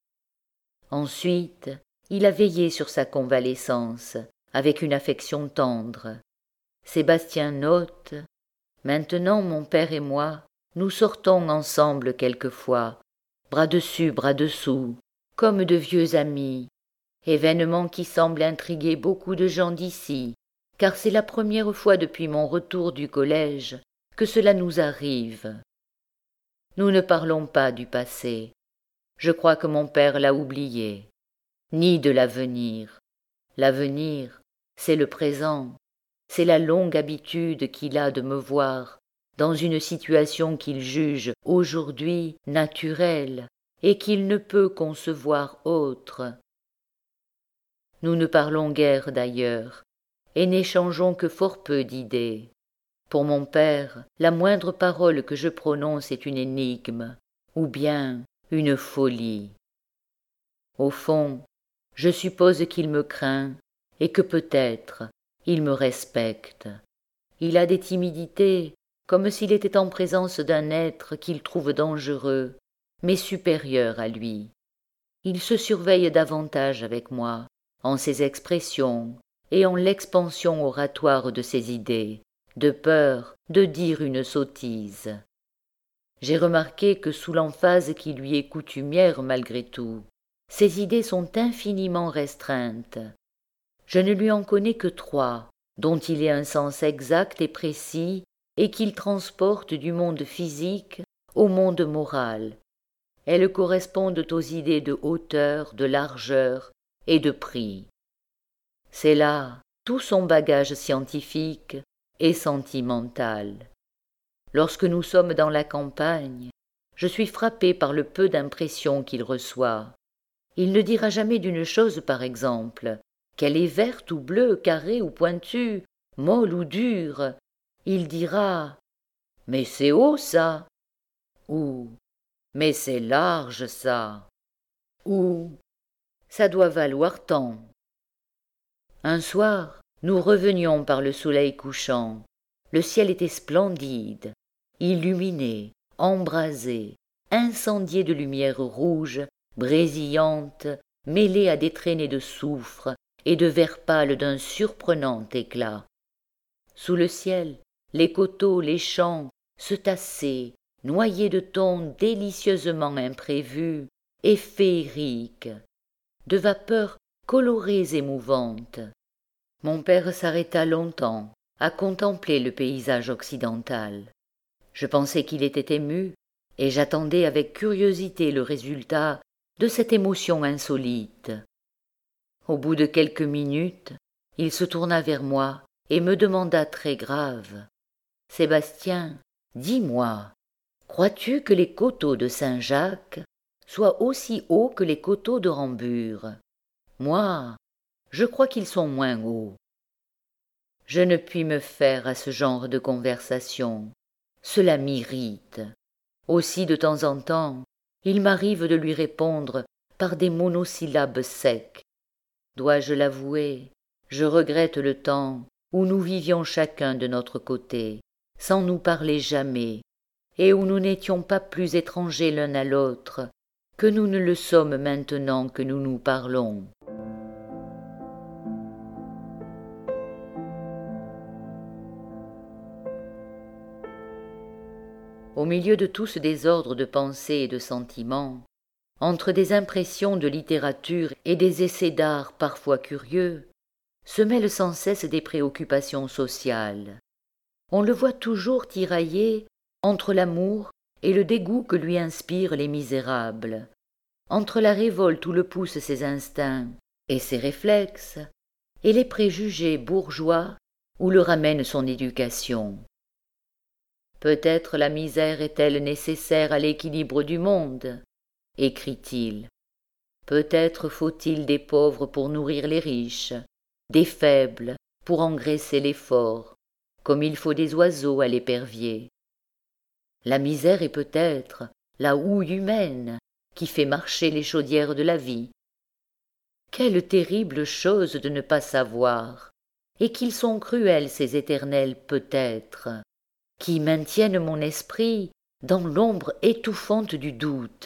Ensuite, il a veillé sur sa convalescence, avec une affection tendre. Sébastien note « Maintenant, mon père et moi, nous sortons ensemble quelquefois, bras dessus, bras dessous, comme de vieux amis, événement qui semble intriguer beaucoup de gens d'ici, car c'est la première fois depuis mon retour du collège que cela nous arrive. Nous ne parlons pas du passé, je crois que mon père l'a oublié, ni de l'avenir. L'avenir, c'est le présent, c'est la longue habitude qu'il a de me voir dans une situation qu'il juge aujourd'hui naturelle et qu'il ne peut concevoir autre. Nous ne parlons guère d'ailleurs, et n'échangeons que fort peu d'idées. Pour mon père, la moindre parole que je prononce est une énigme, ou bien une folie. Au fond, je suppose qu'il me craint, et que peut-être il me respecte. Il a des timidités, comme s'il était en présence d'un être qu'il trouve dangereux, mais supérieur à lui. Il se surveille davantage avec moi, en ses expressions et en l'expansion oratoire de ses idées, de peur de dire une sottise. J'ai remarqué que sous l'emphase qui lui est coutumière malgré tout, ses idées sont infiniment restreintes. Je ne lui en connais que trois, dont il est un sens exact et précis et qu'il transporte du monde physique au monde moral. Elles correspondent aux idées de hauteur, de largeur et de prix. C'est là tout son bagage scientifique et sentimental. Lorsque nous sommes dans la campagne, je suis frappé par le peu d'impressions qu'il reçoit. Il ne dira jamais d'une chose, par exemple, qu'elle est verte ou bleue, carrée ou pointue, molle ou dure. Il dira « Mais c'est haut, ça !» ou « Mais c'est large, ça !» ou « Ça doit valoir tant !» Un soir, nous revenions par le soleil couchant. Le ciel était splendide, illuminé, embrasé, incendié de lumière rouge, brésillante, mêlée à des traînées de soufre et de vert pâle d'un surprenant éclat. Sous le ciel, les coteaux, les champs se tassaient, noyés de tons délicieusement imprévus et féeriques, de vapeurs colorées et mouvantes. Mon père s'arrêta longtemps à contempler le paysage occidental. Je pensais qu'il était ému, et j'attendais avec curiosité le résultat de cette émotion insolite. Au bout de quelques minutes, il se tourna vers moi et me demanda très grave: « Sébastien, dis-moi, crois-tu que les coteaux de Saint-Jacques soient aussi hauts que les coteaux de Rambure? Moi, je crois qu'ils sont moins hauts. » Je ne puis me faire à ce genre de conversation. Cela m'irrite. Aussi, de temps en temps, il m'arrive de lui répondre par des monosyllabes secs. Dois-je l'avouer, je regrette le temps où nous vivions chacun de notre côté, sans nous parler jamais, et où nous n'étions pas plus étrangers l'un à l'autre que nous ne le sommes maintenant que nous nous parlons. Au milieu de tout ce désordre de pensées et de sentiments, entre des impressions de littérature et des essais d'art parfois curieux, se mêlent sans cesse des préoccupations sociales. On le voit toujours tirailler entre l'amour et le dégoût que lui inspirent les misérables, entre la révolte où le poussent ses instincts et ses réflexes, et les préjugés bourgeois où le ramène son éducation. Peut-être la misère est-elle nécessaire à l'équilibre du monde, écrit-il. Peut-être faut-il des pauvres pour nourrir les riches, des faibles pour engraisser les forts, comme il faut des oiseaux à l'épervier. La misère est peut-être la houille humaine qui fait marcher les chaudières de la vie. Quelle terrible chose de ne pas savoir, et qu'ils sont cruels ces éternels peut-être, qui maintiennent mon esprit dans l'ombre étouffante du doute.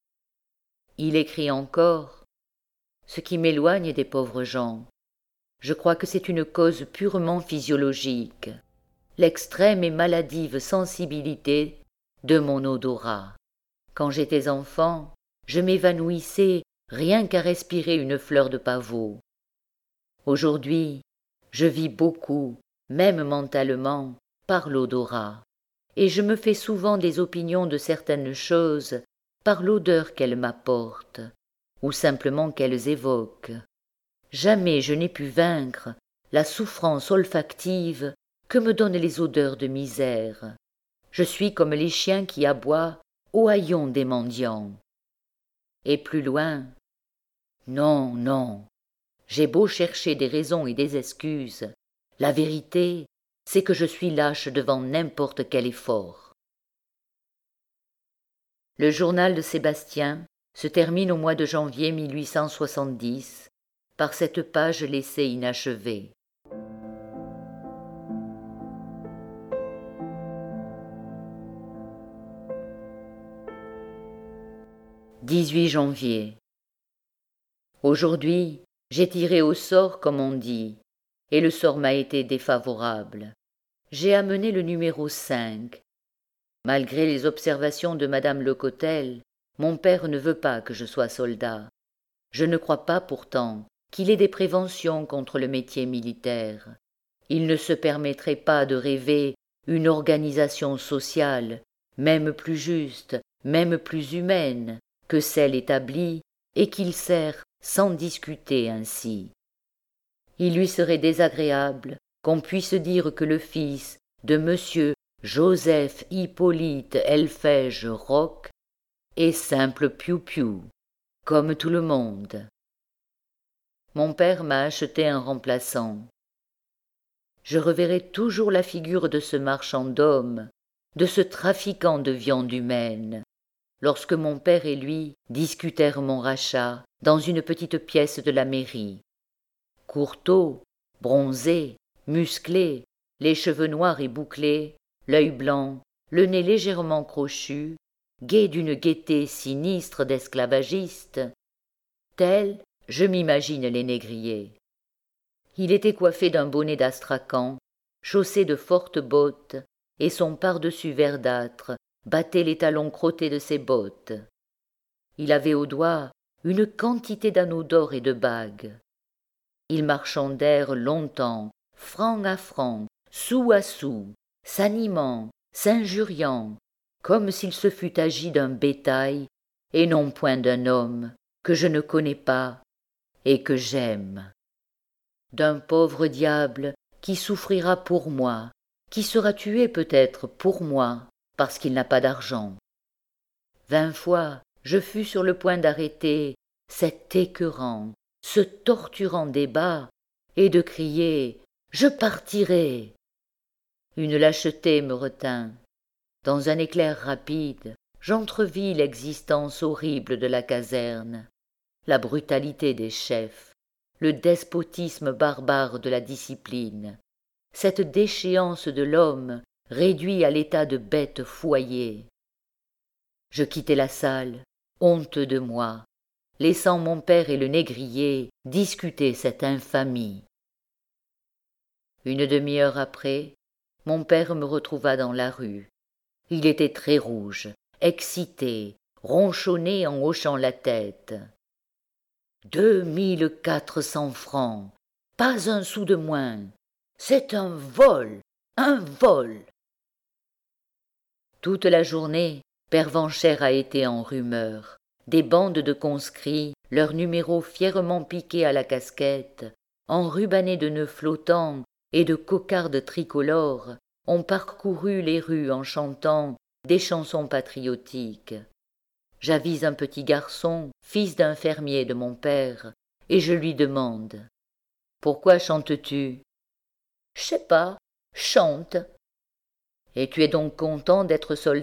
Il écrit encore: « Ce qui m'éloigne des pauvres gens, je crois que c'est une cause purement physiologique, l'extrême et maladive sensibilité de mon odorat. Quand j'étais enfant, je m'évanouissais rien qu'à respirer une fleur de pavot. Aujourd'hui, je vis beaucoup, même mentalement, par l'odorat, et je me fais souvent des opinions de certaines choses par l'odeur qu'elles m'apportent, ou simplement qu'elles évoquent. Jamais je n'ai pu vaincre la souffrance olfactive que me donnent les odeurs de misère. Je suis comme les chiens qui aboient au haillon des mendiants. » Et plus loin: « Non, non, j'ai beau chercher des raisons et des excuses, la vérité, c'est que je suis lâche devant n'importe quel effort. » Le journal de Sébastien se termine au mois de janvier mille huit cent soixante-dix par cette page laissée inachevée. dix-huit janvier. Aujourd'hui, j'ai tiré au sort, comme on dit, et le sort m'a été défavorable. J'ai amené le numéro cinq. Malgré les observations de madame Lecotel, mon père ne veut pas que je sois soldat. Je ne crois pas pourtant qu'il ait des préventions contre le métier militaire. Il ne se permettrait pas de rêver une organisation sociale, même plus juste, même plus humaine que celle établie, et qu'il sert sans discuter ainsi. Il lui serait désagréable qu'on puisse dire que le fils de monsieur Joseph Hippolyte Elphège Roch est simple piou-piou, comme tout le monde. Mon père m'a acheté un remplaçant. Je reverrai toujours la figure de ce marchand d'hommes, de ce trafiquant de viande humaine, lorsque mon père et lui discutèrent mon rachat dans une petite pièce de la mairie. Courteau, bronzé, musclé, les cheveux noirs et bouclés, l'œil blanc, le nez légèrement crochu, gai d'une gaieté sinistre d'esclavagiste, tel, je m'imagine les négriers. Il était coiffé d'un bonnet d'astrakan, chaussé de fortes bottes, et son pardessus verdâtre battait les talons crottés de ses bottes. Il avait au doigt une quantité d'anneaux d'or et de bagues. Ils marchandèrent longtemps, franc à franc, sou à sou, s'animant, s'injuriant, comme s'il se fût agi d'un bétail, et non point d'un homme, que je ne connais pas, et que j'aime. D'un pauvre diable qui souffrira pour moi, qui sera tué peut-être pour moi, parce qu'il n'a pas d'argent. Vingt fois je fus sur le point d'arrêter cet écœurant, ce torturant débat, et de crier « Je partirai !» Une lâcheté me retint. Dans un éclair rapide, j'entrevis l'existence horrible de la caserne, la brutalité des chefs, le despotisme barbare de la discipline, cette déchéance de l'homme réduit à l'état de bête foyée. Je quittai la salle, honteux de moi, laissant mon père et le négrier discuter cette infamie. Une demi-heure après, mon père me retrouva dans la rue. Il était très rouge, excité, ronchonnait en hochant la tête. Deux mille quatre cents francs, pas un sou de moins. C'est un vol, un vol. Toute la journée, Pervenchères a été en rumeur. Des bandes de conscrits, leurs numéros fièrement piqués à la casquette, enrubannés de nœuds flottants et de cocardes tricolores, ont parcouru les rues en chantant des chansons patriotiques. J'avise un petit garçon, fils d'un fermier de mon père, et je lui demande « Pourquoi chantes-tu » ?« Je sais pas, chante. »« Et tu es donc content d'être soldat ?»«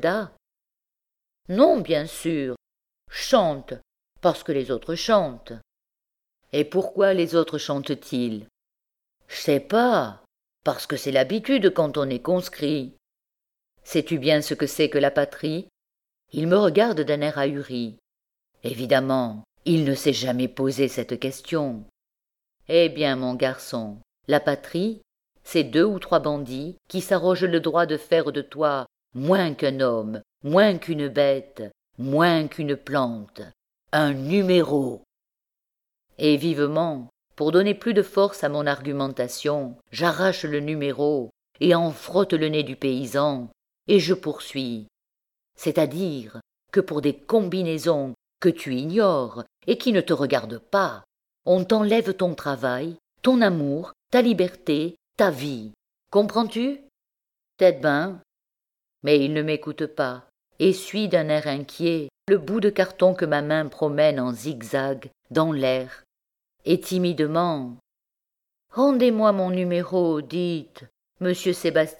Non, bien sûr, chante, parce que les autres chantent. »« Et pourquoi les autres chantent-ils ?»« Je sais pas, parce que c'est l'habitude quand on est conscrit. »« Sais-tu bien ce que c'est que la patrie ?» Il me regarde d'un air ahuri. Évidemment, il ne s'est jamais posé cette question. Eh bien, mon garçon, la patrie, c'est deux ou trois bandits qui s'arrogent le droit de faire de toi moins qu'un homme, moins qu'une bête, moins qu'une plante, un numéro. Et vivement, pour donner plus de force à mon argumentation, j'arrache le numéro et en frotte le nez du paysan, et je poursuis. C'est-à-dire que pour des combinaisons que tu ignores et qui ne te regardent pas, on t'enlève ton travail, ton amour, ta liberté, ta vie. Comprends-tu ? Peut-être ben. Mais il ne m'écoute pas et suit d'un air inquiet le bout de carton que ma main promène en zigzag dans l'air, et timidement « Rendez-moi mon numéro, dites, monsieur Sébastien. »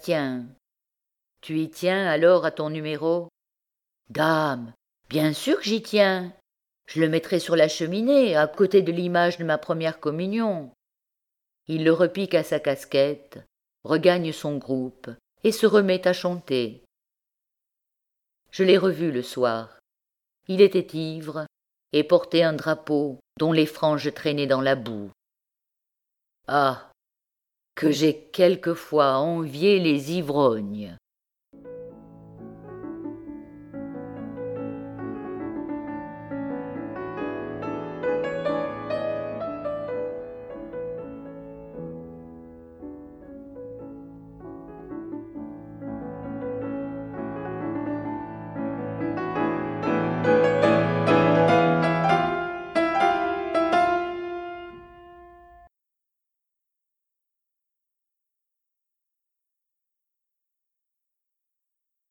Tu y tiens alors à ton numéro ? Dame, bien sûr que j'y tiens. Je le mettrai sur la cheminée, à côté de l'image de ma première communion. Il le repique à sa casquette, regagne son groupe et se remet à chanter. Je l'ai revu le soir. Il était ivre et portait un drapeau dont les franges traînaient dans la boue. Ah, que j'ai quelquefois envié les ivrognes.